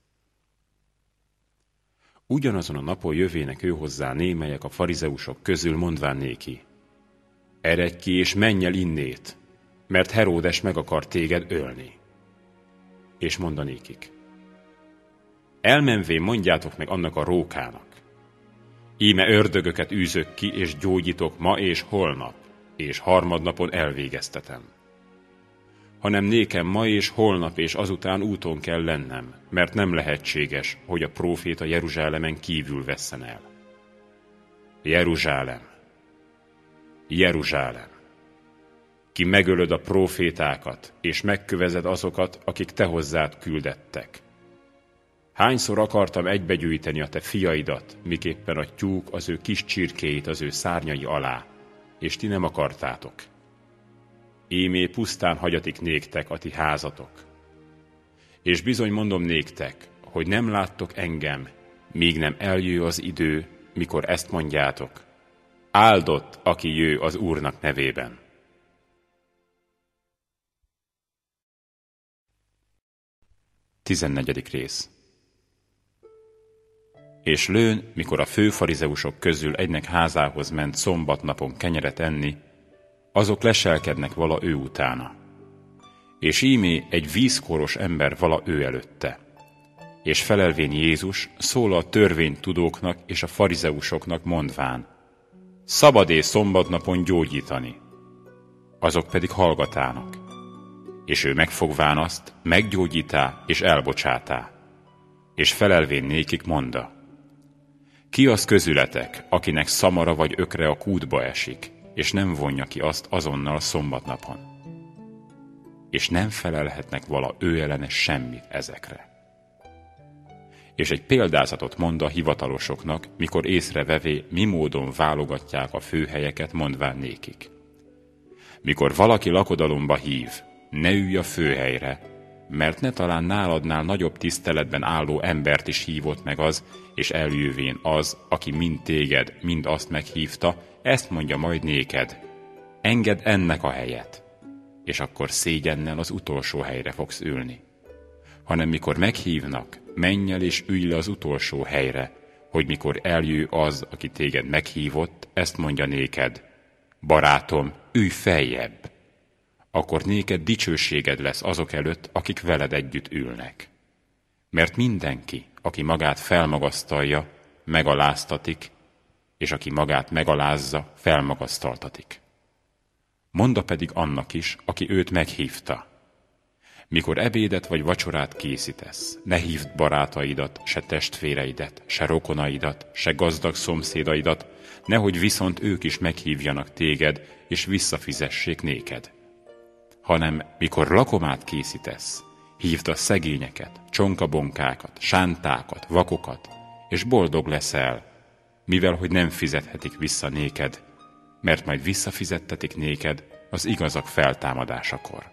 Ugyanazon a napon jövének ő hozzá némelyek a farizeusok közül, mondván néki: eredj ki és menj el innét, mert Heródes meg akar téged ölni. És mondanékik: elmenvén mondjátok meg annak a rókának: íme ördögöket űzök ki, és gyógyítok ma és holnap, és harmadnapon elvégeztetem. Hanem nékem ma és holnap és azután úton kell lennem, mert nem lehetséges, hogy a próféta Jeruzsálemen kívül vesszen el. Jeruzsálem, Jeruzsálem, ki megölöd a prófétákat, és megkövezed azokat, akik te hozzád küldettek. Hányszor akartam egybegyűjteni a te fiaidat, miképpen a tyúk az ő kis csirkéit az ő szárnyai alá, és ti nem akartátok. Ímé pusztán hagyatik néktek a ti házatok. És bizony mondom néktek, hogy nem láttok engem, míg nem eljő az idő, mikor ezt mondjátok: áldott, aki jő az Úrnak nevében. 14. rész. És lőn, mikor a főfarizeusok közül egynek házához ment szombatnapon kenyeret enni, azok leselkednek vala ő utána. És ímé egy vízkoros ember vala ő előtte. És felelvén Jézus szól a törvénytudóknak és a farizeusoknak, mondván: szabad-e szombatnapon gyógyítani? Azok pedig hallgatának. És ő megfogván azt, meggyógyítá és elbocsátá. És felelvén nékik monda: ki az közületek, akinek szamara vagy ökre a kútba esik, és nem vonja ki azt azonnal szombatnapon? És nem felelhetnek vala ő ellene semmit ezekre. És egy példázatot mond a hivatalosoknak, mikor észrevevé, mi módon válogatják a főhelyeket, mondván nékik: mikor valaki lakodalomba hív, ne ülj a főhelyre, mert ne talán náladnál nagyobb tiszteletben álló embert is hívott meg az, és eljövén az, aki mind téged, mind azt meghívta, ezt mondja majd néked: engedd ennek a helyet, és akkor szégyennel az utolsó helyre fogsz ülni. Hanem mikor meghívnak, menj el és ülj le az utolsó helyre, hogy mikor eljő az, aki téged meghívott, ezt mondja néked: barátom, ülj feljebb. Akkor néked dicsőséged lesz azok előtt, akik veled együtt ülnek. Mert mindenki, aki magát felmagasztalja, megaláztatik, és aki magát megalázza, felmagasztaltatik. Monda pedig annak is, aki őt meghívta: Mikor ebédet vagy vacsorát készítesz, ne hívd barátaidat, se testvéreidet, se rokonaidat, se gazdag szomszédaidat, nehogy viszont ők is meghívjanak téged, és visszafizessék néked. Hanem mikor lakomát készítesz, hívd a szegényeket, csonkabonkákat, sántákat, vakokat, és boldog leszel, mivel hogy nem fizethetik vissza néked, mert majd visszafizettetik néked az igazak feltámadásakor.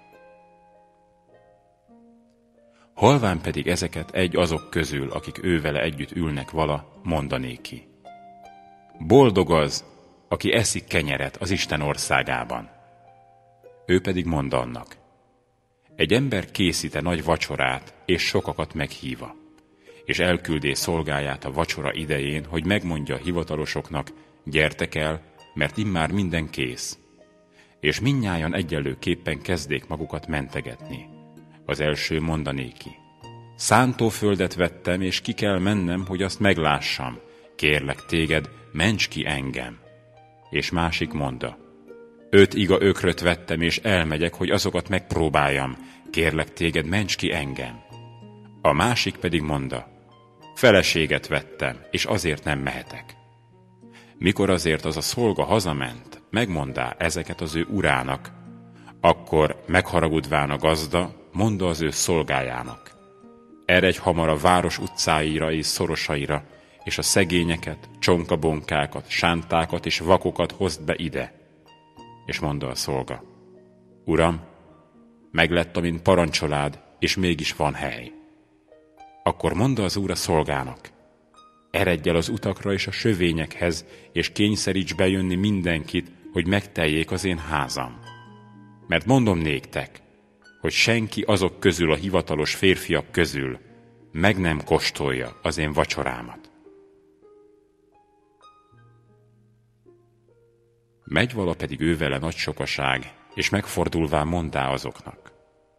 Halván pedig ezeket egy azok közül, akik ővele együtt ülnek vala, mondanéki: boldog az, aki eszik kenyeret az Isten országában. Ő pedig mond annak: egy ember készíte nagy vacsorát, és sokakat meghíva, és elküldé szolgáját a vacsora idején, hogy megmondja a hivatalosoknak: gyertek el, mert immár minden kész. És mindnyájan egyenlőképpen kezdék magukat mentegetni. Az első mondanéki: szántóföldet vettem, és ki kell mennem, hogy azt meglássam. Kérlek téged, ments ki engem. És másik monda: 5 iga ökröt vettem, és elmegyek, hogy azokat megpróbáljam. Kérlek téged, ments ki engem. A másik pedig monda: feleséget vettem, és azért nem mehetek. Mikor azért az a szolga hazament, megmondá ezeket az ő urának, akkor megharagudván a gazda, mondta az ő szolgájának: eredj hamar a város utcáira és szorosaira, és a szegényeket, csonkabonkákat, sántákat és vakokat hozd be ide. És mondta a szolga: uram, meglett, amint parancsolád, és mégis van hely. Akkor mondta az úr a szolgának: eredj el az utakra és a sövényekhez, és kényszeríts bejönni mindenkit, hogy megteljék az én házam. Mert mondom néktek, hogy senki azok közül a hivatalos férfiak közül meg nem kóstolja az én vacsorámat. Megy vala pedig ővele nagy sokaság, és megfordulván mondá azoknak: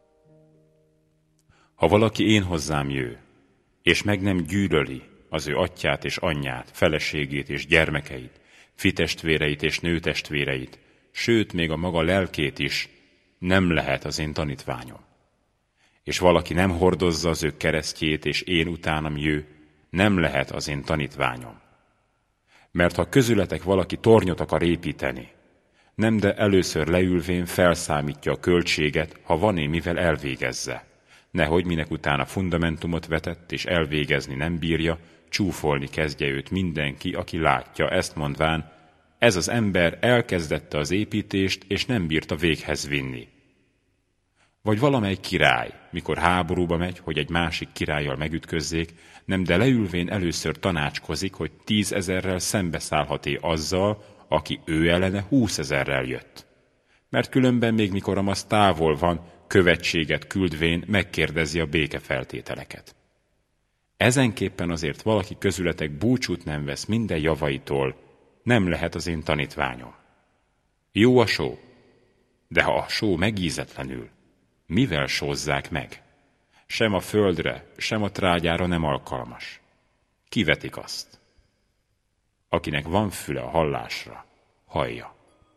ha valaki én hozzám jő, és meg nem gyűlöli az ő atyját és anyját, feleségét és gyermekeit, fitestvéreit és nőtestvéreit, sőt, még a maga lelkét is, nem lehet az én tanítványom. És valaki nem hordozza az ő keresztjét, és én utánam jő, nem lehet az én tanítványom. Mert ha közületek valaki tornyot akar építeni, nem de először leülvén felszámítja a költséget, ha van-e mivel elvégezze, nehogy minek utána fundamentumot vetett, és elvégezni nem bírja, csúfolni kezdje őt mindenki, aki látja, ezt mondván: ez az ember elkezdette az építést, és nem bírta véghez vinni. Vagy valamely király, mikor háborúba megy, hogy egy másik királlyal megütközzék, nem de leülvén először tanácskozik, hogy 10 000-rel szembeszállhat-e azzal, aki ő ellene 20 000-rel jött. Mert különben még mikor amaz távol van, követséget küldvén megkérdezi a békefeltételeket. Ezenképpen azért valaki közületek búcsút nem vesz minden javaitól, nem lehet az én tanítványom. Jó a só, de ha a só megízetlenül, mivel sózzák meg? Sem a földre, sem a trágyára nem alkalmas. Kivetik azt. Akinek van füle a hallásra, hallja.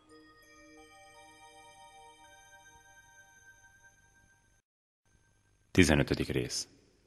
Tizenötödik rész.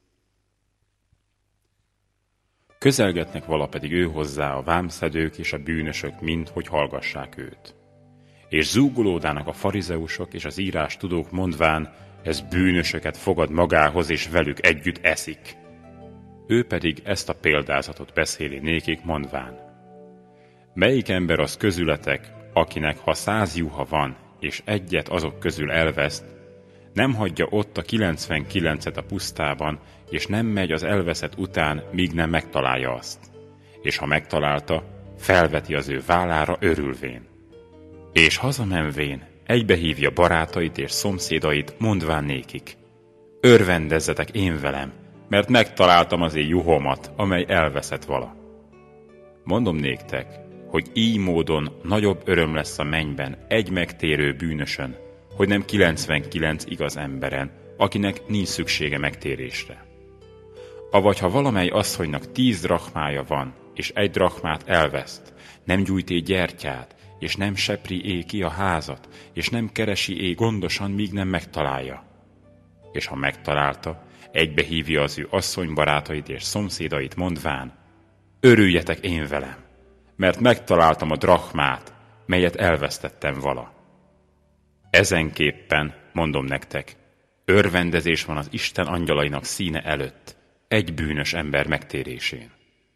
Közelgetnek vala pedig ő hozzá a vámszedők és a bűnösök mind, hogy hallgassák őt. És zúgolódának a farizeusok és az írás tudók mondván: ez bűnösöket fogad magához, és velük együtt eszik. Ő pedig ezt a példázatot beszéli nékik, mondván: melyik ember az közületek, akinek ha 100 juha van, és egyet azok közül elveszt, nem hagyja ott a 99-et a pusztában, és nem megy az elveszett után, míg nem megtalálja azt. És ha megtalálta, felveti az ő vállára örülvén. És hazamenvén egybehívja barátait és szomszédait, mondván nékik: örvendezzetek én velem, mert megtaláltam az én juhomat, amely elveszett vala. Mondom néktek, hogy így módon nagyobb öröm lesz a mennyben egy megtérő bűnösön, hogy nem 99 igaz emberen, akinek nincs szüksége megtérésre. Avagy ha valamely asszonynak 10 drachmája van, és 1 drachmát elveszt, nem gyújté gyertyát, és nem sepri ki a házat, és nem keresi gondosan, míg nem megtalálja. és ha megtalálta, egybehívja az ő asszonybarátait és szomszédait, mondván: örüljetek én velem, mert megtaláltam a drachmát, melyet elvesztettem vala. Ezenképpen, mondom nektek, örvendezés van az Isten angyalainak színe előtt egy bűnös ember megtérésén.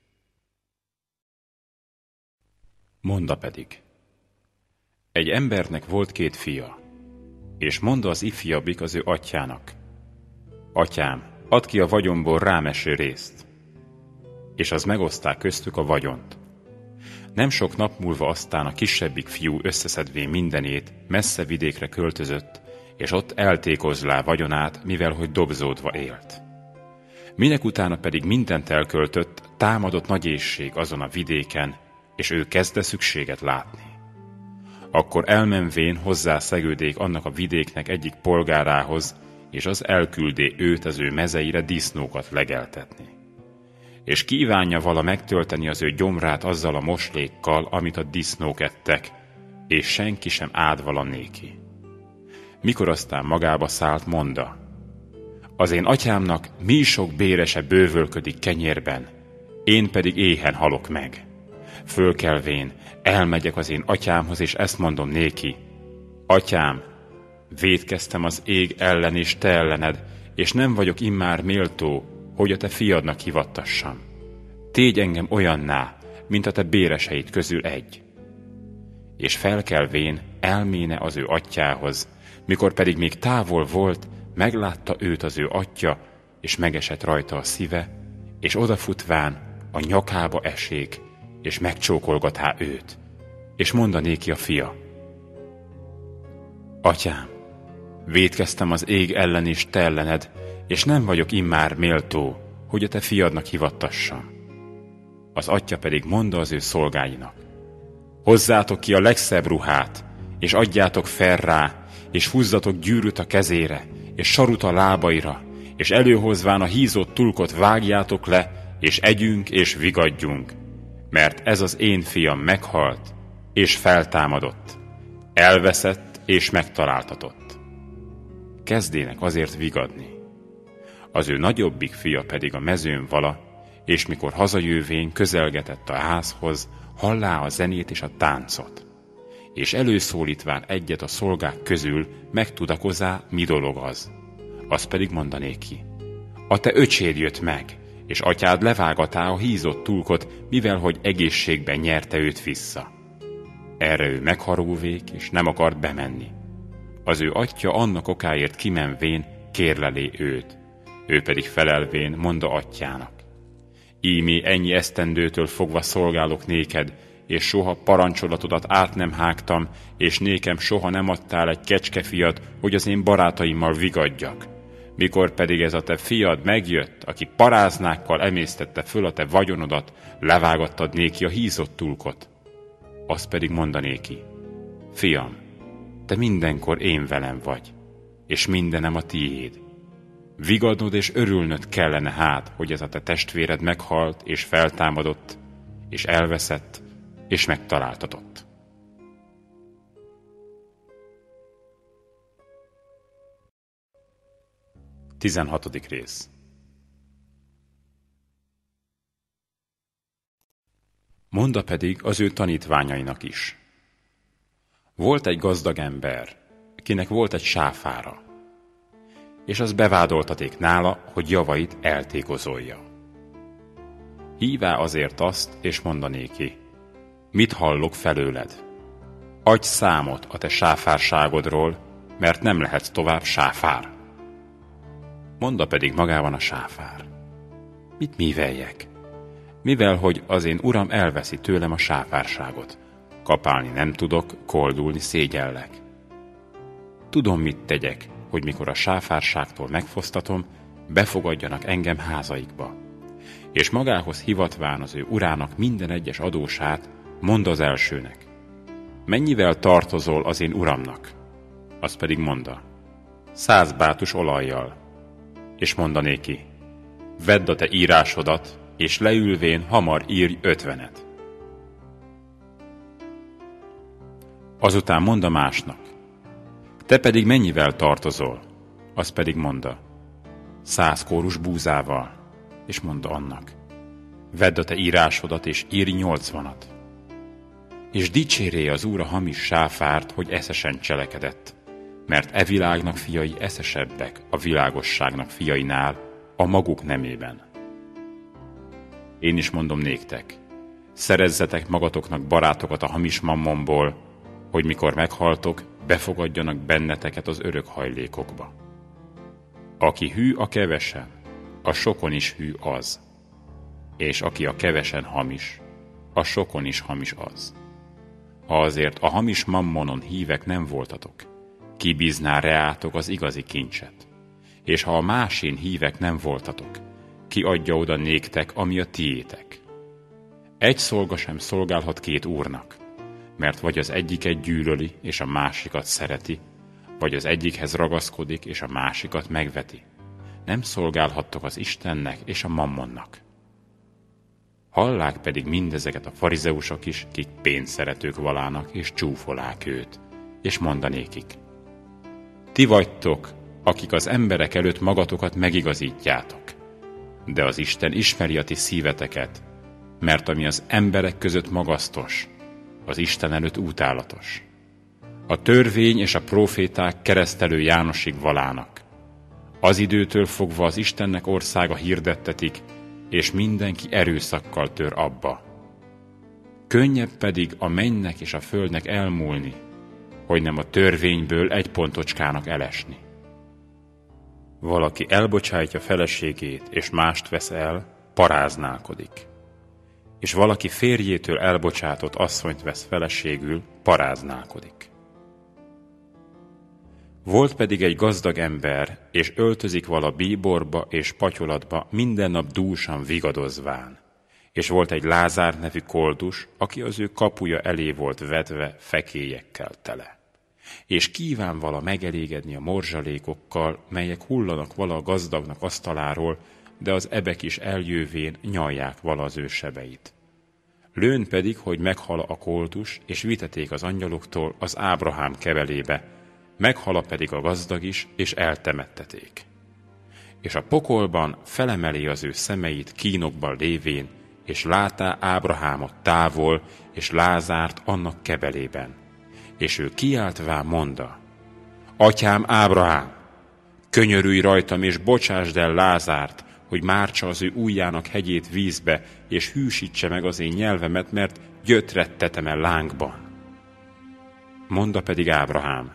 Monda pedig: egy embernek volt 2 fia, és mondta az ifjabbik az ő atyának: atyám, add ki a vagyomból rám eső részt. És az megoszták köztük a vagyont. Nem sok nap múlva aztán a kisebbik fiú összeszedvén mindenét messze vidékre költözött, és ott eltékozlá vagyonát, mivel hogy dobzódva élt. Minek utána pedig mindent elköltött, támadott nagy éhség azon a vidéken, és ő kezdte szükséget látni. Akkor elmenvén hozzá szegődék annak a vidéknek egyik polgárához, és az elküldé őt az ő mezeire disznókat legeltetni. És kívánja vala megtölteni az ő gyomrát azzal a moslékkal, amit a disznók ettek, és senki sem áld vala néki. Mikor aztán magába szállt, mondta: az én atyámnak mi sok bérese bővölködik kenyérben, én pedig éhen halok meg. Fölkelvén elmegyek az én atyámhoz, és ezt mondom néki: atyám, vétkeztem az ég ellen és te ellened, és nem vagyok immár méltó, hogy a te fiadnak hivattassam. Tégy engem olyanná, mint a te béreseid közül egy. És felkelvén elméne az ő atyához, mikor pedig még távol volt, meglátta őt az ő atya, és megesett rajta a szíve, és odafutván a nyakába esék, és megcsókolgatá őt, és mondanéki a fia: atyám, vétkeztem az ég ellen és te ellened, és nem vagyok immár méltó, hogy a te fiadnak hivattassam. Az atya pedig mondta az ő szolgáinak: hozzátok ki a legszebb ruhát, és adjátok fel rá, és húzzatok gyűrűt a kezére, és sarut a lábaira, és előhozván a hízott tulkot vágjátok le, és együnk és vigadjunk, mert ez az én fiam meghalt, és feltámadott, elveszett és megtaláltatott. Kezdének azért vigadni. Az ő nagyobbik fia pedig a mezőn vala, és mikor hazajövén közelgetett a házhoz, hallá a zenét és a táncot. És előszólítván egyet a szolgák közül megtudakozá, mi dolog az. Az pedig mondanéki: a te öcséd jött meg, és atyád levágatá a hízott tulkot, mivel hogy egészségben nyerte őt vissza. Erre ő megharulvék, és nem akart bemenni. Az ő atya annak okáért kimenvén kérlelé őt. Ő pedig felelvén mondta atyának: ímé ennyi esztendőtől fogva szolgálok néked, és soha parancsolatodat át nem hágtam, és nékem soha nem adtál egy kecskefiat, hogy az én barátaimmal vigadjak. Mikor pedig ez a te fiad megjött, aki paráznákkal emésztette föl a te vagyonodat, levágattad néki a hízott tulkot. Az pedig mondanéki: fiam, te mindenkor én velem vagy, és mindenem a tiéd. Vigadnod és örülnöd kellene hát, hogy ez a te testvéred meghalt és feltámadott, és elveszett, és megtaláltatott. Tizenhatodik rész. Monda pedig az ő tanítványainak is: volt egy gazdag ember, kinek volt egy sáfára, és az bevádoltaték nála, hogy javait eltékozolja. Hívá azért azt, és mondanéki: mit hallok felőled? Adj számot a te sáfárságodról, mert nem lehetsz tovább sáfár. Monda pedig magában a sáfár: mit műveljek? Mivel, hogy az én uram elveszi tőlem a sáfárságot. Kapálni nem tudok, koldulni szégyellek. Tudom, mit tegyek, hogy mikor a sáfárságtól megfosztatom, befogadjanak engem házaikba. És magához hivatván az ő urának minden egyes adósát, mondd az elsőnek: mennyivel tartozol az én uramnak? Az pedig mondta: 100 bátus olajjal. És mondanéki: vedd a te írásodat, és leülvén hamar írj 50-et. Azután mondd a másnak: te pedig mennyivel tartozol? Az pedig mondta: 100 kórus búzával, és mondta annak: vedd a te írásodat, és írj 80-at. És dicsérje az Úr a hamis sáfárt, hogy eszesen cselekedett, mert e világnak fiai eszesebbek a világosságnak fiainál a maguk nemében. Én is mondom néktek, szerezzetek magatoknak barátokat a hamis mammonból, hogy mikor meghaltok, befogadjanak benneteket az örök hajlékokba. Aki hű a kevesen, a sokon is hű az, és aki a kevesen hamis, a sokon is hamis az. Ha azért a hamis mammonon hívek nem voltatok, ki bízná reátok az igazi kincset? És ha a másén hívek nem voltatok, ki adja oda néktek, ami a tiétek? Egy szolga sem szolgálhat két úrnak, mert vagy az egyiket gyűlöli, és a másikat szereti, vagy az egyikhez ragaszkodik, és a másikat megveti. Nem szolgálhattok az Istennek és a mammonnak. Hallák pedig mindezeket a farizeusok is, kik pénzszeretők valának, és csúfolák őt, és mondanékik: ti vagytok, akik az emberek előtt magatokat megigazítjátok, de az Isten ismeri a ti szíveteket, mert ami az emberek között magasztos, az Isten előtt utálatos. A törvény és a próféták keresztelő Jánosig valának. Az időtől fogva az Istennek országa hirdettetik, és mindenki erőszakkal tör abba. Könnyebb pedig a mennynek és a földnek elmúlni, hogy nem a törvényből egy pontocskának elesni. Valaki elbocsátja feleségét, és mást vesz el, paráználkodik. És valaki férjétől elbocsátott asszonyt vesz feleségül, paráználkodik. Volt pedig egy gazdag ember, és öltözik vala bíborba és patyolatba, minden nap dúsan vigadozván. És volt egy Lázár nevű koldus, aki az ő kapuja elé volt vedve fekélyekkel tele. És kíván vala megelégedni a morzsalékokkal, melyek hullanak vala a gazdagnak asztaláról, de az ebek is eljövén nyalják vala az ő sebeit. Lőn pedig, hogy meghal a koldus, és viteték az angyaloktól az Ábrahám kebelébe, meghala pedig a gazdag is, és eltemetteték. És a pokolban felemeli az ő szemeit kínokban lévén, és látá Ábrahámot távol, és Lázárt annak kebelében. És ő kiáltván mondta: atyám Ábrahám, könyörülj rajtam, és bocsásd el Lázárt, hogy mártsa az ő ujjának hegyét vízbe, és hűsítse meg az én nyelvemet, mert gyötrettetem el lángban. Mondta pedig Ábrahám: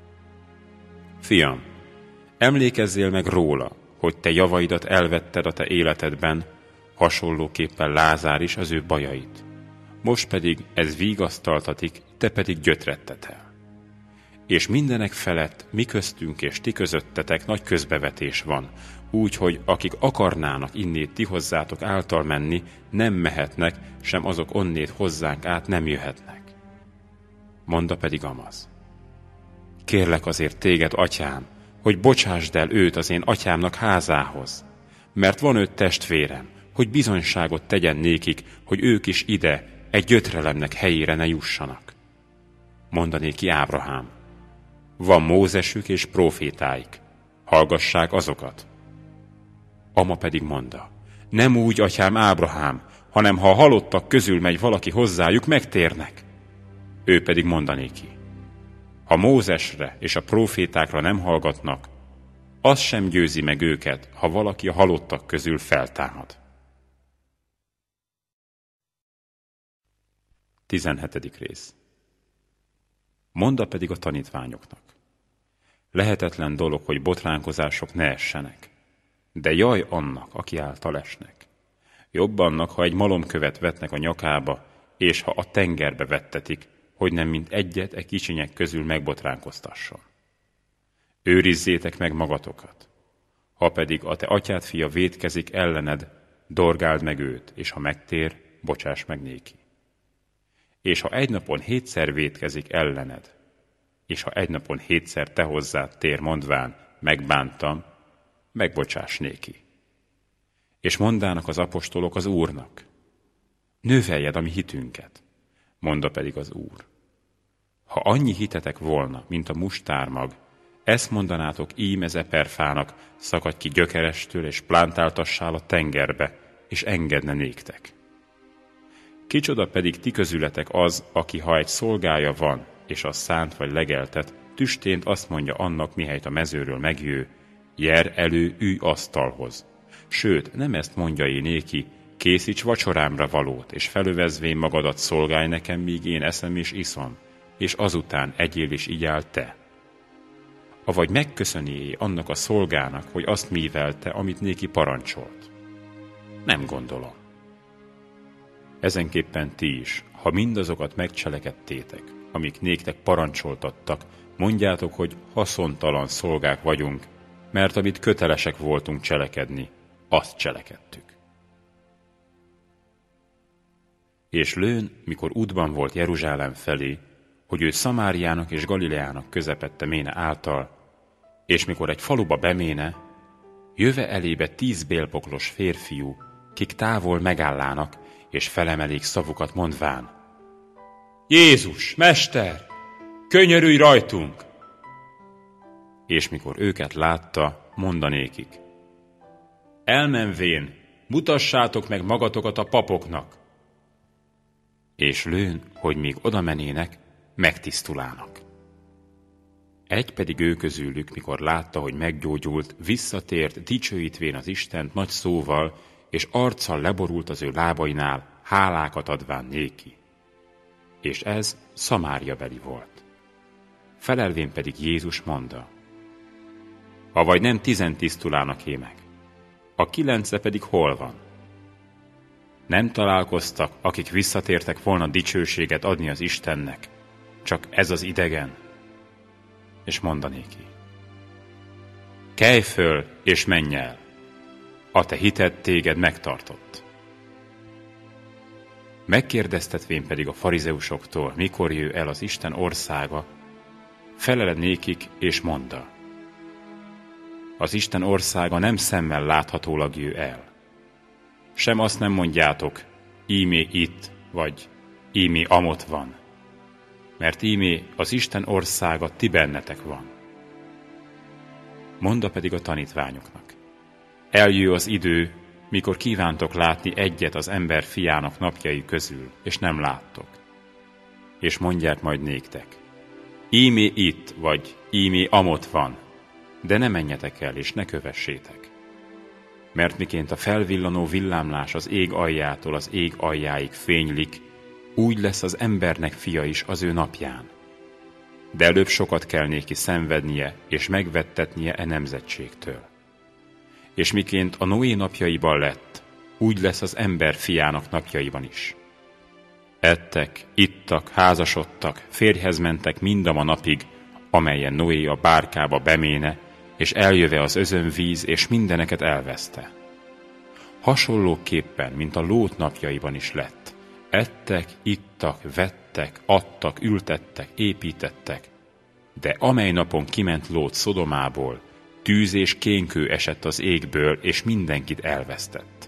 fiam, emlékezzél meg róla, hogy te javaidat elvetted a te életedben, hasonlóképpen Lázár is az ő bajait. Most pedig ez vigasztaltatik, te pedig gyötrettetel. És mindenek felett mi köztünk és ti közöttetek nagy közbevetés van, úgy, hogy akik akarnának innét ti hozzátok által menni, nem mehetnek, sem azok onnét hozzánk át nem jöhetnek. Monda pedig Amaz: kérlek azért téged, atyám, hogy bocsásd el őt az én atyámnak házához, mert van 5 testvérem, hogy bizonyságot tegyen nékik, hogy ők is ide, egy gyötrelemnek helyére ne jussanak. Mondanéki Ábrahám: van Mózesük és prófétáik, hallgassák azokat. Ama pedig mondta: nem úgy, atyám Ábrahám, hanem ha a halottak közül megy valaki hozzájuk, megtérnek. Ő pedig mondanéki: ha Mózesre és a prófétákra nem hallgatnak, az sem győzi meg őket, ha valaki a halottak közül feltámad. 17. rész. Monda pedig a tanítványoknak: lehetetlen dolog, hogy botránkozások ne essenek, de jaj annak, aki által esnek. Jobb annak, ha egy malomkövet vetnek a nyakába, és ha a tengerbe vettetik, hogy nem mint egyet e kicsinyek közül megbotránkoztasson. Őrizzétek meg magatokat. Ha pedig a te atyád fia vétkezik ellened, dorgáld meg őt, és ha megtér, bocsáss meg néki. És ha egy napon 7-szer vétkezik ellened, és ha egy napon 7-szer te hozzád tér mondván, megbántam, megbocsáss néki. És mondának az apostolok az Úrnak: növeljed a mi hitünket. Mondta pedig az Úr: ha annyi hitetek volna, mint a mustármag, ezt mondanátok ím eperfának, szakadj ki gyökerestől, és plántáltassál a tengerbe, és engedne néktek. Kicsoda pedig ti közületek az, aki ha egy szolgája van, és az szánt vagy legeltet, tüstént azt mondja annak, mihelyt a mezőről megjő, jer elő, ülj asztalhoz. Sőt, nem ezt mondja én néki, készíts vacsorámra valót, és felövezvén magadat szolgálj nekem, míg én eszem és iszom, és azután egyél és igyál te. Avagy megköszöni annak a szolgának, hogy azt mívelte, amit néki parancsolt. Nem gondolom. Ezenképpen ti is, ha mindazokat megcselekedtétek, amik néktek parancsoltattak, mondjátok, hogy haszontalan szolgák vagyunk, mert amit kötelesek voltunk cselekedni, azt cselekedtük. És lőn, mikor útban volt Jeruzsálem felé, hogy ő Szamáriának és Galileának közepette méne által, és mikor egy faluba beméne, jöve elébe 10 bélpoklos férfiú, kik távol megállának, és felemelik szavukat mondván: Jézus, Mester, könyörülj rajtunk! És mikor őket látta, mondanékik: elmenvén, mutassátok meg magatokat a papoknak! És lőn, hogy még oda menének, megtisztulának. Egy pedig ő közülük, mikor látta, hogy meggyógyult, visszatért, dicsőítvén az Istent nagy szóval, és arccal leborult az ő lábainál, hálákat adván néki. És ez Szamáriabeli volt. Felelvén pedig Jézus mondta: avagy nem 10 tisztulának meg, a 9 pedig hol van? Nem találkoztak, akik visszatértek volna dicsőséget adni az Istennek, csak ez az idegen. És mondanéki: kelj föl, és menj el, a te hited téged megtartott. Megkérdeztetvén pedig a farizeusoktól, mikor jő el az Isten országa, felele nékik, és mondta: az Isten országa nem szemmel láthatólag jő el. Sem azt nem mondjátok, ímé itt, vagy ímé amott van, mert ímé az Isten országa ti bennetek van. Monda pedig a tanítványoknak: eljő az idő, mikor kívántok látni egyet az ember fiának napjai közül, és nem láttok. És mondják majd néktek: ímé itt, vagy ímé amott van, de ne menjetek el, és ne kövessétek. Mert miként a felvillanó villámlás az ég aljától az ég aljáig fénylik, úgy lesz az embernek fia is az ő napján. De előbb sokat kell néki szenvednie, és megvettetnie e nemzetségtől. És miként a Noé napjaiban lett, úgy lesz az ember fiának napjaiban is. Ettek, ittak, házasodtak, férjhez mentek mindama napig, amelyen Noé a bárkába beméne, és eljöve az özönvíz, és mindeneket elveszte. Hasonlóképpen, mint a Lót napjaiban is lett. Ettek, ittak, vettek, adtak, ültettek, építettek, de amely napon kiment Lót Szodomából, tűz és kénkő esett az égből, és mindenkit elvesztett.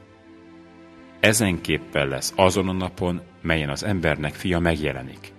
Ezenképpen lesz azon a napon, melyen az embernek fia megjelenik.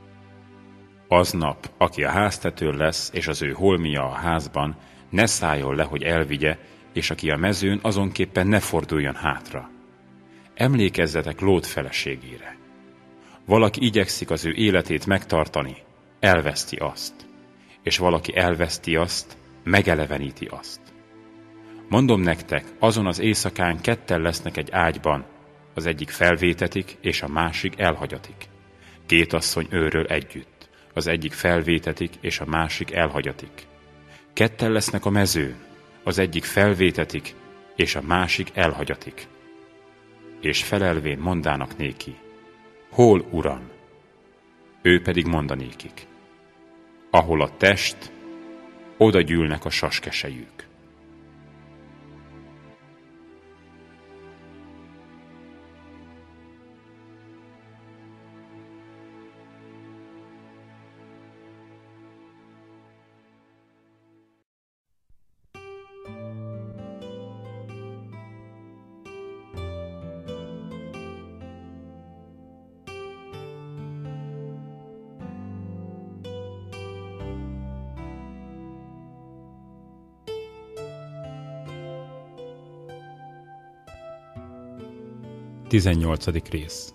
Aznap, aki a háztetőn lesz, és az ő holmia a házban, ne szálljon le, hogy elvigye, és aki a mezőn, azonképpen ne forduljon hátra. Emlékezzetek Lót feleségére. Valaki igyekszik az ő életét megtartani, elveszti azt, és valaki elveszti azt, megeleveníti azt. Mondom nektek, azon az éjszakán 2 lesznek egy ágyban, az egyik felvétetik, és a másik elhagyatik. 2 asszony őröl együtt, az egyik felvétetik, és a másik elhagyatik. 2 lesznek a mezőn, az egyik felvétetik, és a másik elhagyatik. És felelvén mondának néki: hol, Uram? Ő pedig mondanékik: ahol a test, oda gyűlnek a saskesejük. 18. rész.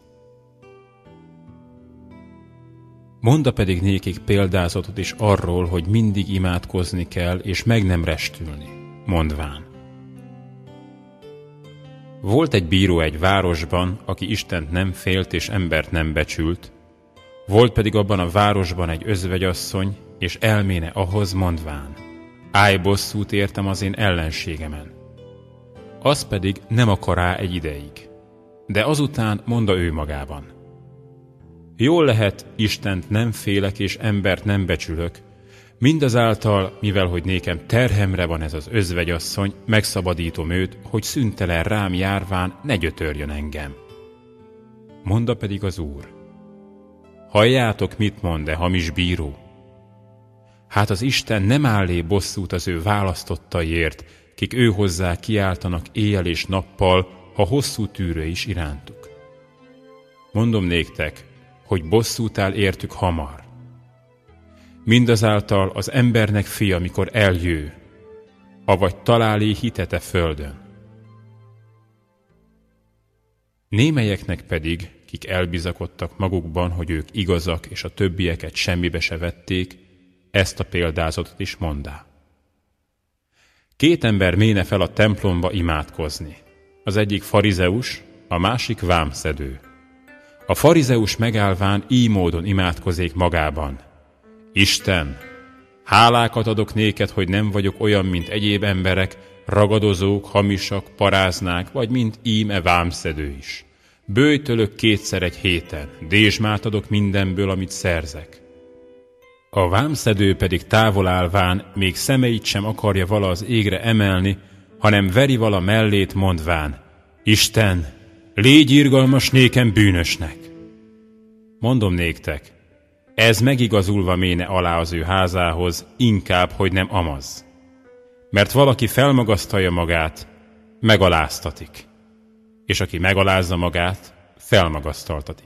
Monda pedig nékik példázatot is arról, hogy mindig imádkozni kell, és meg nem restülni, mondván. Volt egy bíró egy városban, aki Istent nem félt és embert nem becsült, volt pedig abban a városban egy özvegyasszony, és elméne ahhoz mondván, állj bosszút értem az én ellenségemen. Az pedig nem akar rá egy ideig, de azután mondta ő magában. Jól lehet, Istent nem félek és embert nem becsülök, mindazáltal, mivel hogy nékem terhemre van ez az özvegyasszony, megszabadítom őt, hogy szüntelen rám járván ne gyötörjön engem. Monda pedig az Úr. Halljátok, mit mond, de hamis bíró? Hát az Isten nem állé bosszút az ő választottaiért, kik ő hozzá kiáltanak éjjel és nappal, ha hosszú tűrő is irántuk. Mondom néktek, hogy bosszút áll értük hamar. Mindazáltal az embernek fia, mikor eljő, avagy találé hitete földön. Némelyeknek pedig, kik elbizakodtak magukban, hogy ők igazak, és a többieket semmibe se vették, ezt a példázatot is mondá. 2 ember méne fel a templomba imádkozni. Az egyik farizeus, a másik vámszedő. A farizeus megállván így módon imádkozék magában. Isten, hálákat adok néked, hogy nem vagyok olyan, mint egyéb emberek, ragadozók, hamisak, paráznák, vagy mint íme vámszedő is. Böjtölök 2-szer egy héten, dézsmát adok mindenből, amit szerzek. A vámszedő pedig távol állván még szemeit sem akarja vala az égre emelni, hanem veri vala mellét mondván, Isten, légy irgalmas nékem bűnösnek. Mondom néktek, ez megigazulva méne alá az ő házához, inkább, hogy nem amaz. Mert valaki felmagasztalja magát, megaláztatik, és aki megalázza magát, felmagasztaltatik.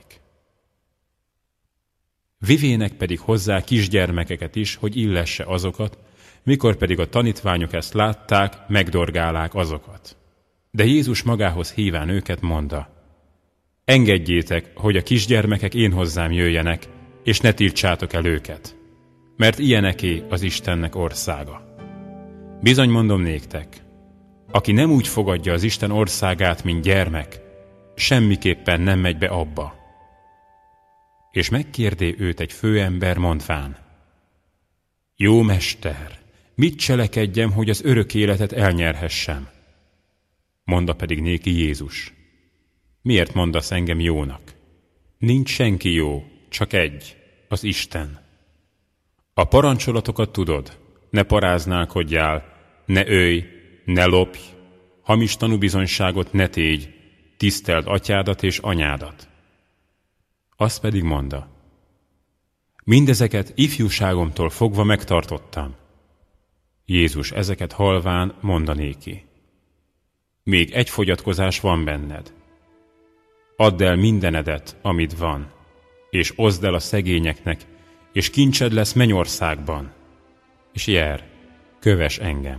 Vivének pedig hozzá kisgyermekeket is, hogy illesse azokat, mikor pedig a tanítványok ezt látták, megdorgálák azokat. De Jézus magához híván őket mondta, engedjétek, hogy a kisgyermekek én hozzám jöjjenek, és ne tiltsátok el őket, mert ilyeneké az Istennek országa. Bizony mondom néktek, aki nem úgy fogadja az Isten országát, mint gyermek, semmiképpen nem megy be abba. És megkérdé őt egy főember mondván, jó mester, mit cselekedjem, hogy az örök életet elnyerhessem? Monda pedig néki Jézus, miért mondasz engem jónak? Nincs senki jó, csak egy, az Isten. A parancsolatokat tudod, ne paráználkodjál, ne ölj, ne lopj, hamis tanúbizonyságot ne tégy, tiszteld atyádat és anyádat. Azt pedig mondta, mindezeket ifjúságomtól fogva megtartottam. Jézus ezeket halván mondanéki, még egy fogyatkozás van benned. Add el mindenedet, amit van, és oszd el a szegényeknek, és kincsed lesz mennyországban, és jár, kövess engem.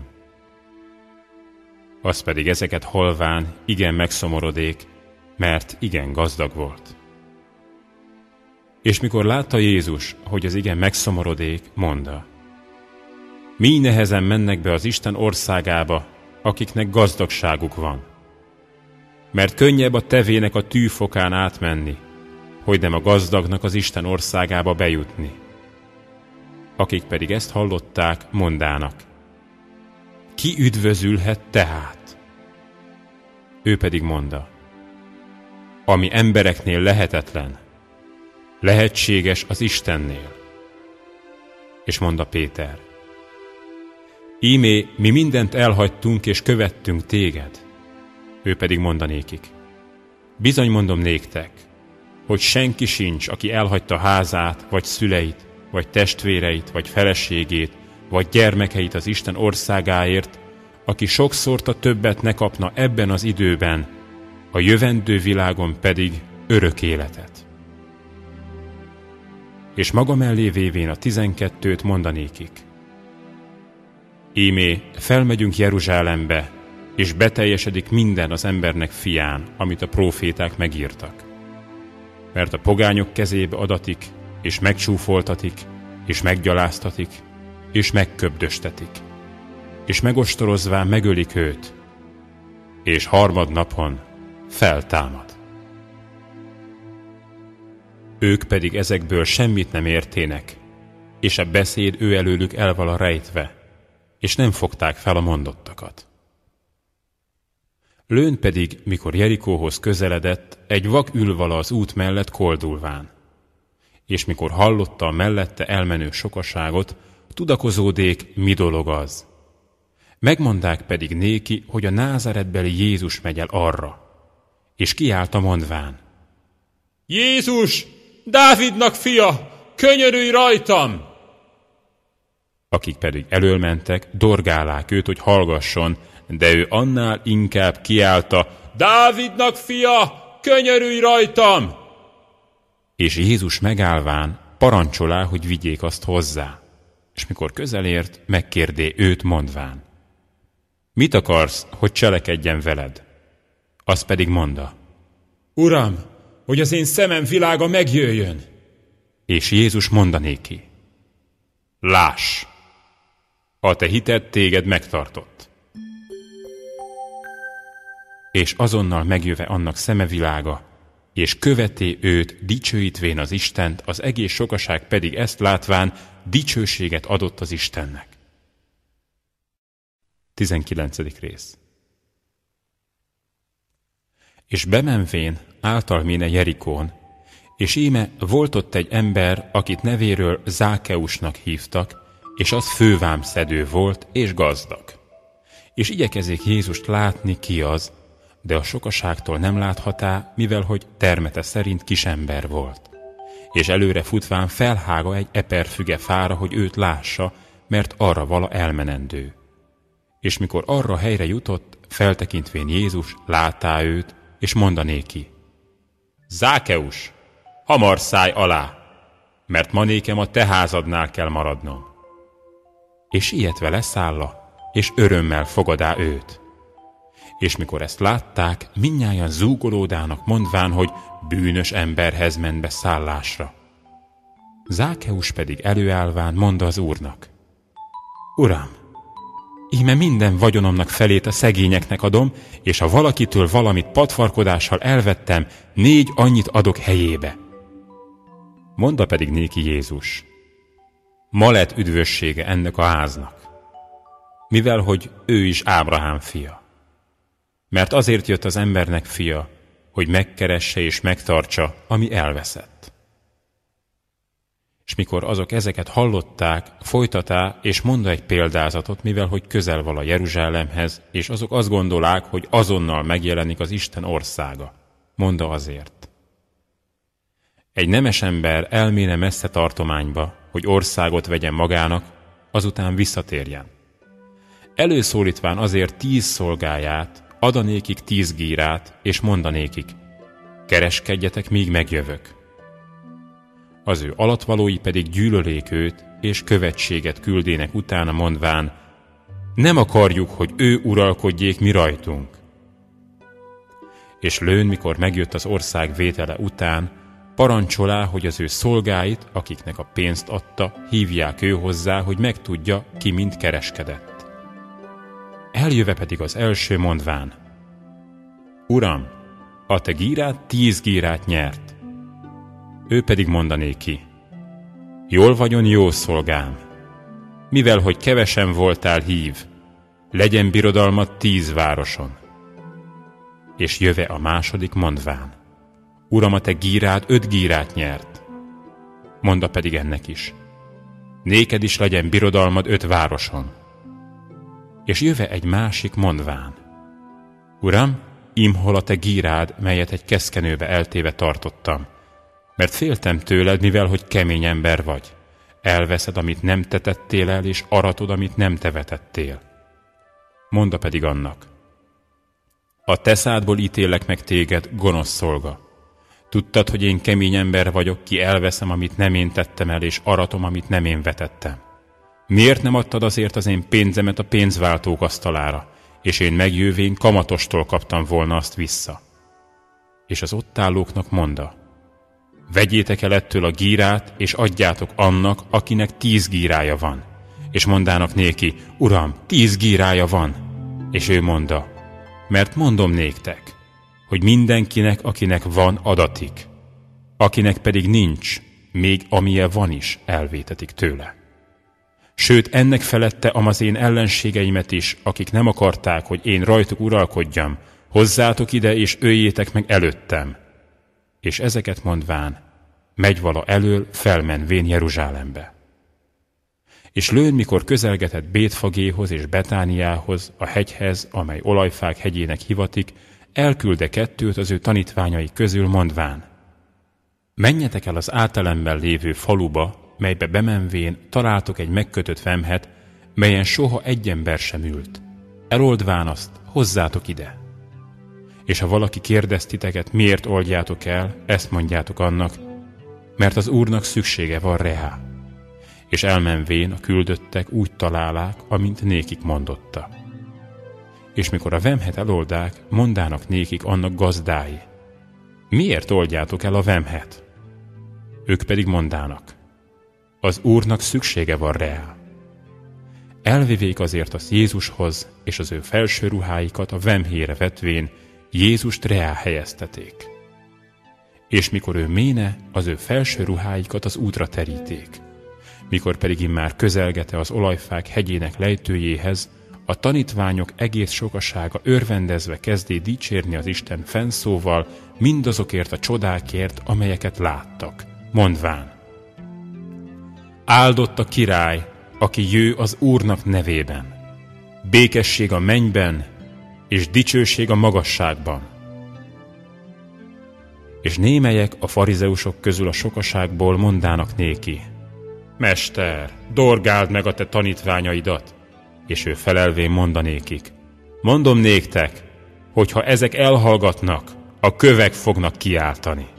Az pedig ezeket halván igen megszomorodék, mert igen gazdag volt. És mikor látta Jézus, hogy az igen megszomorodék, mondta, mi nehezen mennek be az Isten országába, akiknek gazdagságuk van. Mert könnyebb a tevének a tűfokán átmenni, hogy nem a gazdagnak az Isten országába bejutni. Akik pedig ezt hallották, mondának, ki üdvözülhet tehát? Ő pedig mondta, ami embereknél lehetetlen, lehetséges az Istennél. És mondta Péter, íme mi mindent elhagytunk és követtünk téged. Ő pedig mondanékik, bizony mondom néktek, hogy senki sincs, aki elhagyta házát, vagy szüleit, vagy testvéreit, vagy feleségét, vagy gyermekeit az Isten országáért, aki sokszorta többet ne kapna ebben az időben, a jövendő világon pedig örök életet. És maga mellé vévén a 12-t mondanékik. Ímé, felmegyünk Jeruzsálembe, és beteljesedik minden az embernek fián, amit a próféták megírtak. Mert a pogányok kezébe adatik, és megcsúfoltatik, és meggyaláztatik, és megköbdöstetik, és megostorozván megölik őt, és harmadnapon feltámad. Ők pedig ezekből semmit nem értének, és a beszéd ő előlük el vala rejtve, és nem fogták fel a mondottakat. Lőn pedig, mikor Jerikóhoz közeledett, egy vak ül vala az út mellett koldulván. És mikor hallotta a mellette elmenő sokaságot, tudakozódék, mi dolog az. Megmondák pedig néki, hogy a názáretbeli Jézus megy el arra. És kiállt mondván: Jézus, Dávidnak fia, könyörülj rajtam! Akik pedig elölmentek, dorgálák őt, hogy hallgasson, de ő annál inkább kiáltta: Dávidnak fia, könyörülj rajtam! És Jézus megállván parancsolá, hogy vigyék azt hozzá. És mikor közelért, megkérdé őt mondván: Mit akarsz, hogy cselekedjen veled? Az pedig mondta: Uram, hogy az én szemem világa megjöjjön. És Jézus mondanéki: Láss! A te hited téged megtartott. És azonnal megjöve annak szeme világa, és követé őt, dicsőítvén az Istent, az egész sokaság pedig ezt látván dicsőséget adott az Istennek. 19. rész. És bemenvén által méne Jerikón, és íme volt ott egy ember, akit nevéről Zákeusnak hívtak, és az fővámszedő volt, és gazdag. És igyekezik Jézust látni, ki az, de a sokaságtól nem láthatá, mivel hogy termete szerint kisember volt. És előre futván felhága egy eperfüge fára, hogy őt lássa, mert arra vala elmenendő. És mikor arra a helyre jutott, feltekintvén Jézus látá őt, és mondanéki: Zákeus, hamar szállj alá, mert ma nékem a te házadnál kell maradnom. És ilyetve leszálla, és örömmel fogadá őt. És mikor ezt látták, mindnyájan zúgolódának mondván, hogy bűnös emberhez ment be szállásra. Zákeus pedig előállván mondta az Úrnak: Uram, íme minden vagyonomnak felét a szegényeknek adom, és ha valakitől valamit patvarkodással elvettem, 4 annyit adok helyébe. Mondta pedig néki Jézus: Ma lett üdvössége ennek a háznak, mivel hogy ő is Ábrahám fia. Mert azért jött az embernek fia, hogy megkeresse és megtartsa, ami elveszett. És mikor azok ezeket hallották, folytatá és mondta egy példázatot, mivel hogy közel vala Jeruzsálemhez, és azok azt gondolák, hogy azonnal megjelenik az Isten országa. Mondta azért: Egy nemes ember elméne messze tartományba, hogy országot vegyen magának, azután visszatérjen. Előszólítván azért 10 szolgáját, adanékik 10 gírát, és mondanékik: Kereskedjetek, míg megjövök. Az ő alattvalói pedig gyűlölék őt, és követséget küldének utána mondván: Nem akarjuk, hogy ő uralkodjék mi rajtunk. És lőn, mikor megjött az ország vétele után, parancsolá, hogy az ő szolgáit, akiknek a pénzt adta, hívják ő hozzá, hogy megtudja, ki mind kereskedett. Eljöve pedig az első mondván: Uram, a te gírát 10 gírát nyert. Ő pedig mondanéki: Jól vagyon, jó szolgám, mivel hogy kevesen voltál hív, legyen birodalmad 10 városon. És jöve a második mondván: Uram, a te gírád 5 gírát nyert. Monda pedig ennek is: Néked is legyen birodalmad 5 városon. És jöve egy másik mondván: Uram, imhol a te gírád, melyet egy keszkenőbe eltéve tartottam, mert féltem tőled, mivel hogy kemény ember vagy. Elveszed, amit nem te tettél el, és aratod, amit nem te vetettél. Monda pedig annak: A te szádból ítélek meg téged, gonosz szolga. Tudtad, hogy én kemény ember vagyok, ki elveszem, amit nem én tettem el, és aratom, amit nem én vetettem. Miért nem adtad azért az én pénzemet a pénzváltók asztalára, és én megjövén kamatostól kaptam volna azt vissza. És az ott állóknak mondta: vegyétek el ettől a gírát, és adjátok annak, akinek 10 gírája van. És mondának néki: Uram, 10 gírája van. És ő mondta: mert mondom néktek, hogy mindenkinek, akinek van, adatik, akinek pedig nincs, még amilyen van is, elvétetik tőle. Sőt, ennek felette az én ellenségeimet is, akik nem akarták, hogy én rajtuk uralkodjam, hozzátok ide, és öljétek meg előttem. És ezeket mondván, megy vala elől, felmenvén Jeruzsálembe. És lőn, mikor közelgetett Bétfagéhoz és Betániához, a hegyhez, amely Olajfák hegyének hivatik, elkülde 2 az ő tanítványai közül, mondván: menjetek el az átelemben lévő faluba, melybe bemenvén találtok egy megkötött vemhet, melyen soha egy ember sem ült. Eloldván azt, hozzátok ide. És ha valaki kérdez titeket, miért oldjátok el, ezt mondjátok annak, mert az Úrnak szüksége van rá. És elmenvén a küldöttek úgy találák, amint nékik mondotta. És mikor a vemhet eloldák, mondának nékik annak gazdái: miért oldjátok el a vemhet? Ők pedig mondának: az Úrnak szüksége van rá. Elvivék azért az Jézushoz, és az ő felső ruháikat a vemhére vetvén Jézust reá helyezteték. És mikor ő méne, az ő felső ruháikat az útra teríték. Mikor pedig immár közelgete az Olajfák hegyének lejtőjéhez, a tanítványok egész sokasága örvendezve kezdé dicsérni az Isten fennszóval mindazokért a csodákért, amelyeket láttak, mondván: áldott a király, aki jő az Úrnak nevében. Békesség a mennyben, és dicsőség a magasságban. És némelyek a farizeusok közül a sokaságból mondának néki: Mester, dorgáld meg a te tanítványaidat. És ő felelvén mondanékik: mondom néktek, hogy ha ezek elhallgatnak, a kövek fognak kiáltani.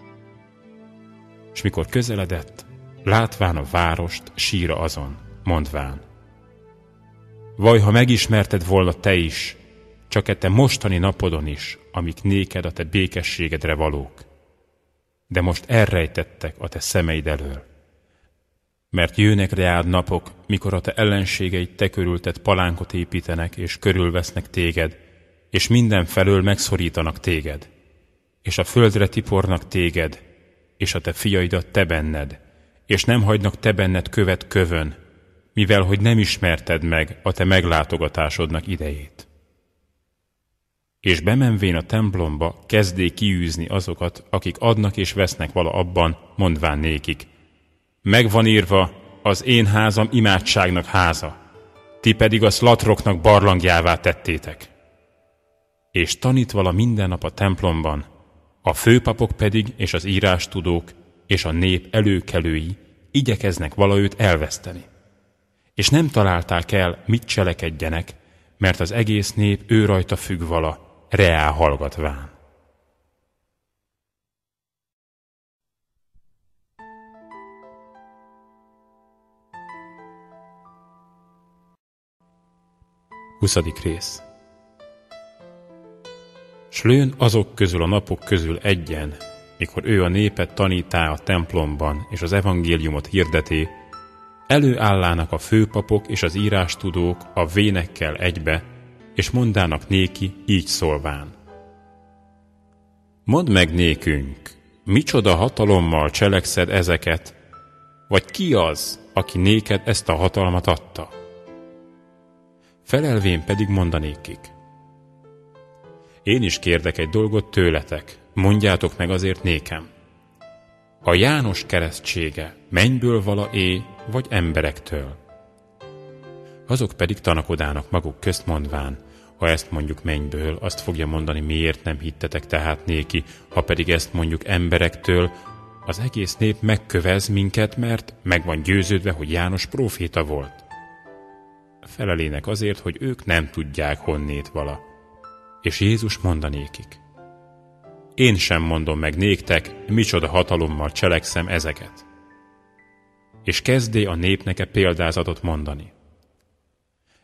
És mikor közeledett, látván a várost, síra azon, mondván: vaj, ha megismerted volna te is, csak e te mostani napodon is, amik néked a te békességedre valók. De most elrejtettek a te szemeid elől. Mert jönnek reád napok, mikor a te ellenségeid te körülted palánkot építenek, és körülvesznek téged, és mindenfelől megszorítanak téged, és a földre tipornak téged, és a te fiaidat te benned, és nem hagynak te benned követ kövön, mivel hogy nem ismerted meg a te meglátogatásodnak idejét. És bemenvén a templomba kezdé kiűzni azokat, akik adnak és vesznek vala abban, mondván nékik: megvan írva, az én házam imádságnak háza, ti pedig azt latroknak barlangjává tettétek. És tanít vala minden nap a templomban, a főpapok pedig és az írástudók és a nép előkelői igyekeznek vala őt elveszteni. És nem találták el, mit cselekedjenek, mert az egész nép ő rajta függ vala, reá hallgatván. Huszadik rész. S lőn azok közül a napok közül egyen, mikor ő a népet tanítá a templomban, és az evangéliumot hirdeté, előállának a főpapok és az írástudók a vénekkel egybe, és mondának néki így szólván: mondd meg nékünk, micsoda hatalommal cselekszed ezeket, vagy ki az, aki néked ezt a hatalmat adta? Felelvén pedig mondanékik: én is kérdek egy dolgot tőletek, mondjátok meg azért nékem. A János keresztsége mennyből vala-é, vagy emberektől? Azok pedig tanakodának maguk közt mondván: ha ezt mondjuk mennyből, azt fogja mondani, miért nem hittetek tehát néki, ha pedig ezt mondjuk emberektől, az egész nép megkövez minket, mert meg van győződve, hogy János próféta volt. Felelének azért, hogy ők nem tudják, honnét vala. És Jézus mondanékik: én sem mondom meg néktek, micsoda hatalommal cselekszem ezeket. És kezdé a népneke példázatot mondani.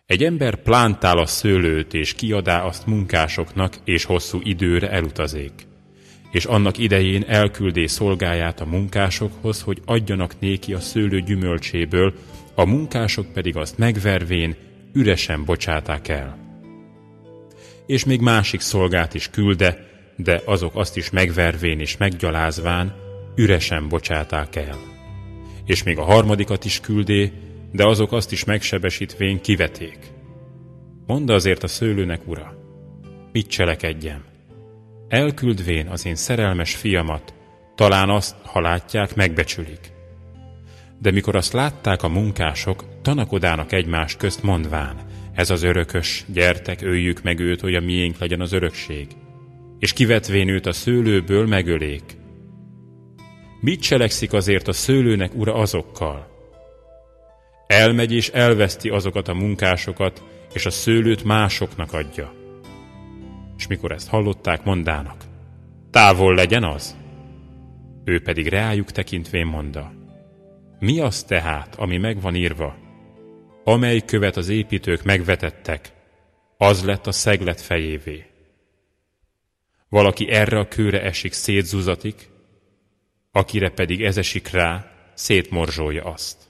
Egy ember plántál a szőlőt, és kiadá azt munkásoknak, és hosszú időre elutazék. És annak idején elküldé szolgáját a munkásokhoz, hogy adjanak néki a szőlő gyümölcséből, a munkások pedig azt megvervén üresen bocsáták el. És még másik szolgát is külde, de azok azt is megvervén és meggyalázván üresen bocsáták el. És még a harmadikat is küldé, de azok azt is megsebesítvén kiveték. Mondd azért a szőlőnek ura, mit cselekedjem? Elküldvén az én szerelmes fiamat, talán azt, ha látják, megbecsülik. De mikor azt látták a munkások, tanakodának egymás közt mondván, ez az örökös, gyertek, öljük meg őt, hogy a miénk legyen az örökség. És kivetvén őt a szőlőből megölék. Mit cselekszik azért a szőlőnek ura azokkal? Elmegy és elveszti azokat a munkásokat, és a szőlőt másoknak adja. És mikor ezt hallották, mondának, távol legyen az? Ő pedig reájuk tekintvén mondta, mi az tehát, ami megvan írva? Amely követ az építők megvetettek, az lett a szeglet fejévé. Valaki erre a kőre esik, szétzuzatik, akire pedig ez esik rá, szétmorzsolja azt.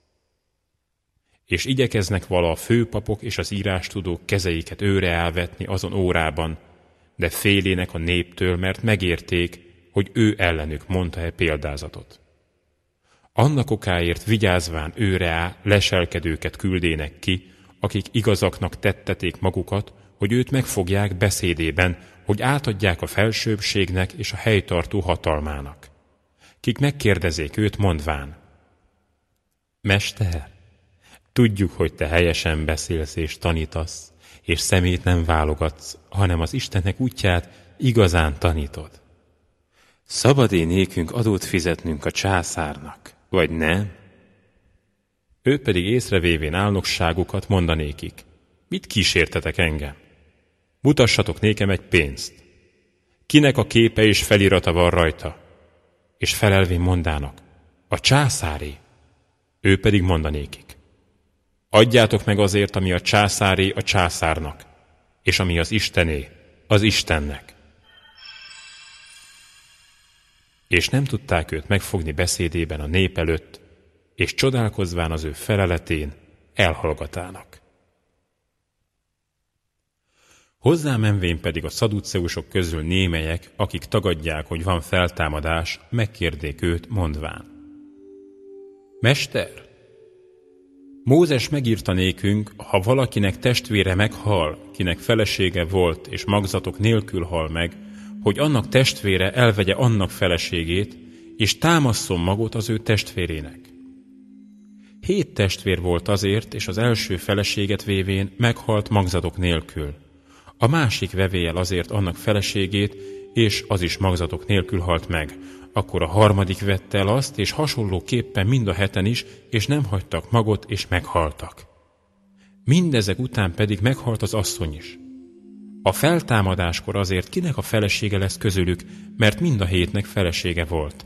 És igyekeznek vala a főpapok és az írástudók kezeiket őre elvetni azon órában, de félének a néptől, mert megérték, hogy ő ellenük mondta-e példázatot. Annak okáért vigyázván őre á leselkedőket küldének ki, akik igazaknak tetteték magukat, hogy őt megfogják beszédében, hogy átadják a felsőbbségnek és a helytartó hatalmának. Kik megkérdezék őt mondván, Mester, tudjuk, hogy te helyesen beszélsz és tanítasz, és szemét nem válogatsz, hanem az Istennek útját igazán tanítod. Szabad-e nékünk adót fizetnünk a császárnak, vagy nem? Ő pedig észrevévén álnokságukat mondanékik, mit kísértetek engem? Mutassatok nékem egy pénzt. Kinek a képe és felirata van rajta? És felelvén mondának, a császáré. Ő pedig mondanékik, adjátok meg azért, ami a császáré a császárnak, és ami az Istené, az Istennek. És nem tudták őt megfogni beszédében a nép előtt, és csodálkozván az ő feleletén elhallgatának. Hozzámenvén pedig a szaduceusok közül némelyek, akik tagadják, hogy van feltámadás, megkérdék őt, mondván, Mester, Mózes megírta nékünk, ha valakinek testvére meghal, kinek felesége volt, és magzatok nélkül hal meg, hogy annak testvére elvegye annak feleségét, és támasszon magot az ő testvérének. 7 testvér volt azért, és az első feleséget vévén meghalt magzatok nélkül. A másik vevélyel azért annak feleségét, és az is magzatok nélkül halt meg. Akkor a harmadik vette el azt, és hasonlóképpen mind a 7 is, és nem hagytak magot, és meghaltak. Mindezek után pedig meghalt az asszony is. A feltámadáskor azért kinek a felesége lesz közülük, mert mind a 7-nek felesége volt.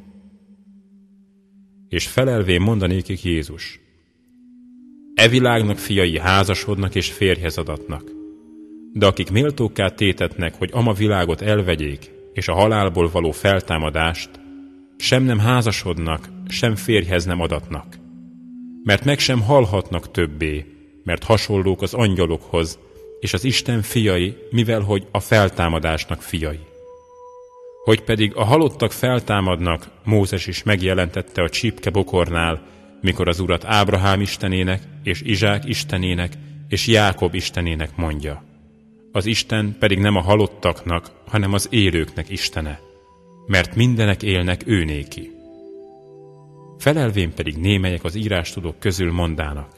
És felelvén mondanékik Jézus, e világnak fiai házasodnak és férjhez adatnak, de akik méltókká tétetnek, hogy ama világot elvegyék, és a halálból való feltámadást, sem nem házasodnak, sem férjhez nem adatnak. Mert meg sem halhatnak többé, mert hasonlók az angyalokhoz, és az Isten fiai, mivel hogy a feltámadásnak fiai. Hogy pedig a halottak feltámadnak, Mózes is megjelentette a csípke bokornál, mikor az Urat Ábrahám istenének, és Izsák istenének, és Jákob istenének mondja. Az Isten pedig nem a halottaknak, hanem az élőknek Istene, mert mindenek élnek ő néki. Felelvén pedig némelyek az írástudók közül mondának.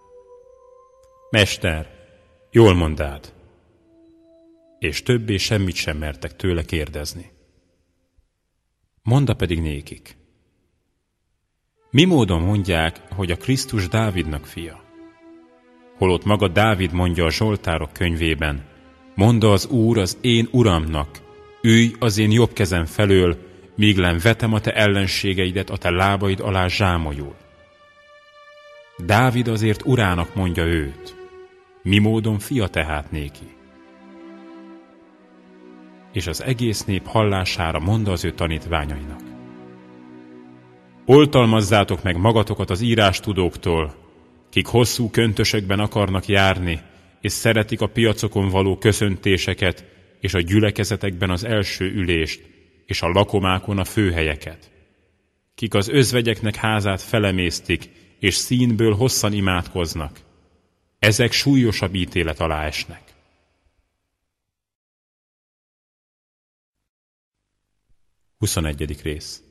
Mester, jól mondád. És többé semmit sem mertek tőle kérdezni. Monda pedig nékik. Mi módon mondják, hogy a Krisztus Dávidnak fia? Holott maga Dávid mondja a Zsoltárok könyvében, mondta az Úr az én Uramnak, ülj az én jobb kezem felől, míg len vetem a te ellenségeidet a te lábaid alá zsámolyul. Dávid azért Urának mondja őt. mi módon fia tehát néki? És az egész nép hallására mondta az ő tanítványainak: oltalmazzátok meg magatokat az írástudóktól, kik hosszú köntösökben akarnak járni, és szeretik a piacokon való köszöntéseket, és a gyülekezetekben az első ülést, és a lakomákon a főhelyeket. Kik az özvegyeknek házát felemésztik, és színből hosszan imádkoznak. Ezek súlyosabb ítélet alá esnek. Huszonegyedik rész.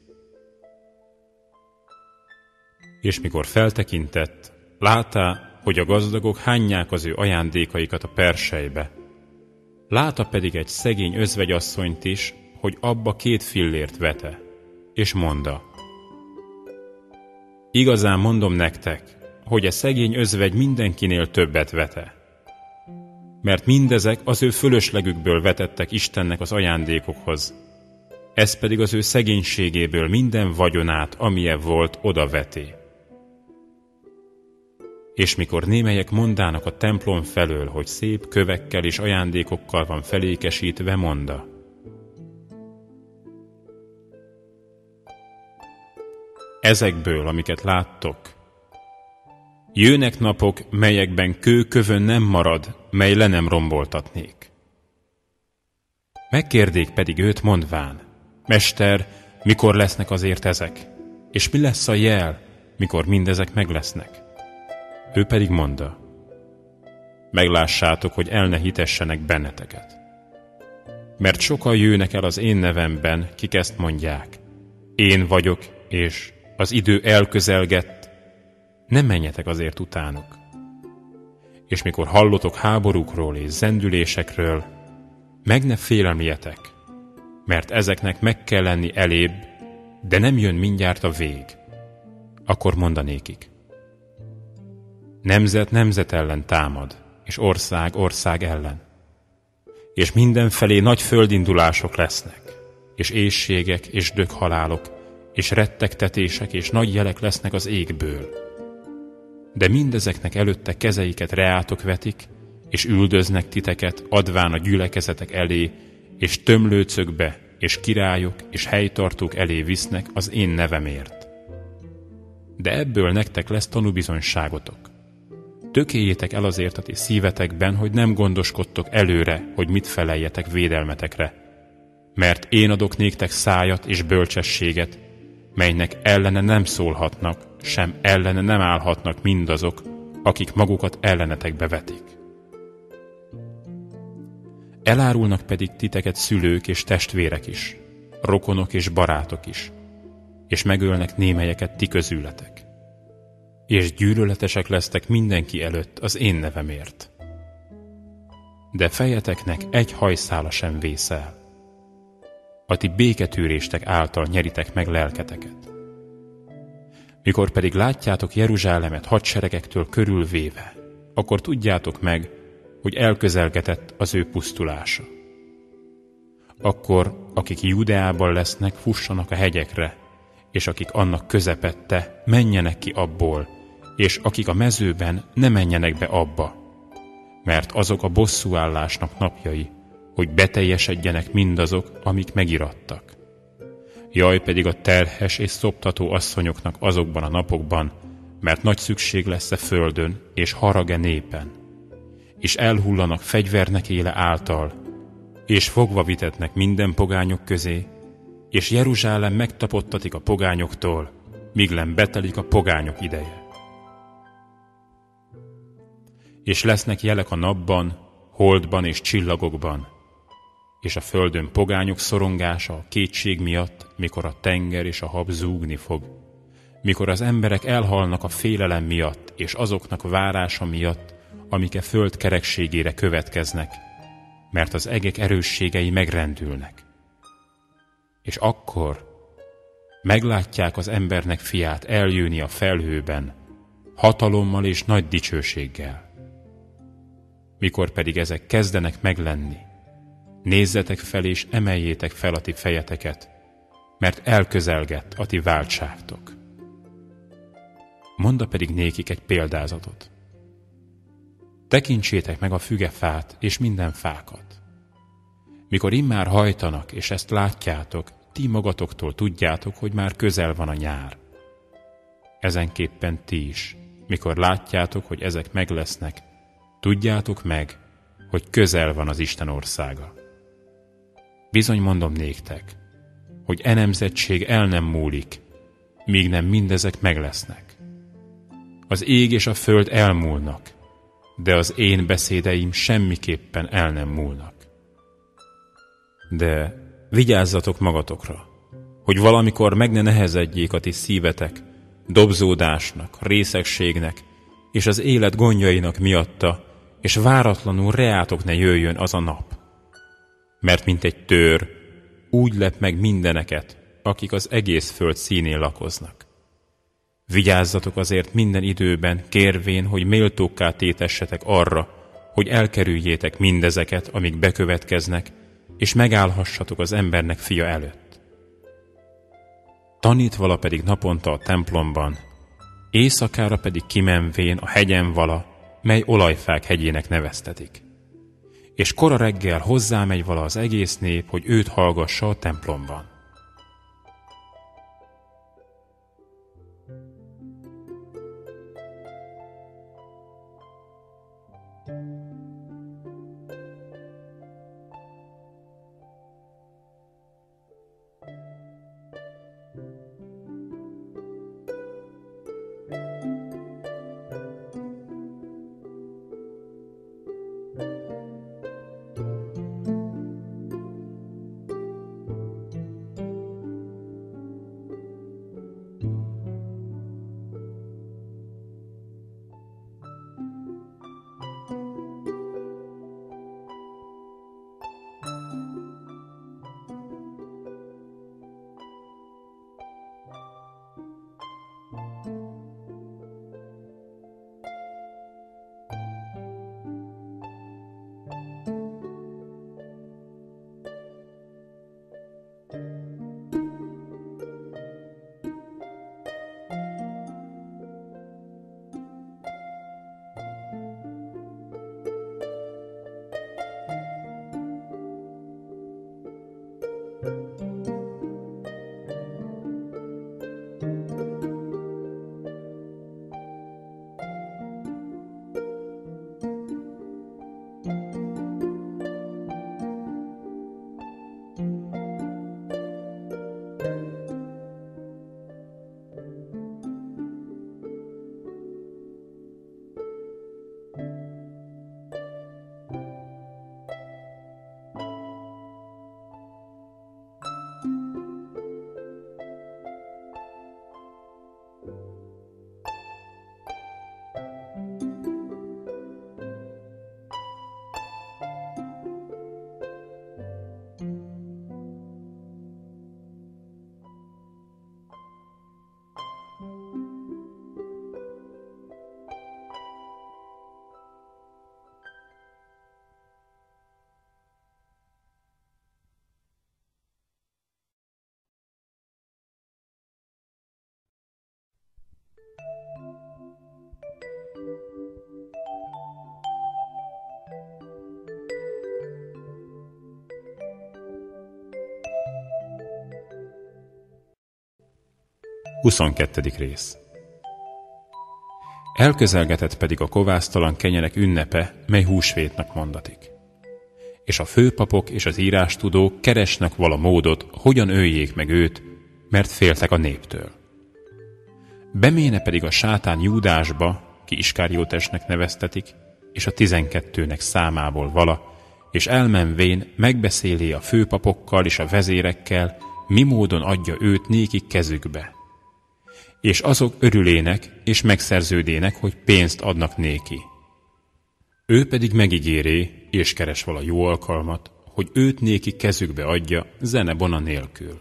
És mikor feltekintett, látta, hogy a gazdagok hányják az ő ajándékaikat a perselybe. Látta pedig egy szegény özvegyasszonyt is, hogy abba 2 fillért vete, és mondta: igazán mondom nektek, hogy a szegény özvegy mindenkinél többet vete. Mert mindezek az ő fölöslegükből vetettek Istennek az ajándékokhoz, ez pedig az ő szegénységéből minden vagyonát, amilyen volt, odaveti. És mikor némelyek mondának a templom felől, hogy szép kövekkel és ajándékokkal van felékesítve, mondta: ezekből, amiket láttok, jönnek napok, melyekben kő kövön nem marad, mely le nem romboltatnék. Megkérdék pedig őt mondván: Mester, mikor lesznek azért ezek? És mi lesz a jel, mikor mindezek meg lesznek? Ő pedig mondta: meglássátok, hogy el ne hitessenek benneteket. Mert sokan jönnek el az én nevemben, kik ezt mondják: én vagyok, és az idő elközelgett, nem menjetek azért utánuk. És mikor hallotok háborúkról és zendülésekről, meg ne félelmjetek, mert ezeknek meg kell lenni elébb, de nem jön mindjárt a vég. Akkor mondanékik: nemzet nemzet ellen támad, és ország ország ellen. És mindenfelé nagy földindulások lesznek, és éhségek és döghalálok, és rettegtetések és nagy jelek lesznek az égből. De mindezeknek előtte kezeiket reátok vetik, és üldöznek titeket, adván a gyülekezetek elé, és tömlőcökbe, és királyok, és helytartók elé visznek az én nevemért. De ebből nektek lesz tanúbizonyságotok. Tökéljétek el azért a ti szívetekben, hogy nem gondoskodtok előre, hogy mit feleljetek védelmetekre. Mert én adok néktek szájat és bölcsességet, melynek ellene nem szólhatnak, sem ellene nem állhatnak mindazok, akik magukat ellenetek bevetik. Elárulnak pedig titeket szülők és testvérek is, rokonok és barátok is, és megölnek némelyeket ti közületek. És gyűlöletesek lesztek mindenki előtt az én nevemért. De fejeteknek egy hajszála sem vészel. A ti béketűréstek által nyeritek meg lelketeket. Mikor pedig látjátok Jeruzsálemet hadseregektől körülvéve, akkor tudjátok meg, hogy elközelgetett az ő pusztulása. Akkor, akik Judeában lesznek, fussanak a hegyekre, és akik annak közepette, menjenek ki abból, és akik a mezőben, ne menjenek be abba, mert azok a bosszúállásnak napjai, hogy beteljesedjenek mindazok, amik megirattak. Jaj pedig a terhes és szoptató asszonyoknak azokban a napokban, mert nagy szükség lesz a földön, és harag-e népen, és elhullanak fegyvernek éle által, és fogva vitetnek minden pogányok közé, és Jeruzsálem megtapottatik a pogányoktól, míg nem betelik a pogányok ideje. És lesznek jelek a napban, holdban és csillagokban, és a földön pogányok szorongása a kétség miatt, mikor a tenger és a hab zúgni fog, mikor az emberek elhalnak a félelem miatt, és azoknak várása miatt, amik a föld kerekségére következnek, mert az egek erősségei megrendülnek. És akkor meglátják az embernek fiát eljönni a felhőben, hatalommal és nagy dicsőséggel. Mikor pedig ezek kezdenek meglenni, nézzetek fel és emeljétek fel a ti fejeteket, mert elközelgett a ti váltságtok. Mondd pedig nékik egy példázatot. tekintsétek meg a fügefát és minden fákat. Mikor immár hajtanak, és ezt látjátok, ti magatoktól tudjátok, hogy már közel van a nyár. Ezenképpen ti is, mikor látjátok, hogy ezek meg lesznek, tudjátok meg, hogy közel van az Isten országa. Bizony mondom néktek, hogy e nemzetség el nem múlik, míg nem mindezek meg lesznek. Az ég és a föld elmúlnak, de az én beszédeim semmiképpen el nem múlnak. De vigyázzatok magatokra, hogy valamikor meg ne nehezedjék a ti szívetek dobzódásnak, részegségnek és az élet gondjainak miatta, és váratlanul reátok ne jöjjön az a nap. Mert mint egy tőr, úgy lep meg mindeneket, akik az egész föld színén lakoznak. Vigyázzatok azért minden időben, kérvén, hogy méltókká tétessetek arra, hogy elkerüljétek mindezeket, amik bekövetkeznek, és megállhassatok az embernek fia előtt. Tanít vala pedig naponta a templomban, éjszakára pedig kimenvén a hegyen vala, mely olajfák hegyének neveztetik. És kora reggel hozzámegy vala az egész nép, hogy őt hallgassa a templomban. Huszonkettődik rész. Elközelgetett pedig a kovásztalan kenyerek ünnepe, mely húsvétnak mondatik. És a főpapok és az írástudók keresnek vala módot, hogyan öljék meg őt, mert féltek a néptől. Beméne pedig a sátán Júdásba, ki Iskáriótesnek neveztetik, és a 12-nek számából vala, és elmenvén megbeszéli a főpapokkal és a vezérekkel, mi módon adja őt nékik kezükbe. És azok örülének és megszerződének, hogy pénzt adnak néki. Ő pedig megígéré, és keres vala jó alkalmat, hogy őt néki kezükbe adja zene-bona nélkül.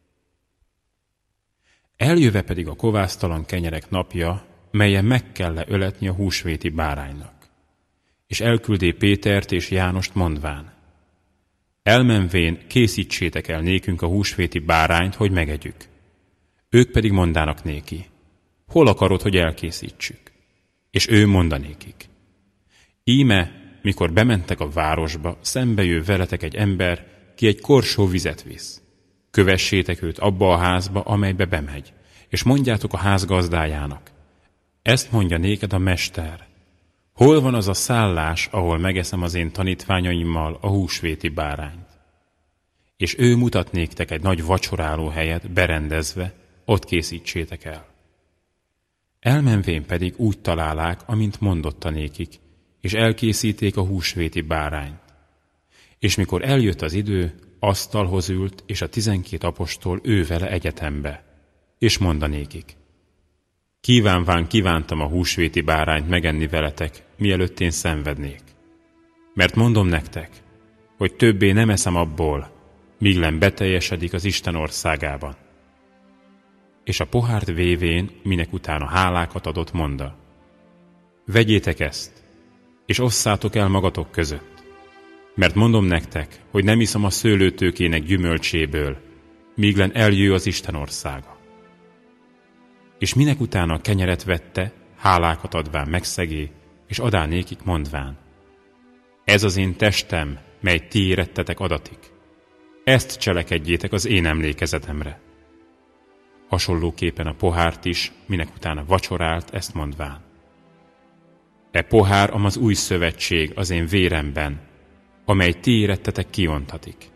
Eljöve pedig a kovásztalan kenyerek napja, melyen meg kell öletni a húsvéti báránynak. És elküldé Pétert és Jánost mondván: elmenvén készítsétek el nékünk a húsvéti bárányt, hogy megegyük. Ők pedig mondának néki: hol akarod, hogy elkészítsük? És ő mondanékik: Íme, mikor bementek a városba, szembe jön veletek egy ember, ki egy korsó vizet visz. Kövessétek őt abba a házba, amelybe bemegy, és mondjátok a ház gazdájának. Ezt mondja néked a mester. Hol van az a szállás, ahol megeszem az én tanítványaimmal a húsvéti bárányt? És ő mutat néktek egy nagy vacsoráló helyet berendezve, ott készítsétek el. Elmenvén pedig úgy találák, amint mondotta nékik, és elkészíték a húsvéti bárányt. És mikor eljött az idő, asztalhoz ült, és a 12 apostol ő vele egyetembe, és mondanékik. Kívántam a húsvéti bárányt megenni veletek, mielőtt én szenvednék. Mert mondom nektek, hogy többé nem eszem abból, míg nem beteljesedik az Isten országában. És a pohárt vévén, minek utána hálákat adott, mondta. Vegyétek ezt, és osszátok el magatok között, mert mondom nektek, hogy nem iszom a szőlőtőkének gyümölcséből, míg len eljő az Isten országa. És minek utána a kenyeret vette, hálákat adván megszegé, és adá nékik mondván. Ez az én testem, mely ti érettetek adatik. Ezt cselekedjétek az én emlékezetemre. Hasonlóképpen a pohárt is, minek utána vacsorált, ezt mondván. E pohár az új szövetség az én véremben, amely ti érettetek kiontatik.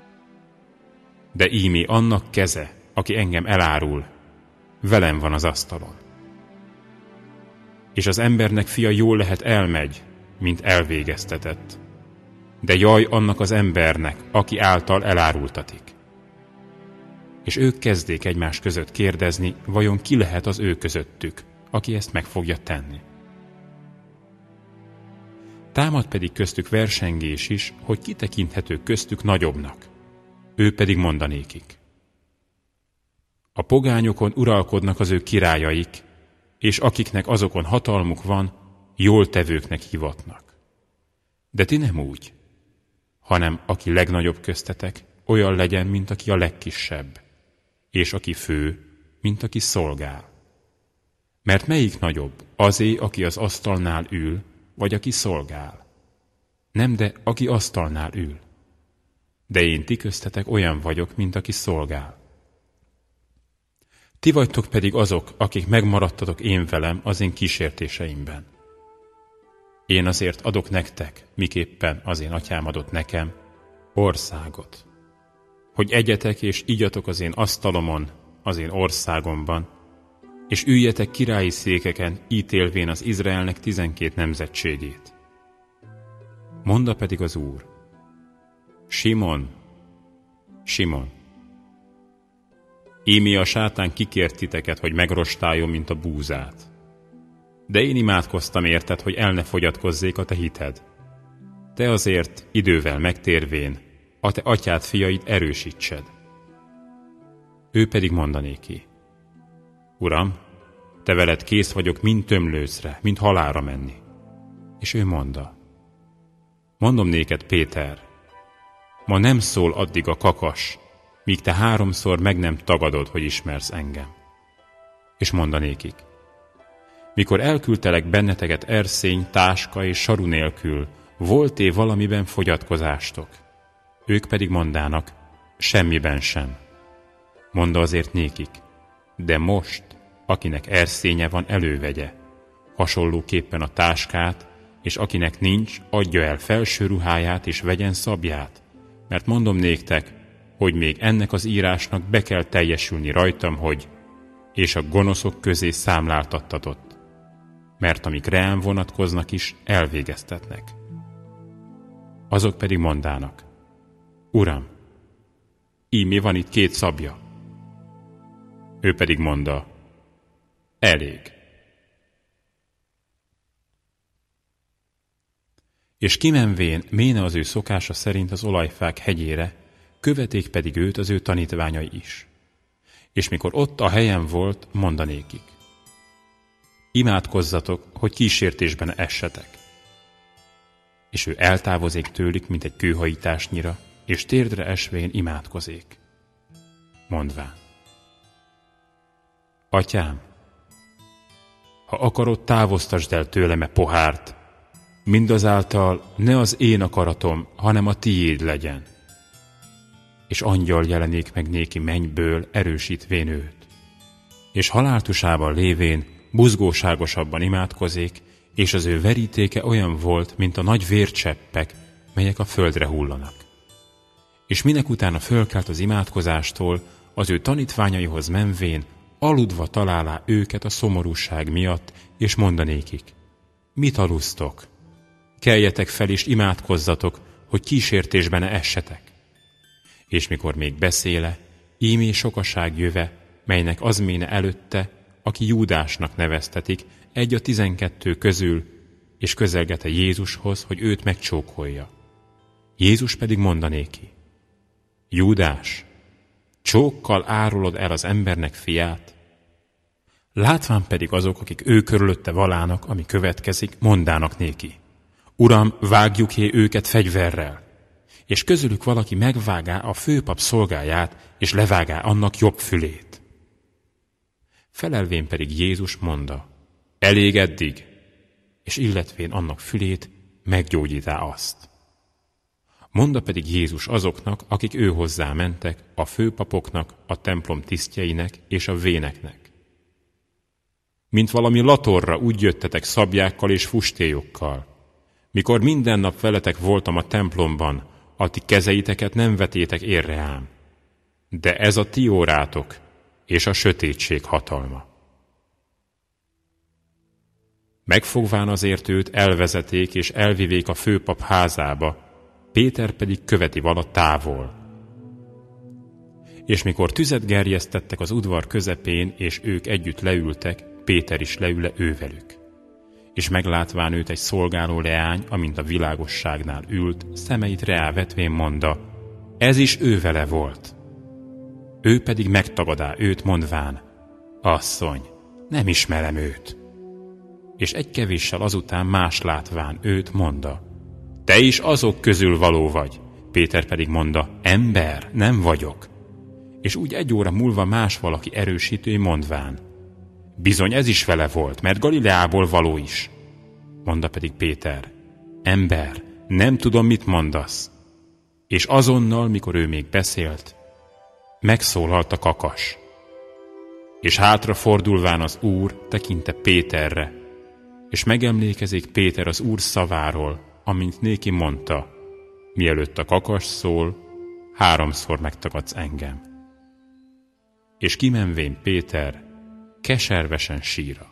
De ímé annak keze, aki engem elárul, velem van az asztalon. És az embernek fia jól lehet elmegy, mint elvégeztetett. De jaj annak az embernek, aki által elárultatik. És ők kezdték egymás között kérdezni, vajon ki lehet az ő közöttük, aki ezt meg fogja tenni. Támad pedig köztük versengés is, hogy kitekinthető köztük nagyobbnak. Ő pedig mondanékik. A pogányokon uralkodnak az ő királyaik, és akiknek azokon hatalmuk van, jól tevőknek hivatnak. De ti nem úgy, hanem aki legnagyobb köztetek, olyan legyen, mint aki a legkisebb, és aki fő, mint aki szolgál. Mert melyik nagyobb, azé, aki az asztalnál ül, vagy aki szolgál? Nem, de aki asztalnál ül. De én ti köztetek olyan vagyok, mint aki szolgál. Ti vagytok pedig azok, akik megmaradtatok én velem az én kísértéseimben. Én azért adok nektek, miképpen az én atyám adott nekem, országot. Hogy egyetek és igyatok az én asztalomon, az én országomban, és üljetek királyi székeken, ítélvén az Izraelnek 12 nemzetségét. Mondta pedig az Úr, Simon, Simon, ímé a sátán kikért titeket, hogy megrostáljon, mint a búzát. De én imádkoztam érted, hogy el ne fogyatkozzék a te hited. Te azért idővel megtérvén a te atyád fiait erősítsed. Ő pedig mondanéki, Uram, te veled kész vagyok mind tömlőcre, mind halálra menni. És ő mondta, mondom néked, Péter, ma nem szól addig a kakas, míg te 3-szor meg nem tagadod, hogy ismersz engem. És mondanékik, mikor elküldtelek benneteket erszény, táska és saru nélkül, volt-e valamiben fogyatkozástok? Ők pedig mondának, semmiben sem. Mondta azért nékik, de most, akinek erszénye van, elővegye, hasonlóképpen a táskát, és akinek nincs, adja el felső ruháját és vegyen szabját, mert mondom néktek, hogy még ennek az írásnak be kell teljesülni rajtam, hogy és a gonoszok közé számláltattatott, mert amik reám vonatkoznak is elvégeztetnek. Azok pedig mondának, Uram, ímé van itt 2 szabja. Ő pedig mondta, elég. És kimenvén méne az ő szokása szerint az olajfák hegyére, követték pedig őt az ő tanítványai is. És mikor ott a helyen volt, mondanékik, imádkozzatok, hogy kísértésben essetek. És ő eltávozik tőlük, mint egy kőhajításnyira, és térdre esvén imádkozék, mondván, Atyám, ha akarod, távoztasd el tőlem e pohárt, mindazáltal ne az én akaratom, hanem a tiéd legyen. És angyal jelenik meg néki mennyből, erősítvén őt. És haláltusában lévén buzgóságosabban imádkozik, és az ő verítéke olyan volt, mint a nagy vércseppek, melyek a földre hullanak. És minek utána fölkelt az imádkozástól, az ő tanítványaihoz menvén, aludva találá őket a szomorúság miatt, és mondanékik: mit alusztok? Keljetek fel és imádkozzatok, hogy kísértésbe ne essetek. És mikor még beszéle, ímé sokaság jöve, melynek az méne előtte, aki Júdásnak neveztetik, egy a 12 közül, és közelgete Jézushoz, hogy őt megcsókolja. Jézus pedig mondanéki: Júdás, csókkal árulod el az embernek fiát? Látván pedig azok, akik ő körülötte valának, ami következik, mondának néki: Uram, vágjuk-é őket fegyverrel? És közülük valaki megvágá a főpap szolgáját, és levágá annak jobb fülét. Felelvén pedig Jézus monda: elég eddig, és illetvén annak fülét meggyógyítá azt. Monda pedig Jézus azoknak, akik ő hozzá mentek, a főpapoknak, a templom tisztjeinek és a véneknek: mint valami latorra úgy jöttetek szabjákkal és fustélyokkal. Mikor minden nap veletek voltam a templomban, a ti kezeiteket nem vetétek érre ám. De ez a ti órátok, és a sötétség hatalma. Megfogván azért őt elvezeték és elvivék a főpap házába, Péter pedig követi vala távol. És mikor tüzet gerjesztettek az udvar közepén, és ők együtt leültek, Péter is leül ővelük. És meglátván őt egy szolgáló leány, amint a világosságnál ült, szemeit reá vetvén monda: ez is ő vele volt. Ő pedig megtagadá őt, mondván: asszony, nem ismerem őt. És egy kevéssel azután más látván őt monda: te is azok közül való vagy. Péter pedig monda: ember, nem vagyok. És úgy egy óra múlva más valaki erősítő, mondván: bizony ez is vele volt, mert Galileából való is. Monda pedig Péter: ember, nem tudom, mit mondasz. És azonnal, mikor ő még beszélt, megszólalt a kakas. És hátrafordulván az Úr tekinte Péterre, és megemlékezik Péter az Úr szaváról, amint néki mondta: mielőtt a kakas szól, 3-szor megtagadsz engem. És kimenvén Péter keservesen síra.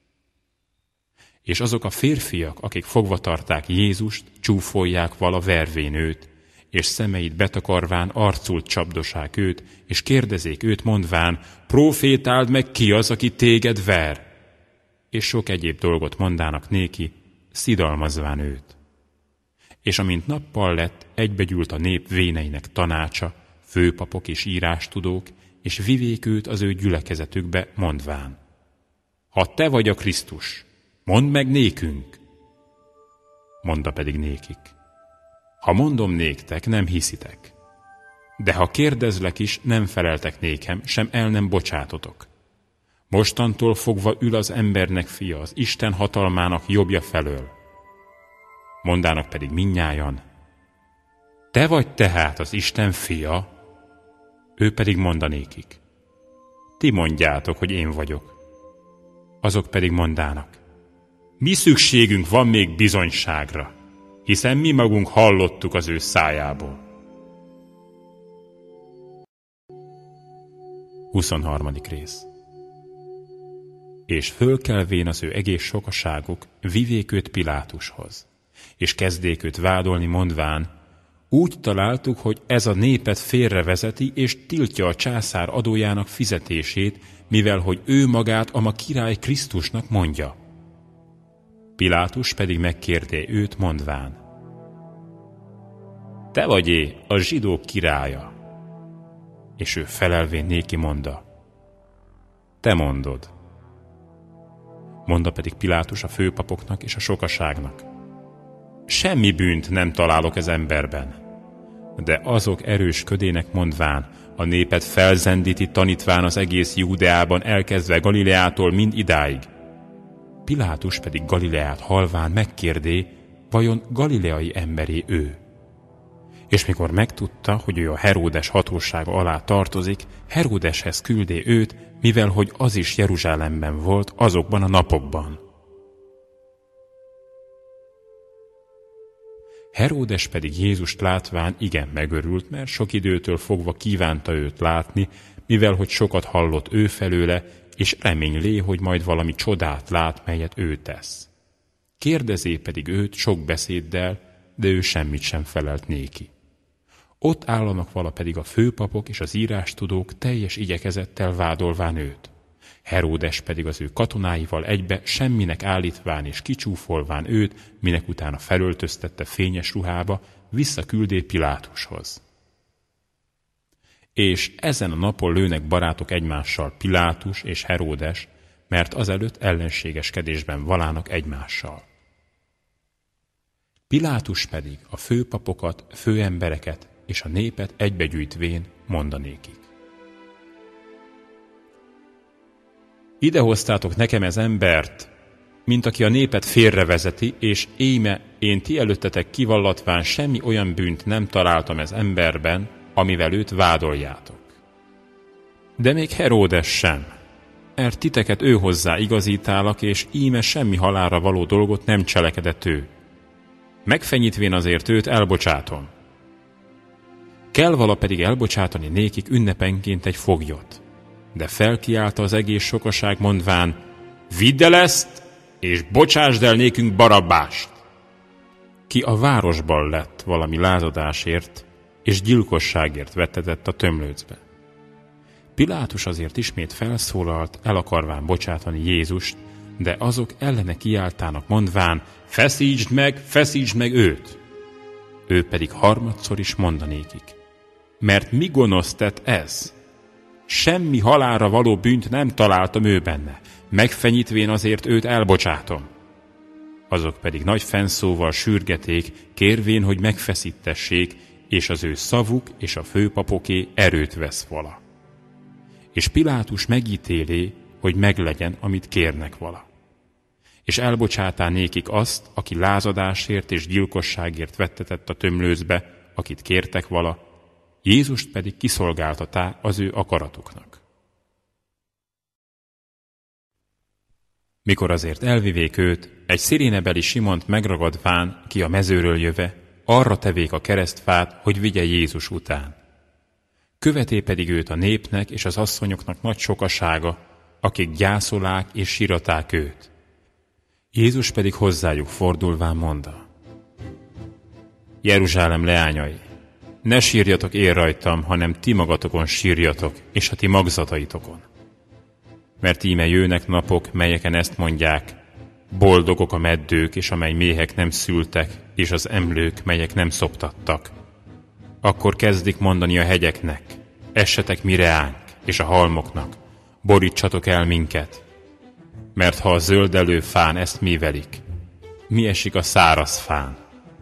És azok a férfiak, akik fogva tarták Jézust, csúfolják vala vervén őt, és szemeit betakarván arcul csapdosák őt, és kérdezék őt, mondván: profétáld meg, ki az, aki téged ver? És sok egyéb dolgot mondának néki, szidalmazván őt. És amint nappal lett, egybegyűlt a nép véneinek tanácsa, főpapok és írástudók, és vivék őt az ő gyülekezetükbe, mondván: ha te vagy a Krisztus, mondd meg nékünk. Monda pedig nékik: ha mondom néktek, nem hiszitek. De ha kérdezlek is, nem feleltek nékem, sem el nem bocsátotok. Mostantól fogva ül az embernek fia az Isten hatalmának jobbja felől. Mondának pedig mindnyájan: te vagy tehát az Isten fia? Ő pedig mondanékik: ti mondjátok, hogy én vagyok. Azok pedig mondának: mi szükségünk van még bizonyságra, hiszen mi magunk hallottuk az ő szájából. 23. rész. És fölkelvén az ő egész sokaságuk, vivék őt Pilátushoz, és kezdék őt vádolni, mondván: úgy találtuk, hogy ez a népet félrevezeti, és tiltja a császár adójának fizetését, mivel hogy ő magát a ma király Krisztusnak mondja. Pilátus pedig megkérdé őt, mondván: te vagy-é a zsidók királya? És ő felelvén néki monda: te mondod. Monda pedig Pilátus a főpapoknak és a sokaságnak: semmi bűnt nem találok ez emberben. De azok erősködének, mondván: a népet felzendíti, tanítván az egész Júdeában, elkezdve Galileától mind idáig. Pilátus pedig Galileát halván megkérdé, vajon galileai emberé ő. És mikor megtudta, hogy ő a Heródes hatósága alá tartozik, Heródeshez küldé őt, mivel hogy az is Jeruzsálemben volt azokban a napokban. Heródes pedig Jézust látván igen megörült, mert sok időtől fogva kívánta őt látni, mivel hogy sokat hallott ő felőle, és reménylé, hogy majd valami csodát lát, melyet ő tesz. Kérdezé pedig őt sok beszéddel, de ő semmit sem felelt néki. Ott állanak vala pedig a főpapok és az írástudók teljes igyekezettel vádolván őt. Heródes pedig az ő katonáival egybe semminek állítván és kicsúfolván őt, minek utána felöltöztette fényes ruhába, visszaküldé Pilátushoz. És ezen a napon lőnek barátok egymással Pilátus és Heródes, mert azelőtt ellenségeskedésben valának egymással. Pilátus pedig a főpapokat, főembereket és a népet egybegyűjtvén mondanékik. Ide hoztátok nekem ez embert, mint aki a népet félrevezeti, és íme én ti előttetek kivallatván semmi olyan bűnt nem találtam ez emberben, amivel őt vádoljátok. De még Heródes sem, mert titeket ő hozzá igazítálak, és íme semmi halálra való dolgot nem cselekedett ő. Megfenyítvén azért őt elbocsátom. Kell vala pedig elbocsátani nékik ünnepenként egy foglyot. De felkiálta az egész sokaság mondván, vidd el ezt, és bocsásd el nékünk Barabbást! Ki a városban lett valami lázadásért, és gyilkosságért vettetett a tömlőcbe. Pilátus azért ismét felszólalt, el akarván bocsátani Jézust, de azok ellene kiáltának mondván, feszítsd meg őt! Ő pedig harmadszor is mondanékik, mert mi gonosz tett ez? Semmi halálra való bűnt nem találtam ő benne, megfenyítvén azért őt elbocsátom. Azok pedig nagy fennszóval sürgeték, kérvén, hogy megfeszítessék, és az ő szavuk és a főpapoké erőt vesz vala. És Pilátus megítélé, hogy meglegyen, amit kérnek vala. És elbocsátá nékik azt, aki lázadásért és gyilkosságért vettetett a tömlőcbe, akit kértek vala, Jézust pedig kiszolgáltatá az ő akaratuknak. Mikor azért elvivék őt, egy szirénebeli Simont megragadván, ki a mezőről jöve, arra tevék a keresztfát, hogy vigye Jézus után. Követé pedig őt a népnek és az asszonyoknak nagy sokasága, akik gyászolák és síraták őt. Jézus pedig hozzájuk fordulván mondta, Jeruzsálem leányai, ne sírjatok én rajtam, hanem ti magatokon sírjatok, és a ti magzataitokon. Mert íme jönnek napok, melyeken ezt mondják, boldogok a meddők, és amely méhek nem szültek, és az emlők, melyek nem szoptattak. Akkor kezdik mondani a hegyeknek, essetek mi reánk, és a halmoknak, borítsatok el minket. Mert ha a zöldelő fán ezt művelik, mi esik a száraz fán?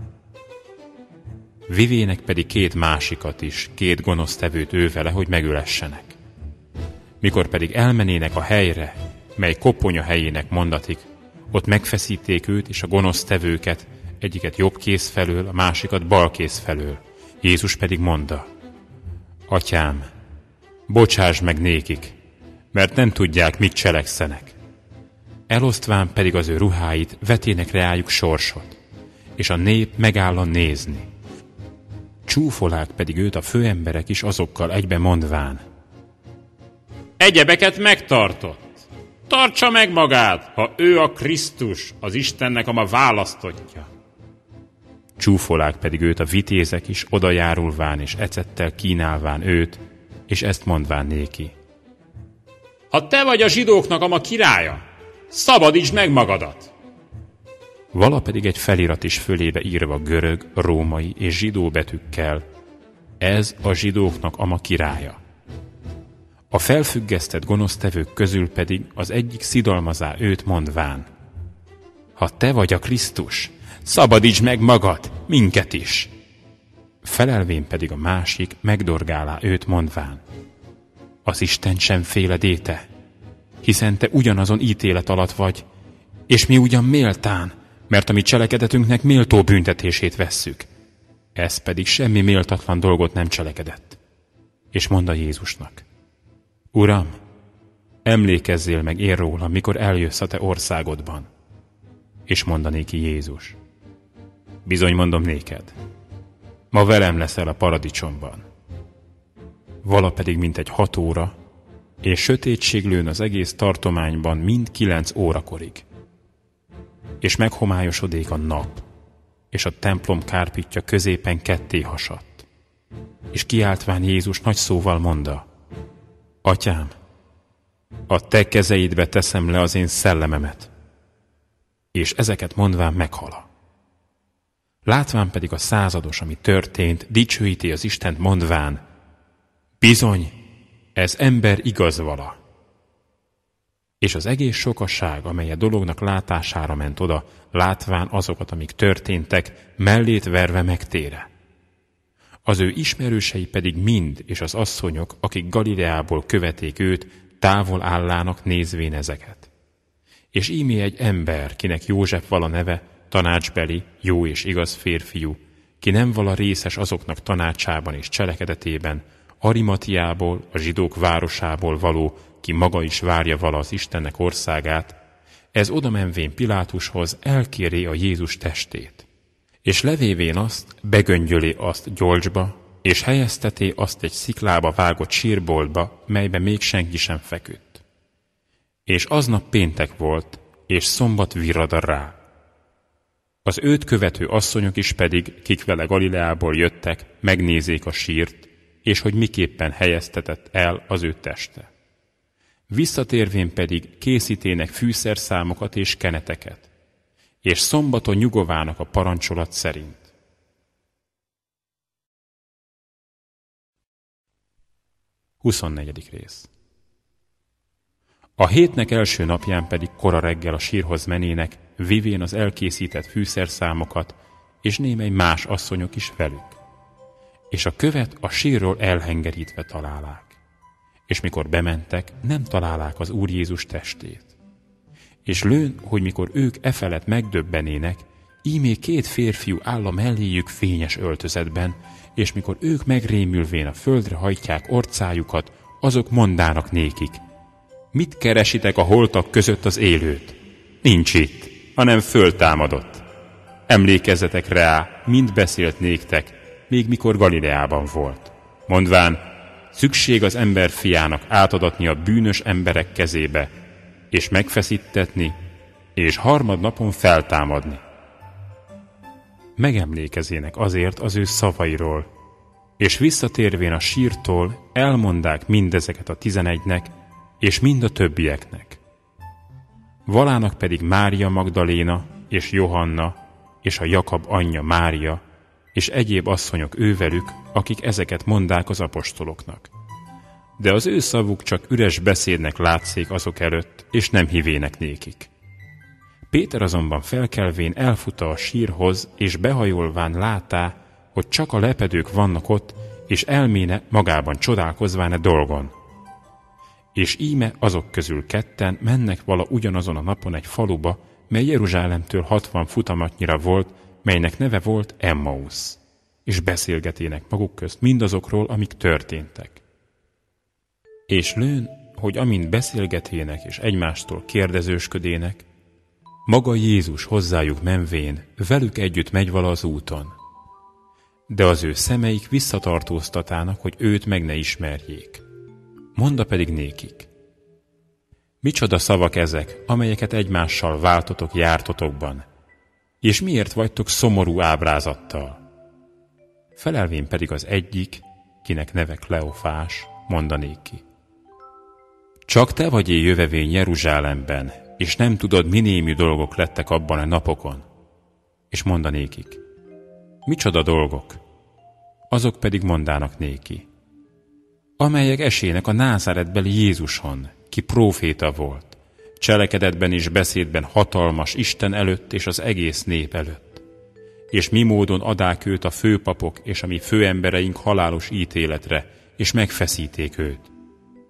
Vivének pedig két másikat is, két gonosztevőt ővele, hogy megölessenek. Mikor pedig elmenének a helyre, mely koponya helyének mondatik, ott megfeszíték őt és a gonosztevőket, egyiket jobb kéz felől, a másikat bal kéz felől. Jézus pedig mondta, Atyám, bocsásd meg nékik, mert nem tudják, mit cselekszenek. Elosztván pedig az ő ruháit, vetének reájuk sorsot, és a nép megállon nézni. Csúfolák pedig őt a főemberek is azokkal egybe mondván, egyebeket megtartott, tartsa meg magát, ha ő a Krisztus, az Istennek a ma választottja. Csúfolák pedig őt a vitézek is odajárulván és ecettel kínálván őt, és ezt mondván néki. Ha te vagy a zsidóknak a ma királya, szabadítsd meg magadat! Vala pedig egy felirat is fölébe írva görög, római és zsidó betűkkel, ez a zsidóknak a ma királya. A felfüggesztett gonosztevők közül pedig az egyik szidalmazá őt mondván, ha te vagy a Krisztus, szabadítsd meg magad, minket is! Felelvén pedig a másik megdorgálá őt mondván, az Isten sem féledéte, hiszen te ugyanazon ítélet alatt vagy, és mi ugyan méltán, mert a mi cselekedetünknek méltó büntetését vesszük. Ez pedig semmi méltatlan dolgot nem cselekedett. És mondta Jézusnak: Uram, emlékezzél meg én róla, mikor eljössz a te országodban. És mondta néki Jézus: Bizony mondom néked, ma velem leszel a paradicsomban. Vala pedig mintegy 6 óra, és sötétség lőn az egész tartományban mind 9 órakorig. És meghomályosodik a nap, és a templom kárpitja középen ketté hasadt. És kiáltván Jézus nagy szóval mondta: Atyám, a te kezeidbe teszem le az én szellememet. És ezeket mondván meghala. Látván pedig a százados, ami történt, dicsőíti az Istent mondván: Bizony, ez ember igaz vala. És az egész sokasság, amely a dolognak látására ment oda, látván azokat, amik történtek, mellét verve megtére. Az ő ismerősei pedig mind, és az asszonyok, akik Galileából követték őt, távol állának nézvén ezeket. És ímé egy ember, kinek József vala neve, tanácsbeli, jó és igaz férfiú, ki nem vala részes azoknak tanácsában és cselekedetében, Arimatiából, a zsidók városából való, ki maga is várja vala az Istennek országát, ez odamenvén Pilátushoz elkéri a Jézus testét. És levévén azt, begöngyöli azt gyolcsba, és helyezteté azt egy sziklába vágott sírboltba, melybe még senki sem feküdt. És aznap péntek volt, és szombat virrada rá. Az őt követő asszonyok is pedig, kik vele Galileából jöttek, megnézék a sírt, és hogy miképpen helyeztetett el az ő teste. Visszatérvén pedig készítének fűszerszámokat és keneteket, és szombaton nyugovának a parancsolat szerint. Huszonnegyedik rész. A hétnek első napján pedig kora reggel a sírhoz menének, vivén az elkészített fűszerszámokat, és némely más asszonyok is velük. És a követ a sírról elhengerítve találák. És mikor bementek, nem találák az Úr Jézus testét. És lőn, hogy mikor ők efelett megdöbbenének, ímé 2 férfiú áll a melléjük fényes öltözetben, és mikor ők megrémülvén a földre hajtják orcájukat, azok mondának nékik: Mit keresitek a holtak között az élőt? Nincs itt, hanem föltámadott. Emlékezzetek rá, mind beszélt néktek, még mikor Galileában volt. Mondván, szükség az ember fiának átadatni a bűnös emberek kezébe, és megfeszítetni, és harmadnapon feltámadni. Megemlékezének azért az ő szavairól, és visszatérvén a sírtól elmondák mindezeket a 11-nek, és mind a többieknek. Valának pedig Mária Magdaléna, és Johanna, és a Jakab anyja Mária, és egyéb asszonyok ővelük, akik ezeket mondák az apostoloknak. De az ő szavuk csak üres beszédnek látszék azok előtt, és nem hivének nékik. Péter azonban felkelvén elfutta a sírhoz, és behajolván látá, hogy csak a lepedők vannak ott, és elméne magában csodálkozván e dolgon. És íme azok közül 2 mennek vala ugyanazon a napon egy faluba, mely Jeruzsálemtől 60 futamatnyira volt, melynek neve volt Emmaus, és beszélgetének maguk közt mindazokról, amik történtek. És lőn, hogy amint beszélgetének és egymástól kérdezősködének, maga Jézus hozzájuk menvén velük együtt megy vala az úton. De az ő szemeik visszatartóztatának, hogy őt meg ne ismerjék. Monda pedig nékik: Micsoda szavak ezek, amelyeket egymással váltotok jártotokban, és miért vagytok szomorú ábrázattal? Felelvén pedig az egyik, kinek neve Kleofás, mondanéki: Csak te vagy jövevény Jeruzsálemben, és nem tudod, mi némű dolgok lettek abban a napokon. És mondanékik: Micsoda dolgok? Azok pedig mondának néki: Amelyek esének a Názáretbeli Jézuson, ki próféta volt, cselekedetben és beszédben hatalmas Isten előtt és az egész nép előtt. És mi módon adák őt a főpapok és a mi főembereink halálos ítéletre, és megfeszíték őt.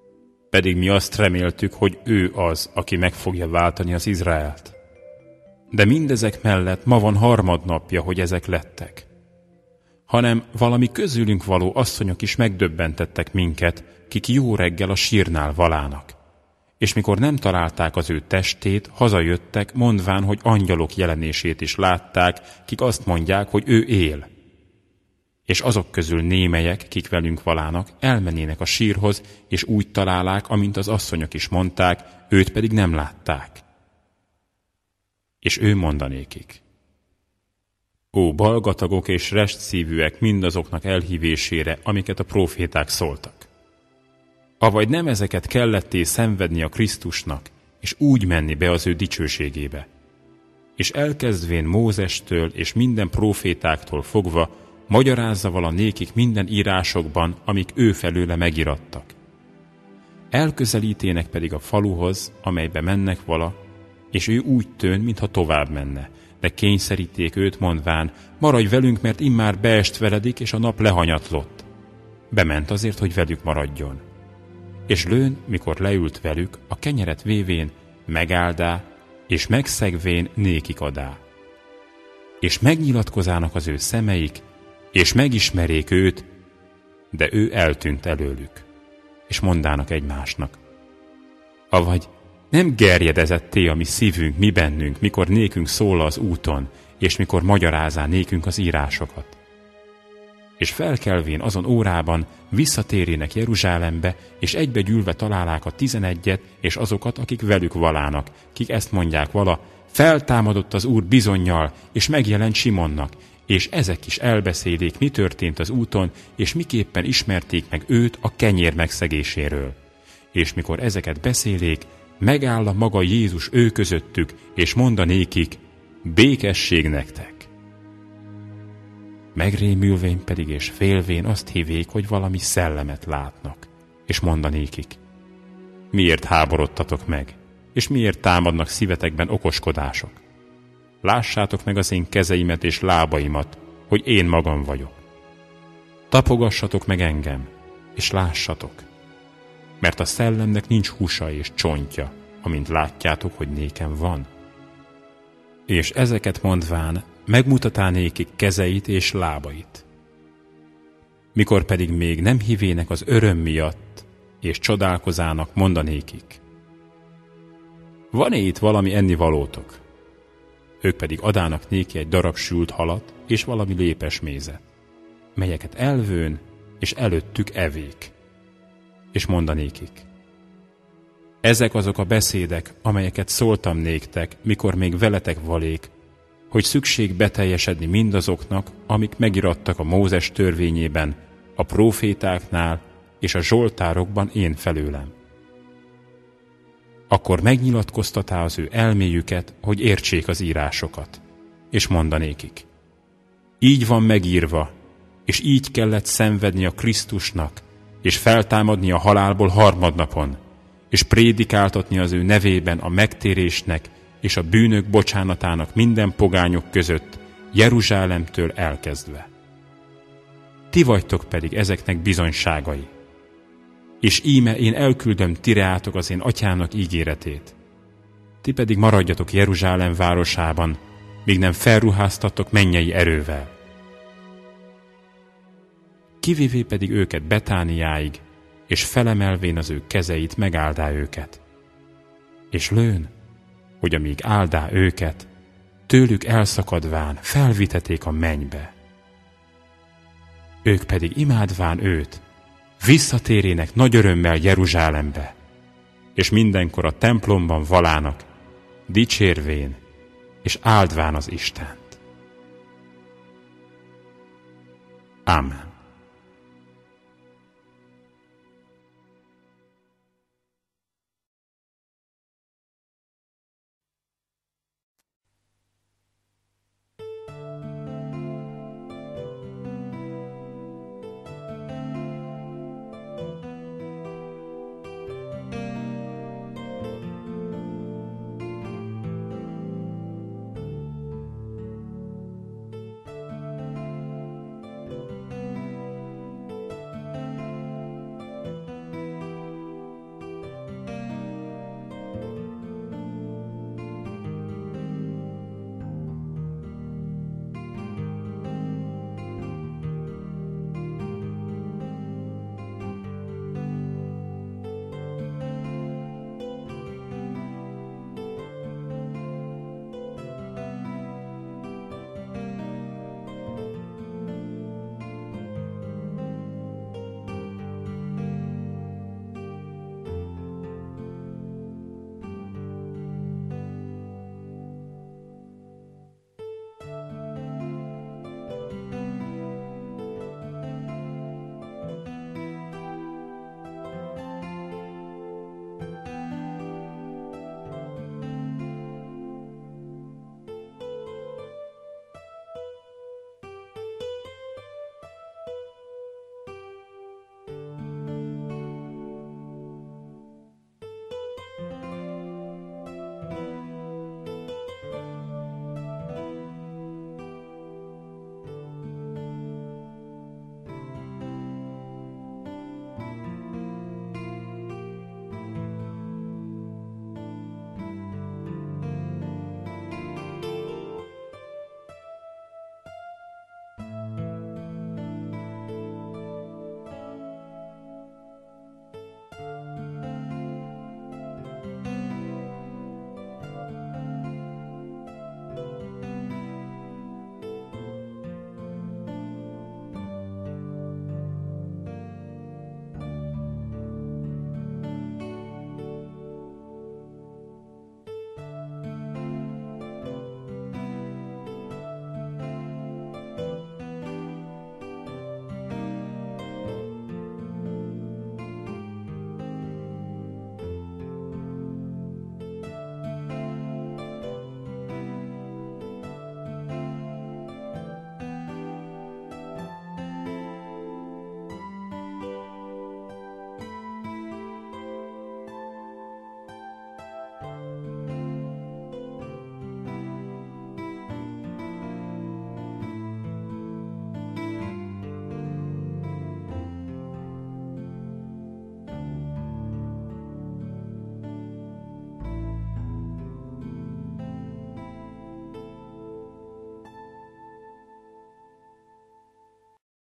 Pedig mi azt reméltük, hogy ő az, aki meg fogja váltani az Izraelt. De mindezek mellett ma van harmadnapja, hogy ezek lettek. Hanem valami közülünk való asszonyok is megdöbbentettek minket, kik jó reggel a sírnál valának. És mikor nem találták az ő testét, hazajöttek, mondván, hogy angyalok jelenését is látták, kik azt mondják, hogy ő él. És azok közül némelyek, kik velünk valának, elmennének a sírhoz, és úgy találák, amint az asszonyok is mondták, őt pedig nem látták. És ő mondanékik: Ó, balgatagok és restszívűek mindazoknak elhívésére, amiket a próféták szóltak. Avagy nem ezeket kelletté szenvedni a Krisztusnak, és úgy menni be az ő dicsőségébe. És elkezdvén Mózestől és minden prófétáktól fogva, magyarázza vala nékik minden írásokban, amik ő felőle megirattak. Elközelítének pedig a faluhoz, amelybe mennek vala, és ő úgy tűn, mintha tovább menne, de kényszeríték őt, mondván, maradj velünk, mert immár beest veledik, és a nap lehanyatlott. Bement azért, hogy velük maradjon. És lőn, mikor leült velük, a kenyeret vévén megáldá, és megszegvén nékik adá. És megnyilatkozának az ő szemeik, és megismerék őt, de ő eltűnt előlük. És mondának egymásnak: Avagy nem gerjedezett-e a mi szívünk, mi bennünk, mikor nékünk szól az úton, és mikor magyarázá nékünk az írásokat. És felkelvén azon órában visszatérének Jeruzsálembe, és egybegyűlve találák a 11-et, és azokat, akik velük valának, kik ezt mondják vala: feltámadott az Úr bizonnyal, és megjelent Simonnak, és ezek is elbeszélik, mi történt az úton, és miképpen ismerték meg őt a kenyér megszegéséről. És mikor ezeket beszélék, megáll a maga Jézus ő közöttük, és mondanékik: békesség nektek! Megrémülvén pedig és félvén azt hívék, hogy valami szellemet látnak, és mondanékik: miért háborodtatok meg, és miért támadnak szívetekben okoskodások? Lássátok meg az én kezeimet és lábaimat, hogy én magam vagyok. Tapogassatok meg engem, és lássatok, mert a szellemnek nincs húsa és csontja, amint látjátok, hogy nékem van. És ezeket mondván megmutatá nékik kezeit és lábait. Mikor pedig még nem hívének az öröm miatt, és csodálkozának, mondanékik: van-e itt valami ennivalótok? Ők pedig adának néki egy darab sült halat és valami lépesmézet, melyeket elvőn és előttük evék. És mondanékik: ezek azok a beszédek, amelyeket szóltam néktek, mikor még veletek valék, hogy szükség beteljesedni mindazoknak, amik megirattak a Mózes törvényében, a prófétáknál és a zsoltárokban én felőlem. Akkor megnyilatkoztatá az ő elméjüket, hogy értsék az írásokat, és mondanékik: így van megírva, és így kellett szenvedni a Krisztusnak, és feltámadni a halálból harmadnapon, és prédikáltatni az ő nevében a megtérésnek és a bűnök bocsánatának minden pogányok között, Jeruzsálemtől elkezdve. Ti vagytok pedig ezeknek bizonyságai. És íme én elküldöm tireátok az én atyámnak ígéretét. Ti pedig maradjatok Jeruzsálem városában, míg nem felruháztatok mennyei erővel. Kivivé pedig őket Betániáig, és felemelvén az ő kezeit megáldá őket. És lőn, hogy amíg áldá őket, tőlük elszakadván felviteték a mennybe. Ők pedig imádván őt, visszatérének nagy örömmel Jeruzsálembe, és mindenkor a templomban valának, dicsérvén és áldván az Istent. Amen.